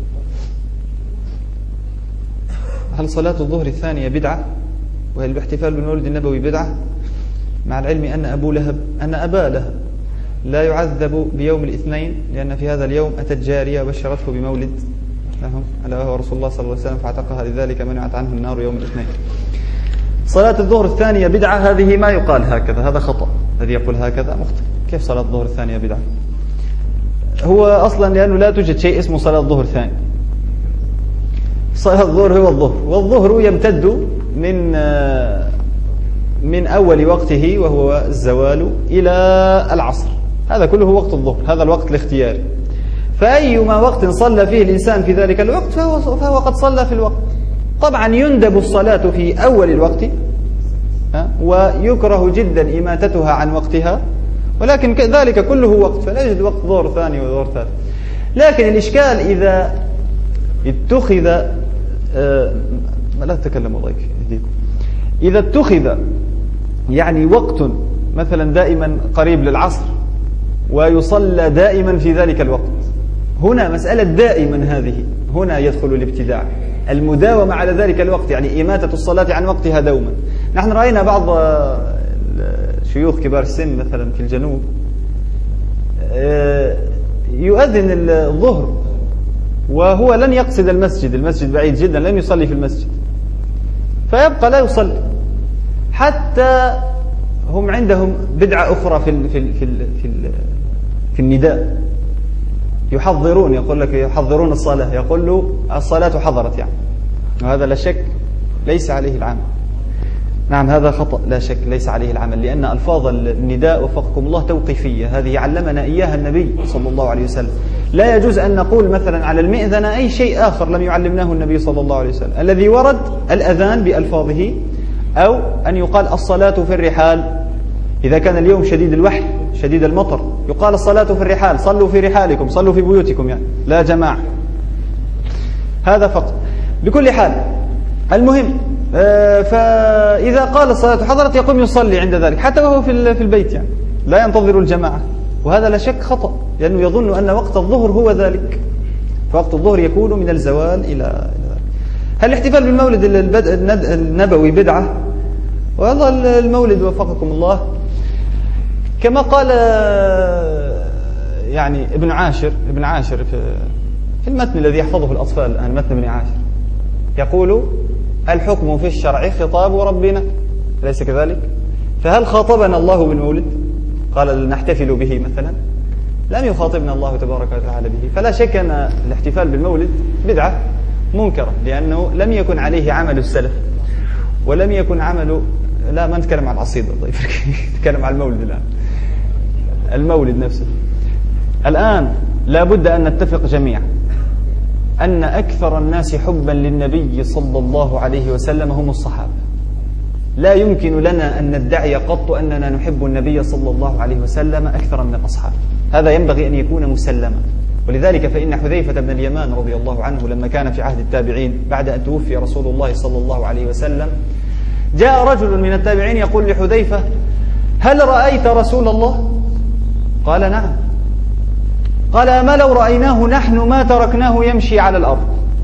هل صلاة الظهر الثانية بدعة؟ وهل الاحتفال بالمولد النبوي بدعة؟ مع العلم أن أبو لهب أن أبا لهب لا يعذب بيوم الاثنين، لأن في هذا اليوم أتت جارية وبشرته بمولد لهم ألا وهو رسول الله صلى الله عليه وسلم فاعتقها، لذلك منعت عنه النار يوم الاثنين. صلاة الظهر الثانية بدعة، هذه ما يقال هكذا، هذا خطأ. الذي يقول هكذا مخطئ. كيف صلاة الظهر الثانية بدعة؟ هو أصلا لأنه لا توجد شيء اسمه صلاة الظهر الثاني. صلاة الظهر هو الظهر، والظهر يمتد من من أول وقته وهو الزوال إلى العصر، هذا كله وقت الظهر، هذا الوقت الاختياري. فأيما وقت صلى فيه الإنسان في ذلك الوقت فهو, فهو قد صلى في الوقت. طبعا يندب الصلاة في أول الوقت، ويكره جدا إماتتها عن وقتها، ولكن ذلك كله وقت، فلا يوجد وقت ظهر ثاني وظهر ثالث. لكن الإشكال إذا اتخذ آه لا تتكلموا ضيف يهديكم، إذا اتخذ يعني وقت مثلا دائما قريب للعصر ويصلى دائما في ذلك الوقت، هنا مسألة دائما هذه، هنا يدخل الابتداع، المداومة على ذلك الوقت، يعني إماتة الصلاة عن وقتها دوما. نحن رأينا بعض شيوخ كبار السن مثلا في الجنوب يؤذن الظهر وهو لن يقصد المسجد، المسجد بعيد جدا، لن يصلي في المسجد، فيبقى لا يصلي، حتى هم عندهم بدعة أخرى في ال في ال في ال في, ال في النداء، يحضرون، يقول لك يحضرون الصلاة، يقول له الصلاة حضرت يعني، وهذا لا شك ليس عليه العمل. نعم هذا خطأ لا شك ليس عليه العمل، لأن ألفاظ النداء وفقكم الله توقيفية، هذه علمنا إياها النبي صلى الله عليه وسلم. لا يجوز أن نقول مثلا على المئذنة أي شيء آخر لم يعلمناه النبي صلى الله عليه وسلم. الذي ورد الأذان بألفاظه، أو أن يقال الصلاة في الرحال، إذا كان اليوم شديد الوحل شديد المطر يقال الصلاة في الرحال، صلوا في رحالكم، صلوا في بيوتكم، يعني لا جماعة. هذا فقط. بكل حال المهم، فإذا قال الصلاة حضرت يقوم يصلي عند ذلك حتى وهو في البيت، يعني لا ينتظر الجماعة، وهذا لا شك خطأ، لأنه يظن أن وقت الظهر هو ذلك، فوقت الظهر يكون من الزوال إلى ذلك. هل الاحتفال بالمولد النبوي بدعة؟ وهذا المولد وفقكم الله كما قال يعني ابن عاشر ابن عاشر في المتن الذي يحفظه الأطفال الآن، متن ابن عاشر، يقول الحكم في الشرع خطاب ربنا، أليس كذلك؟ فهل خاطبنا الله بالمولد؟ قال نحتفل به مثلا؟ لم يخاطبنا الله تبارك وتعالى به. فلا شك أن الاحتفال بالمولد بدعة منكرة، لأنه لم يكن عليه عمل السلف، ولم يكن عمل، لا ما نتكلم عن العصيدة، نتكلم عن المولد الآن، المولد نفسه. الآن لا بد أن نتفق جميعا أن أكثر الناس حبا للنبي صلى الله عليه وسلم هم الصحابة. لا يمكن لنا أن ندعي قط أننا نحب النبي صلى الله عليه وسلم أكثر من الأصحاب، هذا ينبغي أن يكون مسلما. ولذلك فإن حذيفة بن اليمان رضي الله عنه لما كان في عهد التابعين بعد أن توفي رسول الله صلى الله عليه وسلم، جاء رجل من التابعين يقول لحذيفة هل رأيت رسول الله؟ قال نعم. قال أما لو رأيناه نحن ما تركناه يمشي على الأرض.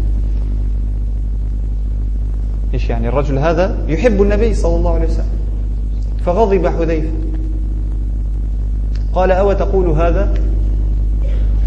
إيش يعني الرجل هذا يحب النبي صلى الله عليه وسلم؟ فغضب حذيفة، قال أو تقول هذا؟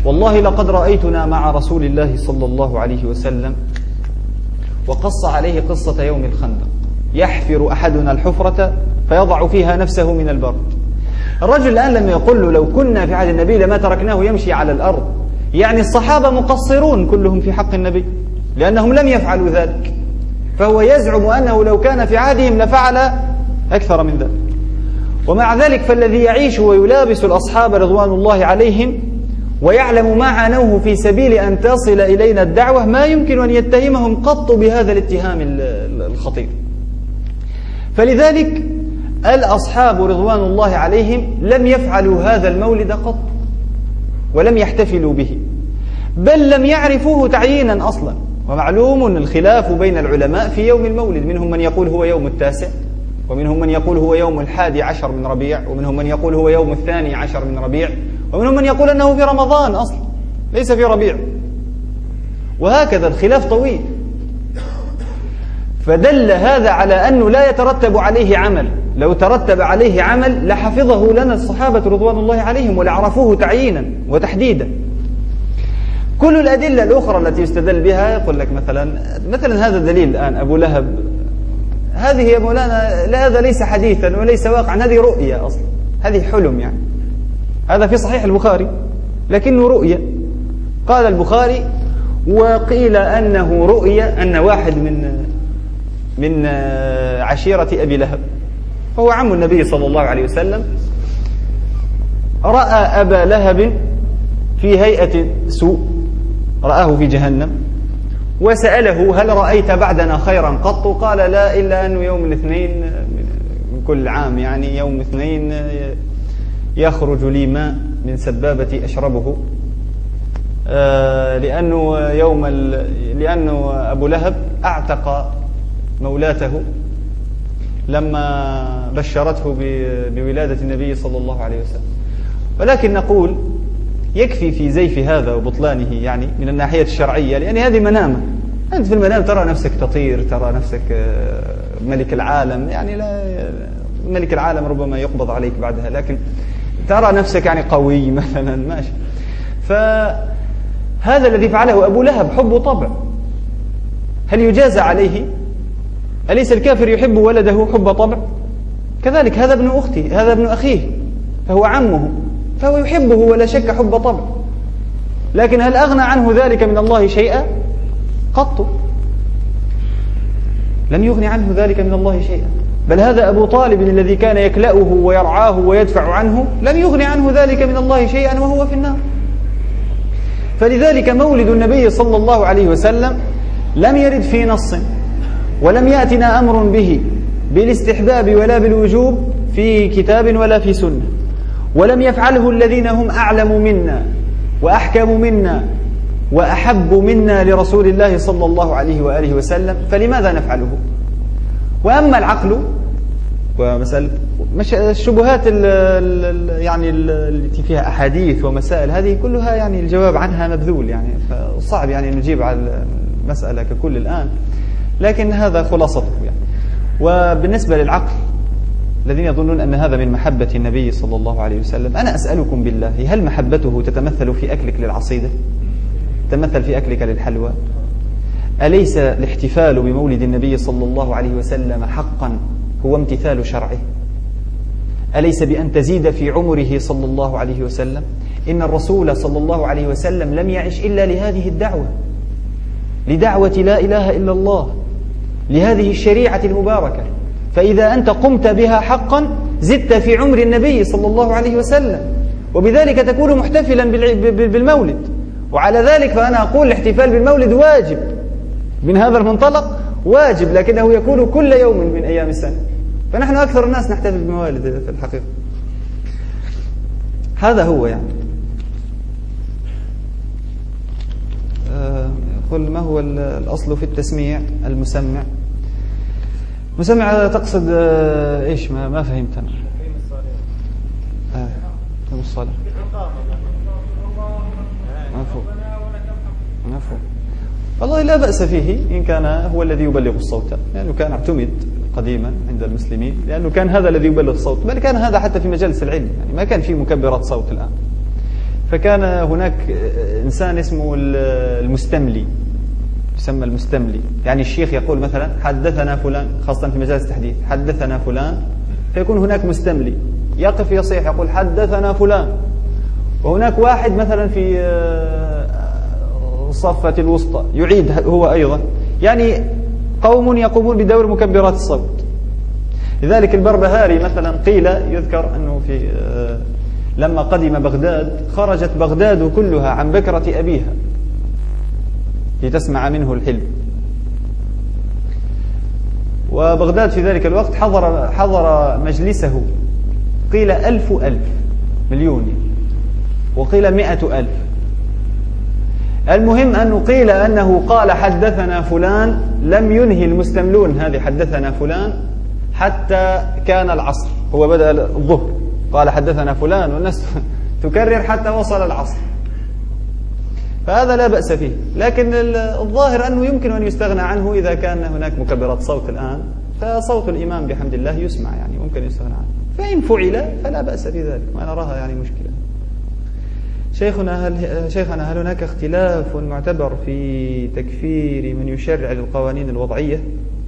والله لقد رأيتنا مع رسول الله صلى الله عليه وسلم وقص عليه قصة يوم الخندق، يحفر أحدنا الحفرة فيضع فيها نفسه من البرد. الرجل الآن لما يقول له لو كنا في عهد النبي لما تركناه يمشي على الأرض، يعني الصحابة مقصرون كلهم في حق النبي لأنهم لم يفعلوا ذلك، فهو يزعم أنه لو كان في عهدهم لفعل أكثر من ذلك. ومع ذلك فالذي يعيش ويلابس الأصحاب رضوان الله عليهم ويعلم ما عانوه في سبيل أن تصل إلينا الدعوة ما يمكن أن يتهمهم قط بهذا الاتهام الخطير. فلذلك الأصحاب رضوان الله عليهم لم يفعلوا هذا المولد قط ولم يحتفلوا به، بل لم يعرفوه تعيينا أصلا. ومعلوم الخلاف بين العلماء في يوم المولد، منهم من يقول هو يوم التاسع، ومنهم من يقول هو يوم الحادي عشر من ربيع، ومنهم من يقول هو يوم الثاني عشر من ربيع، ومنهم من يقول أنه في رمضان أصلا ليس في ربيع، وهكذا الخلاف طويل. فدل هذا على أنه لا يترتب عليه عمل، لو ترتب عليه عمل لحفظه لنا الصحابة رضوان الله عليهم ولعرفوه تعيينا وتحديدا. كل الأدلة الأخرى التي يستدل بها يقول لك مثلا مثلا هذا الدليل الآن أبو لهب، هذه يا مولانا لا هذا ليس حديثا وليس واقعا، هذه رؤية أصلا، هذه حلم يعني. هذا في صحيح البخاري لكنه رؤية. قال البخاري وقيل أنه رؤية أن واحد من من عشيرة أبي لهب وهو عم النبي صلى الله عليه وسلم رأى أبا لهب في هيئة سوء، رآه في جهنم وسأله هل رأيت بعدنا خيرا قط؟ قال لا إلا أنه يوم الاثنين من كل عام يعني يوم الاثنين يخرج لي ماء من سبابة أشربه، لأنه يوم لأنه أبو لهب أعتق مولاته لما بشرته بولادة النبي صلى الله عليه وسلم. ولكن نقول يكفي في زيف هذا وبطلانه يعني من الناحية الشرعية، لأن هذه منامة. أنت في المنام ترى نفسك تطير، ترى نفسك ملك العالم، يعني لا ملك العالم ربما يقبض عليك بعدها، لكن ترى نفسك يعني قوي مثلا ماشي. فهذا الذي فعله أبو لهب حب طبع، هل يجازى عليه؟ أليس الكافر يحب ولده حب طبع؟ كذلك هذا ابن أخته، هذا ابن أخيه، فهو عمه، فهو يحبه ولا شك حب طبع. لكن هل أغنى عنه ذلك من الله شيئا؟ قط لم يغني عنه ذلك من الله شيئا. بل هذا أبو طالب الذي كان يكلأه ويرعاه ويدفع عنه لم يغني عنه ذلك من الله شيئا وهو في النار. فلذلك مولد النبي صلى الله عليه وسلم لم يرد في نص، ولم يأتنا أمر به بالاستحباب ولا بالوجوب في كتاب ولا في سنة، ولم يفعله الذين هم أعلم منا وأحكم منا وأحب منا لرسول الله صلى الله عليه وآله وسلم، فلماذا نفعله؟ وأما العقل ومسألة الشبهات ال يعني التي فيها أحاديث ومسائل هذه كلها يعني الجواب عنها مبذول، يعني فصعب يعني نجيب على المسألة ككل الآن، لكن هذا خلاصته يعني. وبالنسبة للعقل الذين يظنون أن هذا من محبة النبي صلى الله عليه وسلم، أنا أسألكم بالله هل محبته تتمثل في أكلك للعصيدة؟ تتمثل في أكلك للحلوى؟ أليس الاحتفال بمولد النبي صلى الله عليه وسلم حقا هو امتثال شرعه؟ أليس بأن تزيد في عمره صلى الله عليه وسلم؟ إن الرسول صلى الله عليه وسلم لم يعش إلا لهذه الدعوة، لدعوة لا إله إلا الله، لهذه الشريعة المباركة. فإذا أنت قمت بها حقا زدت في عمر النبي صلى الله عليه وسلم، وبذلك تكون محتفلا بالمولد. وعلى ذلك فأنا أقول الاحتفال بالمولد واجب من هذا المنطلق، واجب، لكنه يكون كل يوم من أيام السنة. فنحن أكثر الناس نحتفل بالموالد في الحقيقة. هذا هو يعني. قل ما هو الأصل في التسميع؟ المسمع. مسمع تقصد إيش؟ ما ما فهمت أنا. آه. تقيم الصلاة. مفهوم. مفهوم. والله لا بأس فيه إن كان هو الذي يبلغ الصوت، لأنه كان اعتمد قديما عند المسلمين، لأنه كان هذا الذي يبلغ الصوت، بل كان هذا حتى في مجالس العلم، يعني ما كان في مكبرات صوت الآن. فكان هناك إنسان اسمه المستملي، يسمى المستملي، يعني الشيخ يقول مثلا حدثنا فلان، خاصة في مجالس التحديث، حدثنا فلان، فيكون هناك مستملي يقف يصيح يقول حدثنا فلان، وهناك واحد مثلا في الصفة الوسطى يعيد هو أيضا، يعني قوم يقومون بدور مكبرات الصوت. لذلك البربهاري مثلا قيل يذكر أنه في لما قدم بغداد خرجت بغداد كلها عن بكرة أبيها لتسمع منه الحلم. وبغداد في ذلك الوقت حضر حضر مجلسه قيل ألف ألف مليون وقيل مئة ألف. المهم أنه قيل أنه قال حدثنا فلان، لم ينهي المستملون هذه حدثنا فلان حتى كان العصر، هو بدأ الظهر قال حدثنا فلان والناس تكرر حتى وصل العصر، فهذا لا بأس فيه. لكن الظاهر أنه يمكن أن يستغنى عنه إذا كان هناك مكبرات صوت الآن، فصوت الإمام بحمد الله يسمع، يعني ممكن يستغنى عنه، فإن فعل فلا بأس في ذلك، ما نراها يعني مشكلة. شيخنا هل شيخنا هل هناك اختلاف معتبر في تكفير من يشرع للقوانين الوضعية؟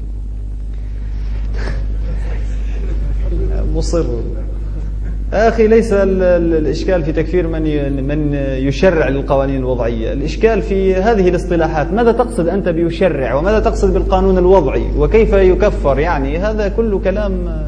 مصر أخي، ليس الإشكال في تكفير من من يشرع للقوانين الوضعية، الإشكال في هذه الاصطلاحات، ماذا تقصد أنت بيشرع، وماذا تقصد بالقانون الوضعي، وكيف يكفر؟ يعني هذا كله كلام،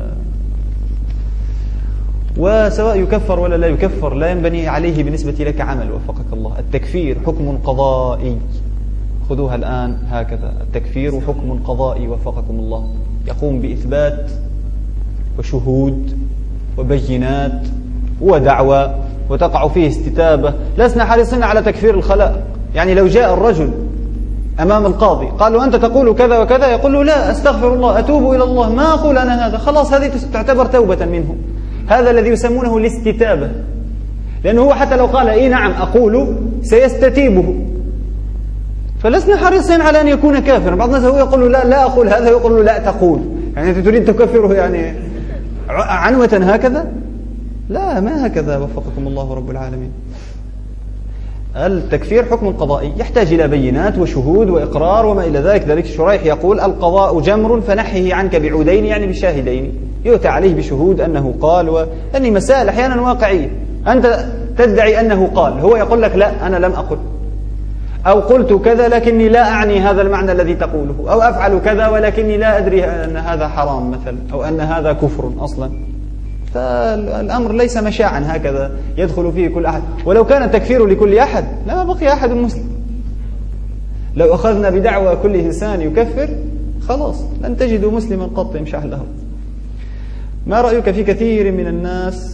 وسواء يكفر ولا لا يكفر لا ينبني عليه بالنسبة لك عمل وفقك الله. التكفير حكم قضائي، خذوها الآن هكذا، التكفير حكم قضائي وفقكم الله، يقوم بإثبات وشهود وبينات ودعوة وتقع فيه استتابة. لسنا حريصين على تكفير الخلائق، يعني لو جاء الرجل أمام القاضي قال له أنت تقول كذا وكذا، يقول له لا أستغفر الله أتوب إلى الله ما أقول أنا هذا، خلاص هذه تعتبر توبة منه. هذا الذي يسمونه الاستتابة، لأنه هو حتى لو قال إيه نعم أقول سيستتيبه، فلسنا حريصين على أن يكون كافرا. بعض الناس هو يقول له لا لا أقول هذا، يقول له لا تقول، يعني أنت تريد تكفره يعني عنوة هكذا؟ لا، ما هكذا وفقكم الله رب العالمين. التكفير حكم قضائي يحتاج إلى بينات وشهود وإقرار وما إلى ذلك. ذلك الشريح يقول القضاء جمر فنحيه عنك بعودين، يعني بشاهدين، يؤتى عليه بشهود أنه قال و... لأن مسائل أحيانا واقعية، أنت تدعي أنه قال، هو يقول لك لا أنا لم أقل، أو قلت كذا لكني لا أعني هذا المعنى الذي تقوله، أو أفعل كذا ولكني لا أدري أن هذا حرام مثلا، أو أن هذا كفر أصلا. فالأمر ليس مشاعا هكذا يدخل فيه كل أحد، ولو كان التكفير لكل أحد لما بقي أحد مسلم. لو أخذنا بدعوى كل إنسان يكفر خلاص لن تجدوا مسلما قط يمشي على الأرض. ما رأيك في كثير من الناس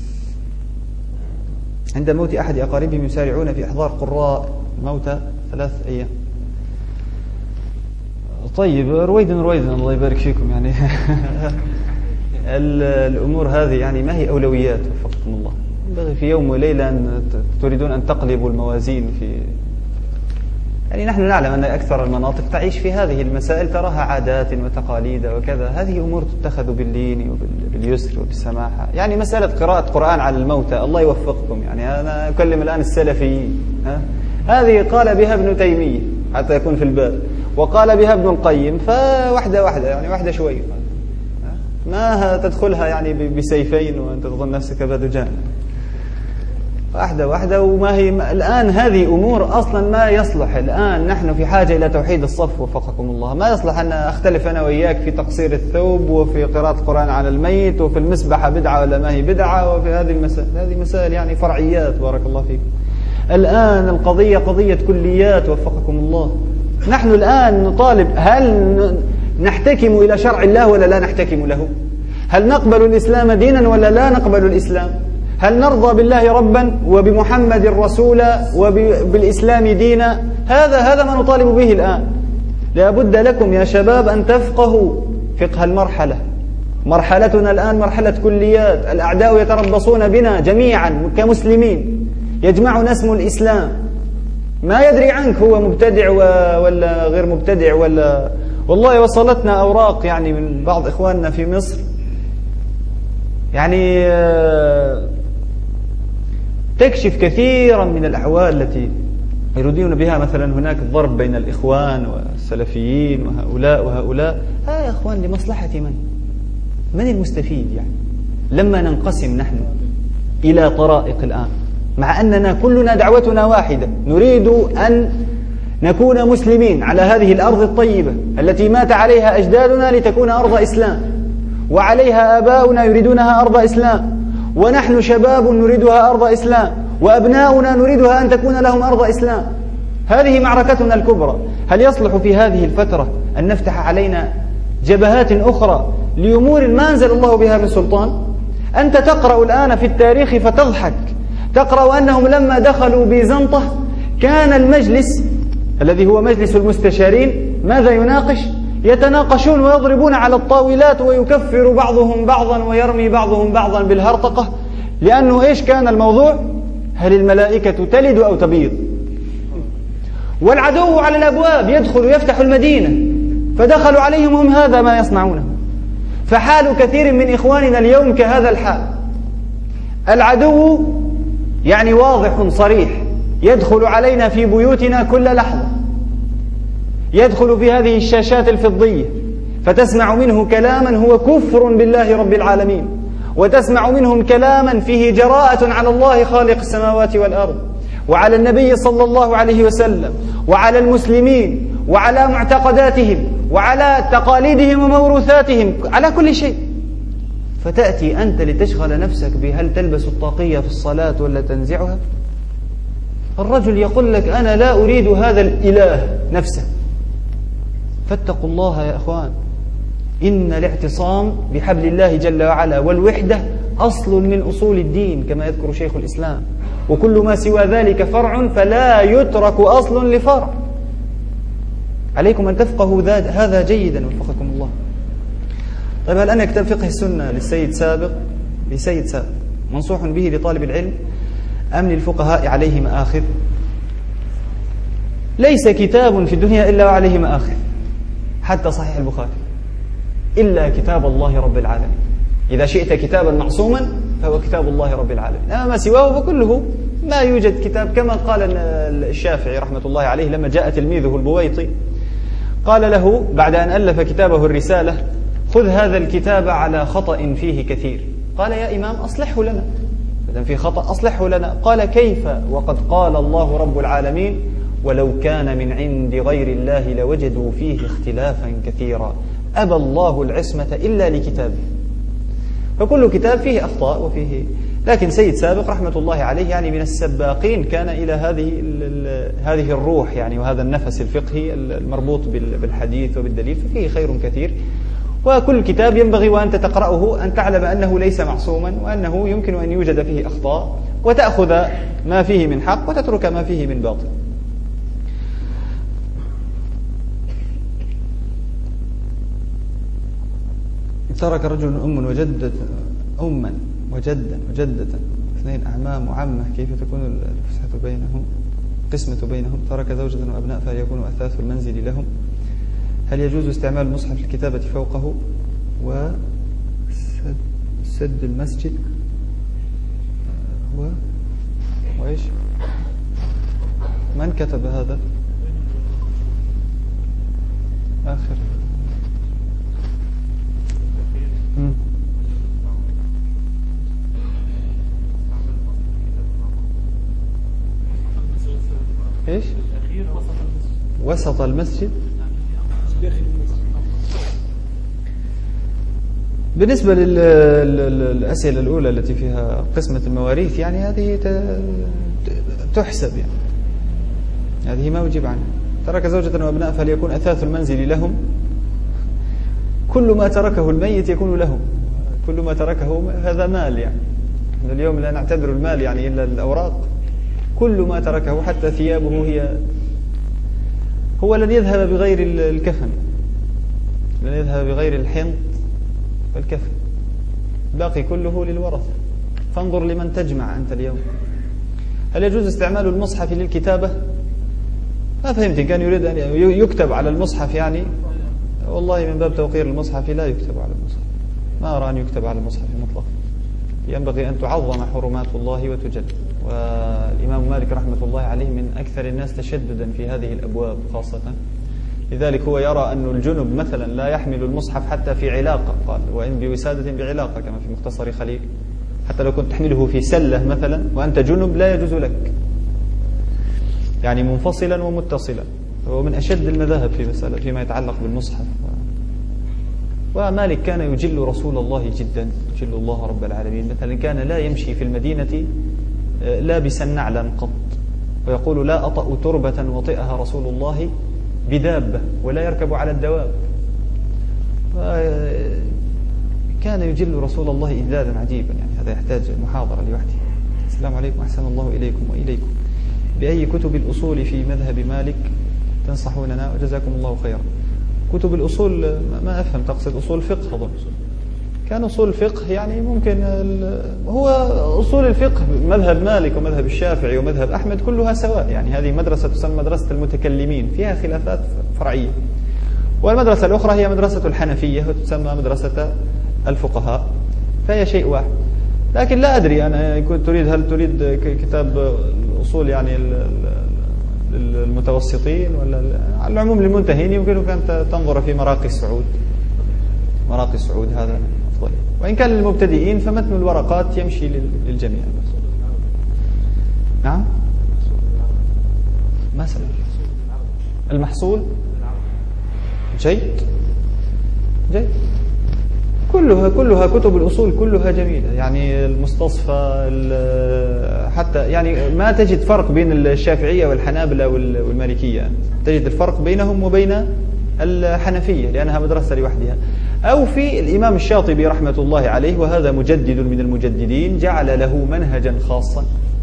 عند موت أحد أقاربهم يسارعون في إحضار قراء موتى ثلاث أيام؟ طيب رويدا رويدا الله يبارك فيكم، يعني الأمور هذه يعني ما هي أولويات وفقكم الله. ينبغي في يوم وليلة أن تريدون أن تقلبوا الموازين في، يعني نحن نعلم أن أكثر المناطق تعيش في هذه المسائل، تراها عادات وتقاليد وكذا، هذه أمور تتخذ باللين وباليسر وبالسماحة. يعني مسألة قراءة قرآن على الموتى الله يوفقكم، يعني أنا أكلم الآن السلفيين، ها؟ هذه قال بها ابن تيمية حتى يكون في الباب، وقال بها ابن القيم، فواحدة واحدة يعني واحدة شوي، ما تدخلها يعني بسيفين وأنت تظن نفسك باذوجان، واحدة واحدة. وما هي الآن هذه أمور أصلا ما يصلح. الآن نحن في حاجة إلى توحيد الصف وفقكم الله. ما يصلح أن أختلف أنا وإياك في تقصير الثوب وفي قراءة القرآن على الميت وفي المسبحة بدعة ولا ما هي بدعة وفي هذه المسائل. هذه مسائل يعني فرعيات بارك الله فيكم. الآن القضية قضية كليات وفقكم الله. نحن الآن نطالب، هل نحتكم إلى شرع الله ولا لا نحتكم له؟ هل نقبل الإسلام دينا ولا لا نقبل الإسلام؟ هل نرضى بالله ربا وبمحمد رسولا وبالإسلام دينا؟ هذا هذا ما نطالب به الآن. لا بد لكم يا شباب أن تفقهوا فقه المرحلة. مرحلتنا الآن مرحلة كليات. الأعداء يتربصون بنا جميعا كمسلمين، يجمعنا اسم الإسلام، ما يدري عنك هو مبتدع ولا غير مبتدع ولا. والله وصلتنا أوراق يعني من بعض إخواننا في مصر، يعني تكشف كثيرا من الأحوال التي يريدون بها، مثلا هناك ضرب بين الإخوان والسلفيين وهؤلاء وهؤلاء. ها يا أخوان، لمصلحة من؟ من المستفيد يعني لما ننقسم نحن إلى طرائق الآن، مع أننا كلنا دعوتنا واحدة، نريد أن نكون مسلمين على هذه الأرض الطيبة التي مات عليها أجدادنا لتكون أرض إسلام، وعليها آباؤنا يريدونها أرض إسلام، ونحن شباب نريدها أرض إسلام، وأبناؤنا نريدها أن تكون لهم أرض إسلام. هذه معركتنا الكبرى. هل يصلح في هذه الفترة أن نفتح علينا جبهات أخرى لأمور ما أنزل الله بها من سلطان؟ أنت تقرأ الآن في التاريخ فتضحك، تقرأ أنهم لما دخلوا بيزنطة كان المجلس الذي هو مجلس المستشارين ماذا يناقش؟ يتناقشون ويضربون على الطاولات ويكفر بعضهم بعضا ويرمي بعضهم بعضا بالهرطقة. لأنه إيش كان الموضوع؟ هل الملائكة تلد أو تبيض؟ والعدو على الأبواب يدخل ويفتح المدينة، فدخلوا عليهم هم هذا ما يصنعونه. فحال كثير من إخواننا اليوم كهذا الحال. العدو يعني واضح صريح، يدخل علينا في بيوتنا كل لحظة، يدخل في هذه الشاشات الفضية فتسمع منه كلاما هو كفر بالله رب العالمين، وتسمع منهم كلاما فيه جراءة على الله خالق السماوات والأرض، وعلى النبي صلى الله عليه وسلم، وعلى المسلمين، وعلى معتقداتهم، وعلى تقاليدهم وموروثاتهم، على كل شيء. فتأتي أنت لتشغل نفسك بهل تلبس الطاقية في الصلاة ولا تنزعها. الرجل يقول لك أنا لا أريد هذا الإله نفسه. فاتقوا الله يا أخوان، إن الاعتصام بحبل الله جل وعلا والوحدة أصل من أصول الدين كما يذكر شيخ الإسلام، وكل ما سوى ذلك فرع فلا يترك أصل لفرع. عليكم أن تفقهوا هذا جيدا وفقكم الله. طيب، هل أنا كتاب فقه السنة للسيد سابق لسيد سابق منصوح به لطالب العلم أم للفقهاء عليه مآخذ؟ ليس كتاب في الدنيا إلا وعليه مآخذ، حتى صحيح البخاري، إلا كتاب الله رب العالمين. إذا شئت كتابا معصوما فهو كتاب الله رب العالمين، أما ما سواه فكله ما يوجد كتاب. كما قال الشافعي رحمة الله عليه لما جاء تلميذه البويطي قال له بعد أن ألف كتابه الرسالة: خذ هذا الكتاب على خطأ فيه كثير. قال: يا إمام أصلحه لنا، إذا في خطأ أصلحه لنا. قال: كيف وقد قال الله رب العالمين: ولو كان من عند غير الله لوجدوا فيه اختلافا كثيرا أبى الله العصمة إلا لكتابه. فكل كتاب فيه أخطاء وفيه، لكن سيد سابق رحمة الله عليه يعني من السباقين، كان إلى هذه هذه الروح يعني وهذا النفس الفقهي المربوط بالحديث وبالدليل، ففيه خير كثير. وكل كتاب ينبغي وأنت تقرأه أن تعلم أنه ليس معصوما، وأنه يمكن أن يوجد فيه أخطاء، وتأخذ ما فيه من حق وتترك ما فيه من باطل. ترك رجل أم وجدة أما وجدا وجدة اثنين أعمام وعمة، كيف تكون الفسحة بينهم قسمة بينهم؟ ترك زوجة وأبناء فهل يكون أثاث المنزل لهم؟ هل يجوز استعمال المصحف للكتابة فوقه وسد المسجد و... وإيش من كتب هذا آخر؟ مم. إيش وسط المسجد؟ بالنسبة للأسئلة الأولى التي فيها قسمة المواريث، يعني هذه تحسب، يعني هذه ما أجيب عنها. ترك زوجة وأبناء فهل يكون أثاث المنزل لهم؟ كل ما تركه الميت يكون لهم، كل ما تركه هذا مال. يعني اليوم لا نعتبر المال يعني إلا الأوراق، كل ما تركه حتى ثيابه هي، هو لن يذهب بغير الكفن، لن يذهب بغير الحنط والكفن، باقي كله للورثة. فانظر لمن تجمع أنت اليوم. هل يجوز استعمال المصحف للكتابة؟ ما فهمت. كان يريد أن يكتب على المصحف، يعني والله من باب توقير المصحف لا يكتب على المصحف، ما أرى أن يكتب على المصحف مطلقا. ينبغي أن تعظم حرمات الله وتجل. والإمام مالك رحمة الله عليه من أكثر الناس تشددا في هذه الأبواب خاصة. لذلك هو يرى أن الجنب مثلا لا يحمل المصحف حتى في علاقة، قال وإن بوسادة بعلاقة كما في مختصر خليل، حتى لو كنت تحمله في سلة مثلا وأنت جنب لا يجوز لك، يعني منفصلا ومتصلا. هو من أشد المذاهب في مسألة فيما يتعلق بالمصحف. ومالك كان يجل رسول الله جدا، يجل الله رب العالمين. مثلا كان لا يمشي في المدينة لابسا نعلا قط، ويقول لا أطأ تربة وطئها رسول الله بدابة، ولا يركب على الدواب. كان يجل رسول الله إجلالا عجيبا، يعني هذا يحتاج محاضرة لوحده. السلام عليكم، أحسن الله إليكم وإليكم. بأي كتب الأصول في مذهب مالك تنصحوننا وجزاكم الله خيرا؟ كتب الأصول ما أفهم، تقصد أصول فقه أظن. كان أصول الفقه يعني ممكن هو أصول الفقه مذهب مالك ومذهب الشافعي ومذهب أحمد كلها سواء، يعني هذه مدرسة تسمى مدرسة المتكلمين، فيها خلافات فرعية. والمدرسة الأخرى هي مدرسة الحنفية وتسمى مدرسة الفقهاء، فهي شيء واحد. لكن لا أدري أنا كنت تريد هل تريد كتاب الأصول يعني المتوسطين ولا على العموم للمنتهين؟ يمكنك أن تنظر في مراقي السعود، مراقي السعود هذا أفضل. وإن كان للمبتدئين فمتن الورقات يمشي للجميع. نعم مثلا المحصول جيد جيد، كلها كلها كتب الأصول كلها جميلة، يعني المستصفى حتى يعني ما تجد فرق بين الشافعية والحنابلة والمالكية، تجد الفرق بينهم وبين الحنفية لأنها مدرسة لوحدها. أو في الإمام الشاطبي رحمة الله عليه، وهذا مجدد من المجددين، جعل له منهجا خاصا،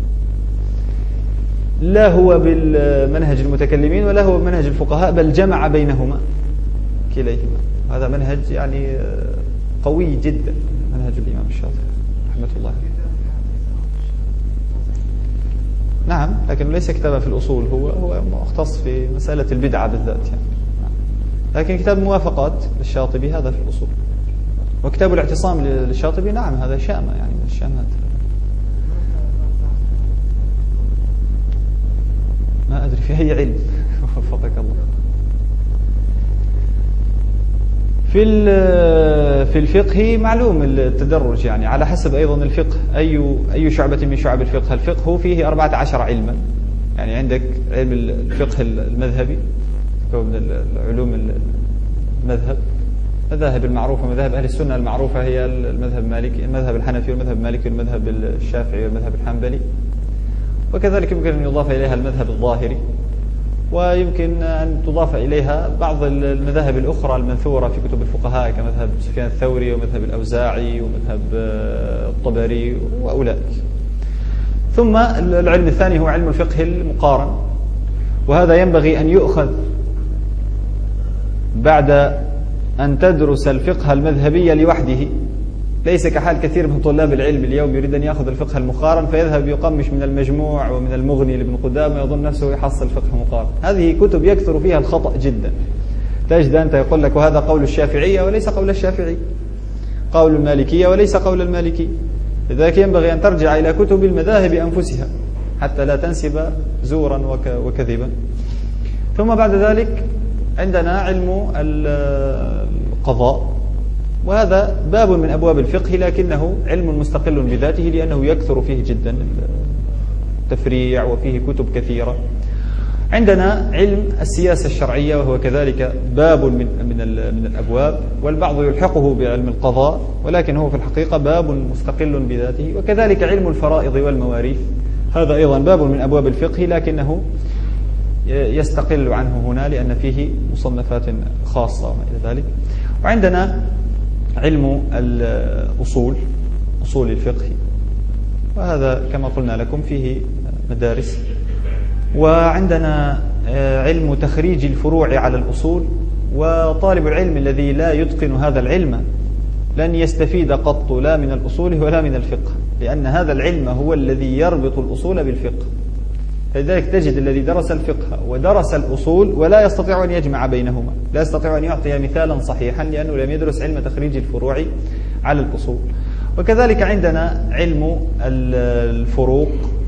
لا هو بالمنهج المتكلمين ولا هو بمنهج الفقهاء، بل جمع بينهما كليهما. هذا منهج يعني قوي جدا، منهج الإمام الشاطبي رحمة الله عليه. نعم، لكن ليس كتابا في الأصول، هو هو مختص في مسألة البدعة بالذات يعني. لكن كتاب موافقات للشاطبي هذا في الأصول. وكتاب الاعتصام للشاطبي نعم هذا شامة يعني من الشامات. ما أدري في أي علم وفقك الله. في في الفقه معلوم التدرج، يعني على حسب أيضا الفقه أي أي شعبة من شعب الفقه. الفقه فيه أربعة عشر علما، يعني عندك علم الفقه المذهبي من العلوم المذهب، المذاهب المعروفة، مذاهب أهل السنة المعروفة هي المذهب المالكي، المذهب الحنفي والمذهب المالكي والمذهب الشافعي والمذهب الحنبلي. وكذلك يمكن أن يضاف إليها المذهب الظاهري، ويمكن أن تضاف إليها بعض المذاهب الأخرى المنثورة في كتب الفقهاء كمذهب سفيان الثوري ومذهب الأوزاعي ومذهب الطبري وأولئك. ثم العلم الثاني هو علم الفقه المقارن، وهذا ينبغي أن يؤخذ بعد أن تدرس الفقه المذهبي لوحده. ليس كحال كثير من طلاب العلم اليوم يريد أن يأخذ الفقه المقارن فيذهب يقمش من المجموع ومن المغني لابن قدامة ويظن نفسه يحصل فقه مقارن. هذه كتب يكثر فيها الخطأ جدا. تجد أنت يقول لك وهذا قول الشافعية وليس قول الشافعي، قول المالكية وليس قول المالكي. لذلك ينبغي أن ترجع إلى كتب المذاهب أنفسها حتى لا تنسب زورا وكذبا. ثم بعد ذلك عندنا علم القضاء، وهذا باب من أبواب الفقه، لكنه علم مستقل بذاته لأنه يكثر فيه جدا التفريع وفيه كتب كثيرة. عندنا علم السياسة الشرعية، وهو كذلك باب من من من الأبواب، والبعض يلحقه بعلم القضاء، ولكن هو في الحقيقة باب مستقل بذاته. وكذلك علم الفرائض والمواريث، هذا أيضا باب من أبواب الفقه، لكنه يستقل عنه هنا لأن فيه مصنفات خاصة وما إلى ذلك. وعندنا علم الأصول، أصول الفقه، وهذا كما قلنا لكم فيه مدارس. وعندنا علم تخريج الفروع على الأصول، وطالب العلم الذي لا يتقن هذا العلم لن يستفيد قط لا من الأصول ولا من الفقه، لأن هذا العلم هو الذي يربط الأصول بالفقه. فلذلك تجد الذي درس الفقه ودرس الأصول ولا يستطيع أن يجمع بينهما، لا يستطيع أن يعطي مثالا صحيحا لأنه لم يدرس علم تخريج الفروع على الأصول. وكذلك عندنا علم الفروق،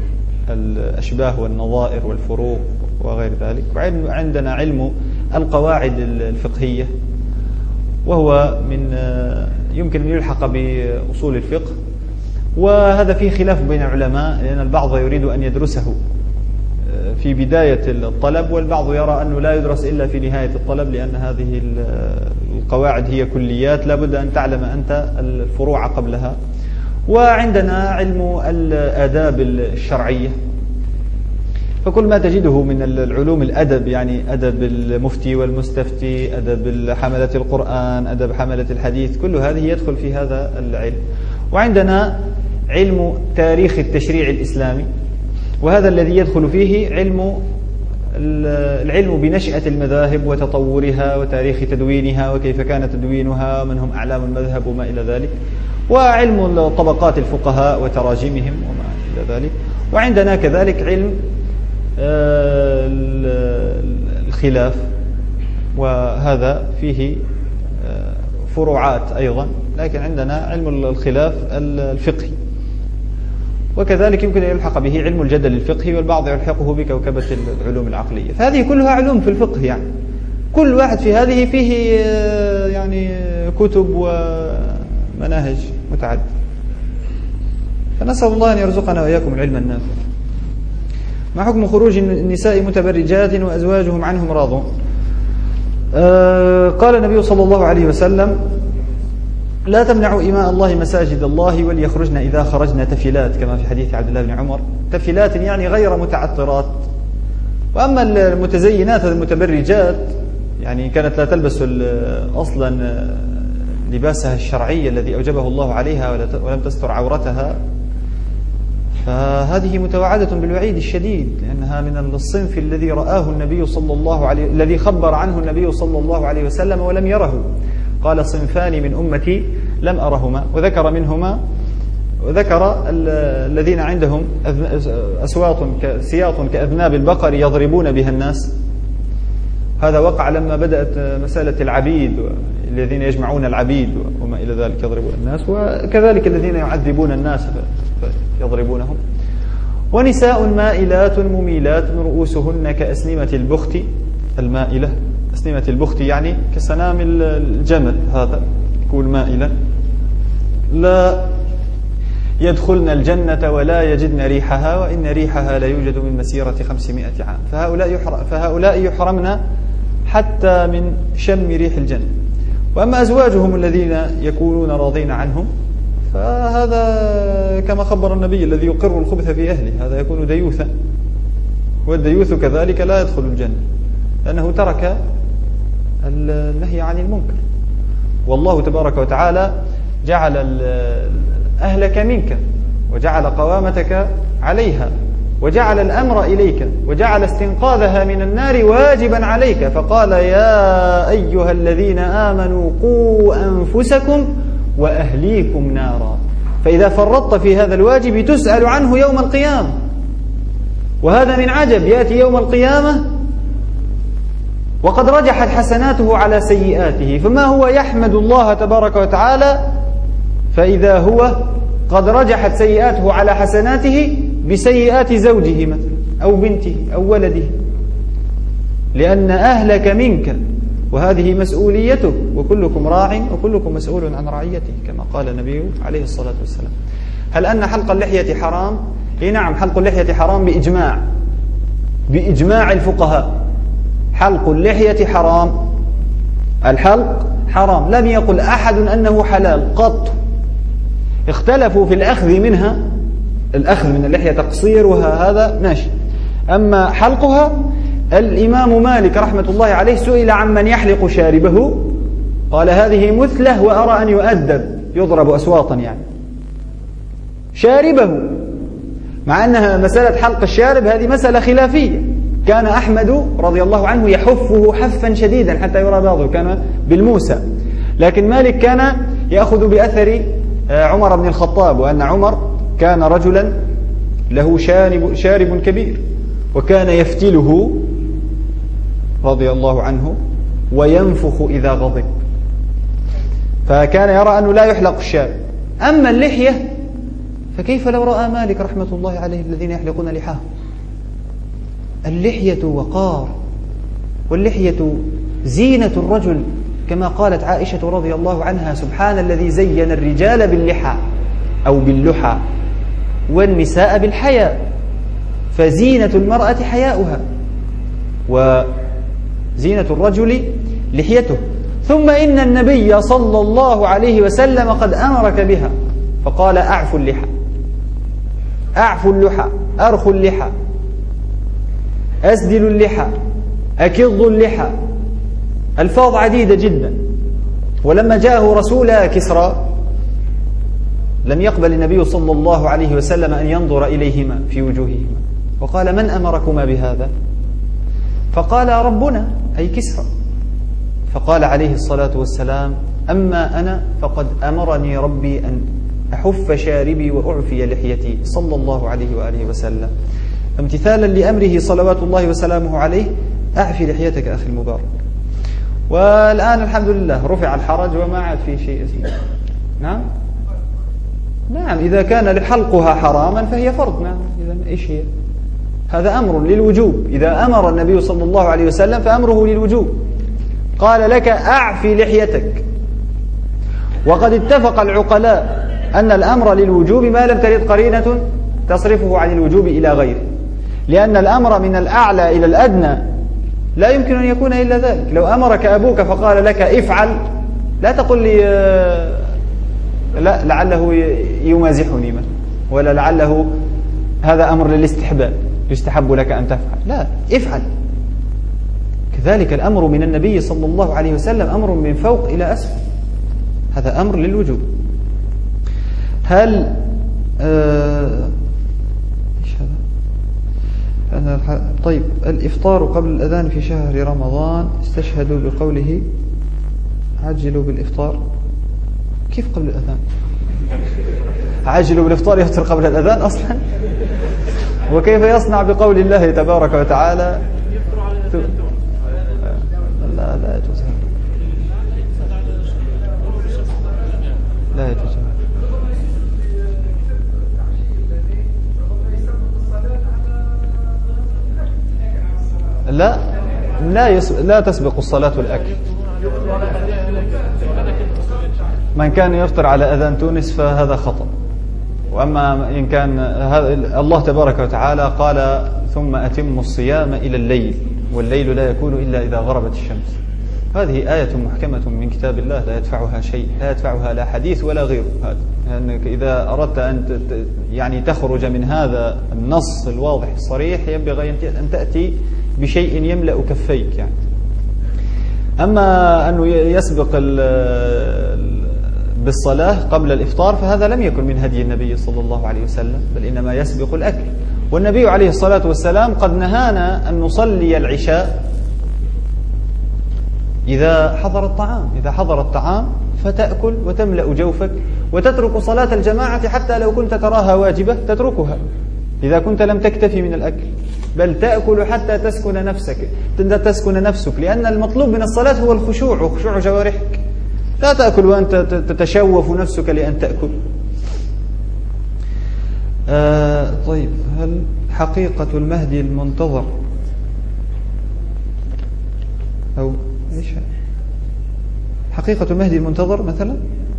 الأشباه والنظائر والفروق وغير ذلك. وعندنا علم القواعد الفقهية، وهو من يمكن أن يلحق بأصول الفقه، وهذا فيه خلاف بين العلماء، لأن البعض يريد أن يدرسه في بداية الطلب، والبعض يرى أنه لا يدرس إلا في نهاية الطلب، لأن هذه القواعد هي كليات لا بد أن تعلم أنت الفروع قبلها. وعندنا علم الآداب الشرعية، فكل ما تجده من العلوم الأدب، يعني أدب المفتي والمستفتي، أدب حملة القرآن، أدب حملة الحديث، كل هذه يدخل في هذا العلم. وعندنا علم تاريخ التشريع الإسلامي، وهذا الذي يدخل فيه علم العلم بنشأة المذاهب وتطورها وتاريخ تدوينها وكيف كان تدوينها ومن هم أعلام المذهب وما إلى ذلك، وعلم طبقات الفقهاء وتراجمهم وما إلى ذلك. وعندنا كذلك علم الخلاف، وهذا فيه فروعات أيضا، لكن عندنا علم الخلاف الفقهي، وكذلك يمكن أن يلحق به علم الجدل الفقهي، والبعض يلحقه بكوكبة العلوم العقلية. فهذه كلها علوم في الفقه، يعني كل واحد في هذه فيه يعني كتب ومناهج متعددة. فنسأل الله أن يرزقنا وإياكم العلم النافع. ما حكم خروج النساء متبرجات وأزواجهم عنهم راضون؟ آه قال النبي صلى الله عليه وسلم: لا تمنعوا إماء الله مساجد الله وليخرجن إذا خرجن تفلات، كما في حديث عبد الله بن عمر. تفلات يعني غير متعطرات. وأما المتزينات المتبرجات يعني كانت لا تلبس أصلا لباسها الشرعي الذي أوجبه الله عليها ولم تستر عورتها، فهذه متوعدة بالوعيد الشديد، لأنها من الصنف الذي رآه النبي صلى الله عليه الذي خبر عنه النبي صلى الله عليه وسلم ولم يره. قال: صنفان من أمتي لم أرهما، وذكر منهما وذكر الذين عندهم أسواط سياط كأذناب البقر يضربون بها الناس. هذا وقع لما بدأت مسألة العبيد، الذين يجمعون العبيد وما إلى ذلك يضربون الناس، وكذلك الذين يعذبون الناس يضربونهم. ونساء مائلات مميلات رؤوسهن كأسنمة البخت. المائلة أسنمة البخت يعني كسنام الجمل، هذا يكون مائلا. لا يدخلن الجنة ولا يجدن ريحها، وإن ريحها لا يوجد من مسيرة خمسمائة عام. فهؤلاء, يحرم فهؤلاء يحرمن حتى من شم ريح الجنة. وأما أزواجهم الذين يكونون راضين عنهم، فهذا كما خبر النبي: الذي يقر الخبث في أهله هذا يكون ديوثا، والديوث كذلك لا يدخل الجنة، لأنه ترك النهي عن المنكر. والله تبارك وتعالى جعل أهلك منك، وجعل قوامتك عليها، وجعل الأمر إليك، وجعل استنقاذها من النار واجبا عليك، فقال: يا أيها الذين آمنوا قوا أنفسكم وأهليكم نارا. فإذا فرطت في هذا الواجب تسأل عنه يوم القيامة. وهذا من عجب، يأتي يوم القيامة وقد رجحت حسناته على سيئاته، فما هو يحمد الله تبارك وتعالى فإذا هو قد رجحت سيئاته على حسناته بسيئات زوجه مثلا أو بنته أو ولده، لأن أهلك منك، وهذه مسؤوليته، وكلكم راع وكلكم مسؤول عن رعيته، كما قال النبي عليه الصلاة والسلام. هل أن حلق اللحية حرام؟ إيه نعم، حلق اللحية حرام بإجماع بإجماع الفقهاء. حلق اللحية حرام، الحلق حرام، لم يقل أحد أنه حلال قط. اختلفوا في الأخذ منها، الأخذ من اللحية تقصيرها هذا ماشي، أما حلقها، الإمام مالك رحمة الله عليه سئل عمن يحلق شاربه، قال: هذه مثله وأرى أن يؤدب، يضرب أسواطا يعني شاربه، مع أنها مسألة حلق الشارب هذه مسألة خلافية. كان أحمد رضي الله عنه يحفه حفا شديدا حتى يرى بعضه، كان بالموسى، لكن مالك كان يأخذ بأثر عمر بن الخطاب، وأن عمر كان رجلا له شارب, شارب كبير، وكان يفتله رضي الله عنه وينفخ إذا غضب، فكان يرى أنه لا يحلق الشارب. أما اللحية فكيف لو رأى مالك رحمة الله عليه الذين يحلقون لحاهم؟ اللحية وقار، واللحية زينة الرجل، كما قالت عائشة رضي الله عنها: سبحان الذي زين الرجال باللحى أو باللحى والنساء بالحياء، فزينة المرأة حياؤها وزينة الرجل لحيته. ثم إن النبي صلى الله عليه وسلم قد أمرك بها، فقال: أعفوا اللحى، أعفوا اللحى، أرخوا اللحى، أسدلوا اللحى، أكضوا اللحى، ألفاظ عديدة جدا. ولما جاءه رسول كسرى لم يقبل النبي صلى الله عليه وسلم أن ينظر إليهما في وجوههما، وقال: من أمركما بهذا؟ فقال: ربنا، أي كسرى. فقال عليه الصلاة والسلام: أما أنا فقد أمرني ربي أن أحف شاربي وأعفي لحيتي، صلى الله عليه وآله وسلم. امتثالا لأمره صلوات الله وسلامه عليه، أعفي لحيتك أخي المبارك. والآن الحمد لله رفع الحرج وما عاد في شيء اسمه. نعم نعم إذا كان حلقها حراما فهي فرض. نعم إذا إيش هي؟ هذا أمر للوجوب. إذا أمر النبي صلى الله عليه وسلم فأمره للوجوب. قال لك: أعفي لحيتك. وقد اتفق العقلاء أن الأمر للوجوب ما لم ترد قرينة تصرفه عن الوجوب إلى غيره، لأن الأمر من الأعلى إلى الأدنى لا يمكن أن يكون إلا ذلك. لو أمرك أبوك فقال لك: افعل، لا تقل لي لا لعله يمازحني مثلا، ولا لعله هذا أمر للاستحباب يستحب لك أن تفعل. لا، افعل. كذلك الأمر من النبي صلى الله عليه وسلم أمر من فوق إلى أسفل، هذا أمر للوجوب. هل آه إيش هذا؟ أنا طيب، الإفطار قبل الأذان في شهر رمضان استشهدوا بقوله: عجلوا بالإفطار. كيف قبل الأذان؟ عجلوا بالإفطار يفطر قبل الأذان أصلا؟ وكيف يصنع بقول الله تبارك وتعالى؟ لا لا يجوز، لا يجوز. لا لا يس... لا تسبق الصلاة الأكل. من كان يفطر على أذان تونس فهذا خطأ. وأما إن كان هذا، الله تبارك وتعالى قال: ثم أتموا الصيام إلى الليل، والليل لا يكون إلا إذا غربت الشمس. هذه آية محكمة من كتاب الله لا يدفعها شيء، لا يدفعها لا حديث ولا غيره. هذا لأنك إذا أردت أن يعني تخرج من هذا النص الواضح الصريح ينبغي أن تأتي بشيء يملأ كفيك يعني. أما أنه يسبق بالصلاة قبل الإفطار فهذا لم يكن من هدي النبي صلى الله عليه وسلم، بل إنما يسبق الأكل. والنبي عليه الصلاة والسلام قد نهانا أن نصلي العشاء إذا حضر الطعام. إذا حضر الطعام فتأكل وتملأ جوفك، وتترك صلاة الجماعة حتى لو كنت تراها واجبة تتركها إذا كنت لم تكتفي من الأكل، بل تأكل حتى تسكن نفسك تسكن نفسك لأن المطلوب من الصلاة هو الخشوع وخشوع جوارحك. لا تأكل وأنت تتشوف نفسك لأن تأكل. آه طيب، هل حقيقة المهدي المنتظر أو إيش حقيقة المهدي المنتظر مثلا؟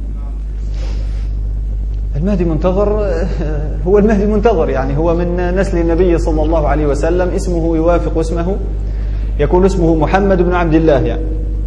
المهدي المنتظر هو المهدي المنتظر، يعني هو من نسل النبي صلى الله عليه وسلم، اسمه يوافق اسمه، يكون اسمه محمد بن عبد الله يعني.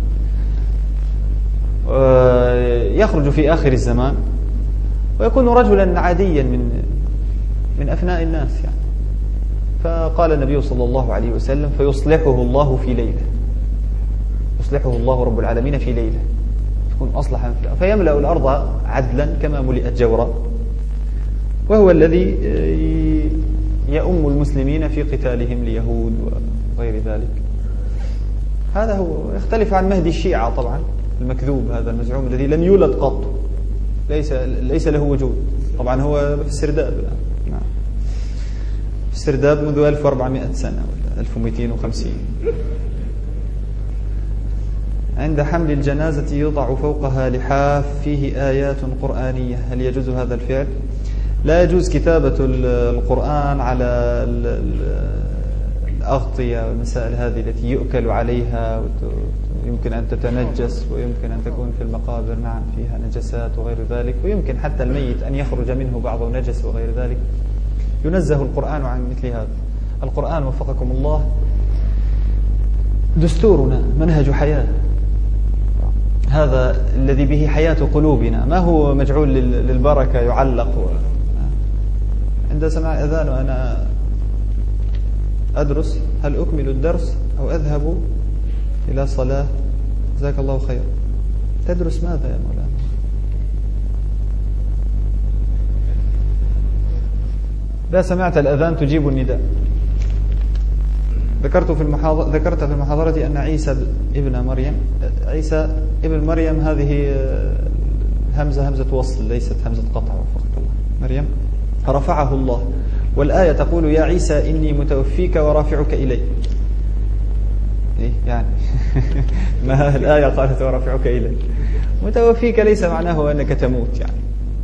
يخرج في آخر الزمان ويكون رجلا عاديا من من أفناء الناس يعني. فقال النبي صلى الله عليه وسلم: فيصلحه الله في ليلة، يصلحه الله رب العالمين في ليلة، تكون أصلحا فيملأ الأرض عدلا كما ملئت جورا، وهو الذي يؤم المسلمين في قتالهم ليهود وغير ذلك. هذا هو. يختلف عن مهدي الشيعة طبعا المكذوب، هذا المزعوم الذي لم يولد قط، ليس ليس له وجود. طبعا هو في السرداب الآن، نعم، في السرداب منذ ألف وأربعمائة سنة ولا ألف ومئتين وخمسين. عند حمل الجنازة يوضع فوقها لحاف فيه آيات قرآنية، هل يجوز هذا الفعل؟ لا يجوز كتابة القرآن على الأغطية والمسائل هذه التي يؤكل عليها ويمكن أن تتنجس ويمكن أن تكون في المقابر نعم فيها نجسات وغير ذلك، ويمكن حتى الميت أن يخرج منه بعض النجس وغير ذلك. ينزه القرآن عن مثل هذا. القرآن وفقكم الله دستورنا، منهج حياة، هذا الذي به حياة قلوبنا، ما هو مجعول للبركة يعلق. عند سماع أذان وأنا أدرس هل أكمل الدرس أو أذهب إلى صلاة؟ جزاك الله خير. تدرس ماذا يا مولانا؟ لا سمعت الأذان تجيب النداء. ذكرت في المحاضرة ذكرت في المحاضرة أن عيسى ابن مريم عيسى ابن مريم هذه همزة همزة وصل ليست همزة قطع وفقك الله. مريم رفعه الله، والآية تقول يا عيسى إني متوفيك ورافعك إلي. إيه يعني ما الآية قالت ورافعك إلي؟ متوفيك ليس معناه أنك تموت يعني،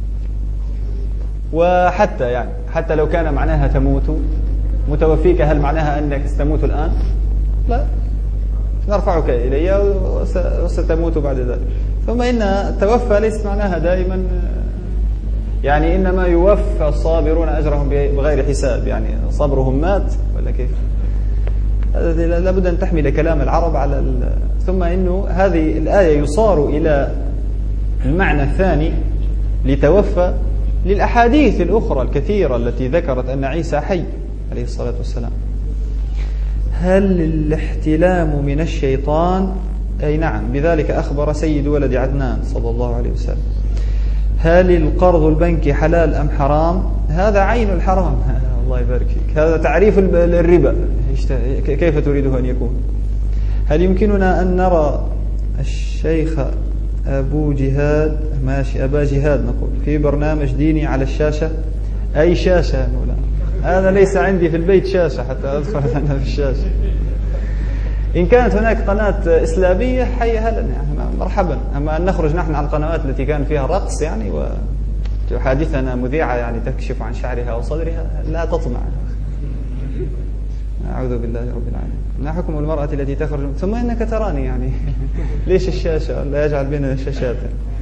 وحتى يعني حتى لو كان معناها تموت، متوفيك هل معناها أنك ستموت الآن؟ لا، نرفعك إلي وستموت بعد ذلك. ثم إن التوفى ليس معناها دائما يعني إنما يوفى الصابرون أجرهم بغير حساب، يعني صبرهم مات ولا كيف؟ لابد أن تحمل كلام العرب على ال... ثم إنه هذه الآية يصار إلى المعنى الثاني لتوفى للأحاديث الأخرى الكثيرة التي ذكرت أن عيسى حي عليه الصلاة والسلام. هل الاحتلام من الشيطان؟ أي نعم، بذلك أخبر سيد ولد عدنان صلى الله عليه وسلم. هل القرض البنكي حلال أم حرام؟ هذا عين الحرام. الله يبارك فيك، هذا تعريف الربا، كيف تريده أن يكون؟ هل يمكننا أن نرى الشيخ أبو جهاد ماشي أبا جهاد نقول في برنامج ديني على الشاشة؟ أي شاشة يا مولانا؟ هذا ليس عندي في البيت شاشة حتى أدخل أنا في الشاشة. إن كانت هناك قناة إسلامية حي هلا يعني مرحبا، أما أن نخرج نحن على القنوات التي كان فيها رقص يعني وتحادثنا مذيعة يعني تكشف عن شعرها وصدرها، لا تطمع. أعوذ بالله رب العالمين. ما حكم المرأة التي تخرج؟ ثم إنك تراني يعني ليش الشاشة؟ لا يجعل بيننا الشاشات.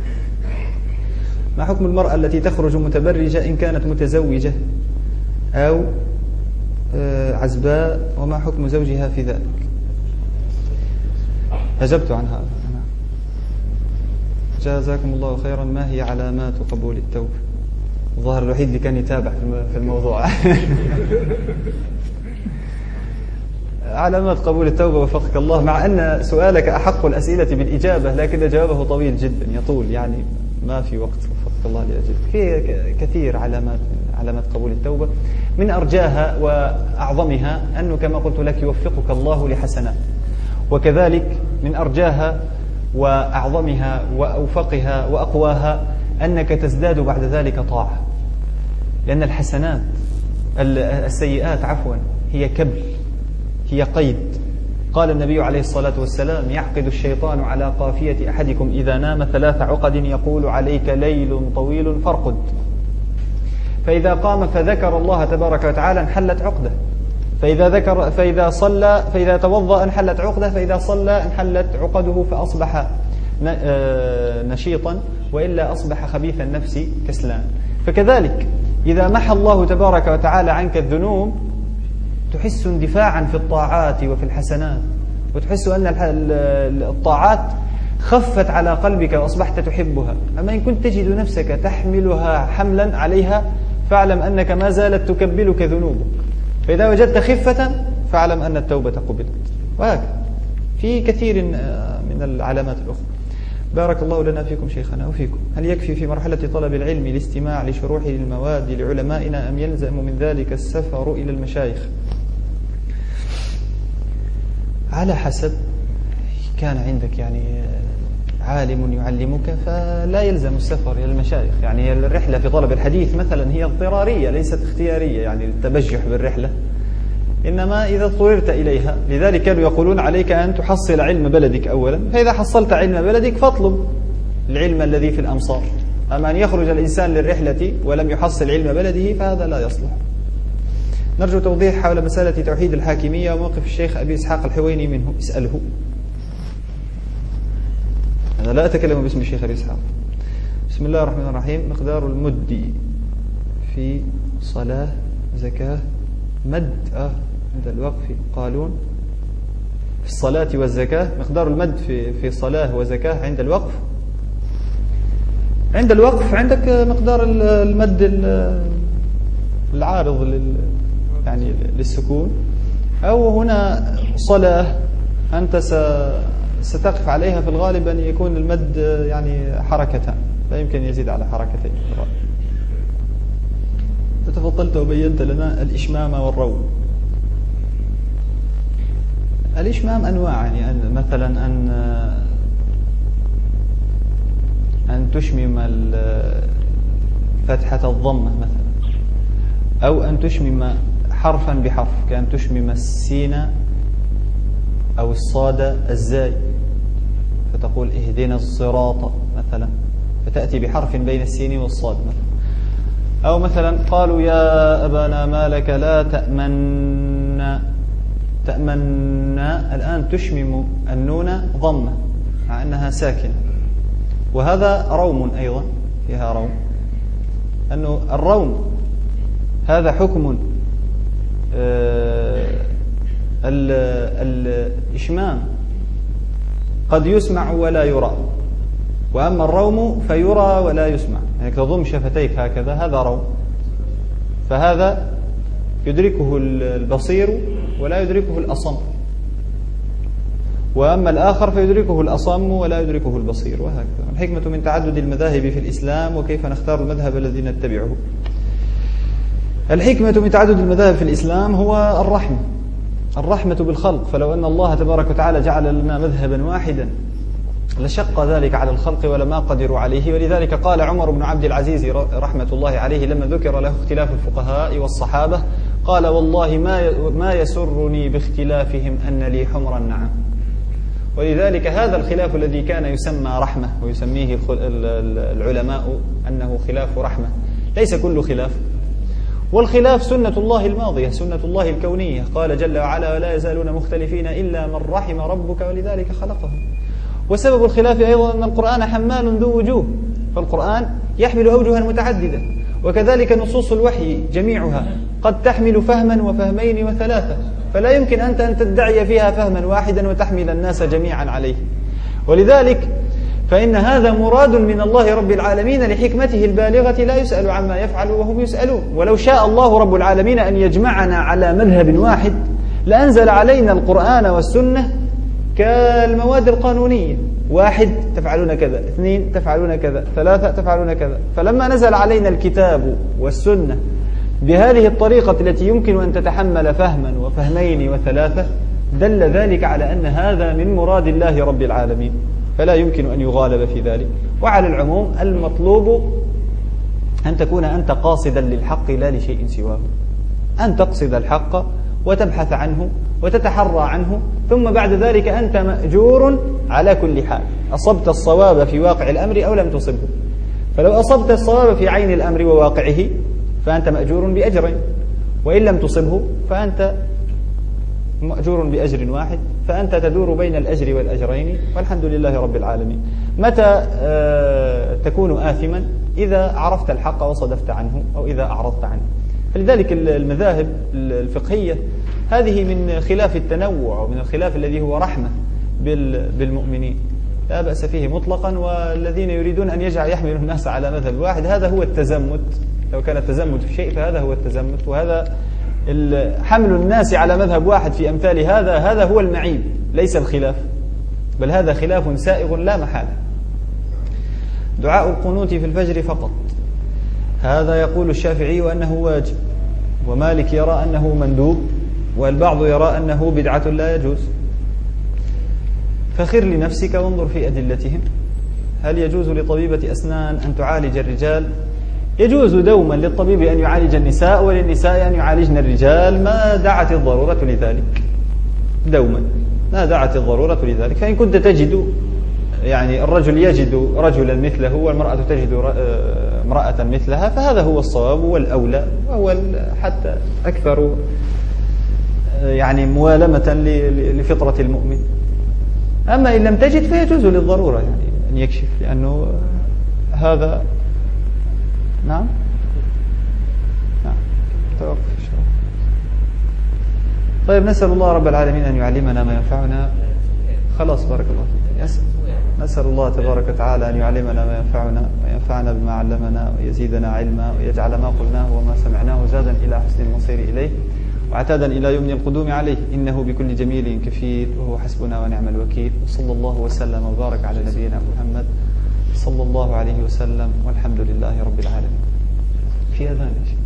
ما حكم المرأة التي تخرج متبرجة إن كانت متزوجة أو عزباء، وما حكم زوجها في ذلك؟ أجبت عن هذا. جزاكم الله خيرا. ما هي علامات قبول التوبة؟ الظاهر الوحيد اللي كان يتابع في الموضوع. علامات قبول التوبة وفقك الله، مع أن سؤالك أحق الأسئلة بالإجابة لكن جوابه طويل جدا يطول يعني ما في وقت وفقك الله لأجل. في كثير علامات علامات قبول التوبة، من أرجاها وأعظمها أنه كما قلت لك يوفقك الله لحسنات، وكذلك من أرجاها وأعظمها وأوفقها وأقواها أنك تزداد بعد ذلك طاعة، لأن الحسنات السيئات عفوا هي كبل، هي قيد. قال النبي عليه الصلاة والسلام يعقد الشيطان على قافية أحدكم إذا نام ثلاث عقد يقول عليك ليل طويل فارقد، فإذا قام فذكر الله تبارك وتعالى انحلت عقده، فإذا ذكر فإذا صلى فإذا توضأ انحلت عقده، فإذا صلى انحلت عقده فأصبح نشيطا، وإلا أصبح خبيث النفس كسلان. فكذلك إذا محى الله تبارك وتعالى عنك الذنوب تحس اندفاعا في الطاعات وفي الحسنات، وتحس أن الطاعات خفت على قلبك وأصبحت تحبها. أما إن كنت تجد نفسك تحملها حملا عليها فاعلم أنك ما زالت تكبلك ذنوبك، فإذا وجدت خفة فاعلم أن التوبة قبلت. وهكذا في كثير من العلامات الأخرى. بارك الله لنا فيكم شيخنا وفيكم. هل يكفي في مرحلة طلب العلم الاستماع لشروح المواد لعلمائنا أم يلزم من ذلك السفر إلى المشايخ؟ على حسب. كان عندك يعني عالم يعلمك فلا يلزم السفر إلى المشايخ. يعني الرحلة في طلب الحديث مثلا هي اضطرارية ليست اختيارية، يعني التبجح بالرحلة، إنما إذا اضطررت إليها. لذلك كانوا يقولون عليك أن تحصل علم بلدك أولا، فإذا حصلت علم بلدك فاطلب العلم الذي في الأمصار. أما أن يخرج الإنسان للرحلة ولم يحصل علم بلده فهذا لا يصلح. نرجو توضيح حول مسألة توحيد الحاكمية وموقف الشيخ أبي إسحاق الحويني منه، اسأله. أنا لا أتكلم باسم الشيخ أبي إسحاق. بسم الله الرحمن الرحيم. مقدار المد في صلاة زكاة مد آه عند الوقف قالون في الصلاة والزكاة. مقدار المد في في صلاة وزكاة عند الوقف. عند الوقف عندك مقدار المد العارض لل يعني للسكون، أو هنا صلاة أنت ستقف عليها في الغالب أن يكون المد يعني حركتان، لا يمكن يزيد على حركتين. تفضلت وبينت لنا الإشمام والروم. الإشمام أنواع، يعني مثلا أن أن تشمم فتحة الضمة مثلا، أو أن تشمم حرفا بحرف كأن تشمم السين أو الصاد الزاي فتقول اهدنا الصراط مثلا، فتأتي بحرف بين السين والصاد مثلا. أو مثلا قالوا يا أبانا ما لك لا تأمنا تأمنا، الآن تشمم النون ضمة مع أنها ساكنة، وهذا روم أيضا، فيها روم. أنه الروم هذا حكم الإشمام قد يسمع ولا يرى، وأما الروم فيرى ولا يسمع، يعني تضم شفتيك هكذا، هذا روم، فهذا يدركه البصير ولا يدركه الأصم، وأما الآخر فيدركه الأصم ولا يدركه البصير، وهكذا. الحكمة من تعدد المذاهب في الإسلام وكيف نختار المذهب الذي نتبعه. الحكمة من تعدد المذاهب في الإسلام هو الرحمة، الرحمة بالخلق. فلو أن الله تبارك وتعالى جعل لنا مذهبا واحدا لشق ذلك على الخلق ولما قدروا عليه. ولذلك قال عمر بن عبد العزيز رحمة الله عليه لما ذكر له اختلاف الفقهاء والصحابة، قال والله ما ما يسرني باختلافهم أن لي حمر النعم. ولذلك هذا الخلاف الذي كان يسمى رحمة ويسميه العلماء أنه خلاف رحمة ليس كل خلاف، والخلاف سنة الله الماضية، سنة الله الكونية. قال جل وعلا ولا يزالون مختلفين إلا من رحم ربك ولذلك خلقهم. وسبب الخلاف أيضا أن القرآن حمال ذو وجوه، فالقرآن يحمل أوجها متعددة، وكذلك نصوص الوحي جميعها قد تحمل فهما وفهمين وثلاثة، فلا يمكن أنت أن تدعي فيها فهما واحدا وتحمل الناس جميعا عليه. ولذلك فإن هذا مراد من الله رب العالمين لحكمته البالغة، لا يسأل عما يفعل وهم يسألون. ولو شاء الله رب العالمين أن يجمعنا على مذهب واحد لأنزل علينا القرآن والسنة كالمواد القانونية، واحد تفعلون كذا، اثنين تفعلون كذا، ثلاثة تفعلون كذا. فلما نزل علينا الكتاب والسنة بهذه الطريقة التي يمكن أن تتحمل فهما وفهمين وثلاثة، دل ذلك على أن هذا من مراد الله رب العالمين، فلا يمكن أن يغالب في ذلك. وعلى العموم المطلوب أن تكون أنت قاصدا للحق لا لشيء سواه، أن تقصد الحق وتبحث عنه وتتحرى عنه، ثم بعد ذلك أنت مأجور على كل حال، أصبت الصواب في واقع الأمر أو لم تصبه. فلو أصبت الصواب في عين الأمر وواقعه فأنت مأجور بأجرين، وإن لم تصبه فأنت مأجور بأجر واحد، فأنت تدور بين الأجر والأجرين، والحمد لله رب العالمين. متى تكون آثما؟ إذا عرفت الحق وصدفت عنه أو إذا أعرضت عنه. فلذلك المذاهب الفقهية هذه من خلاف التنوع ومن الخلاف الذي هو رحمة بالمؤمنين، لا بأس فيه مطلقا. والذين يريدون أن يجعل يحمل الناس على مذهب واحد هذا هو التزمت، لو كان التزمت في شيء فهذا هو التزمت، وهذا حمل الناس على مذهب واحد في أمثال هذا هذا هو المعيب، ليس الخلاف، بل هذا خلاف سائغ لا محالة. دعاء القنوت في الفجر فقط، هذا يقول الشافعي أنه واجب، ومالك يرى أنه مندوب، والبعض يرى أنه بدعة لا يجوز. فخر لنفسك وانظر في أدلتهم. هل يجوز لطبيبة أسنان أن تعالج الرجال؟ يجوز دوما للطبيب أن يعالج النساء وللنساء أن يعالجن الرجال ما دعت الضرورة لذلك، دوما ما دعت الضرورة لذلك. فإن كنت تجد يعني الرجل يجد رجلا مثله والمرأة تجد امرأة مثلها، فهذا هو الصواب والأولى، وهو حتى أكثر يعني موالمة لفطرة المؤمن. أما إن لم تجد فيجوز للضرورة يعني أن يكشف، لأنه هذا نعم نعم توقف إن شاء الله. طيب، نسأل الله رب العالمين أن يعلمنا ما ينفعنا. خلاص، بارك الله فيك. نسأل الله تبارك وتعالى أن يعلمنا ما ينفعنا وينفعنا بما علمنا ويزيدنا علما، ويجعل ما قلناه وما سمعناه زادا إلى حسن المصير إليه وعتادا إلى يمن القدوم عليه، إنه بكل جميل كفيل وهو حسبنا ونعم الوكيل. وصلى الله وسلم وبارك على نبينا محمد صلى الله عليه وسلم، والحمد لله رب العالمين. في أذان يا شيخ.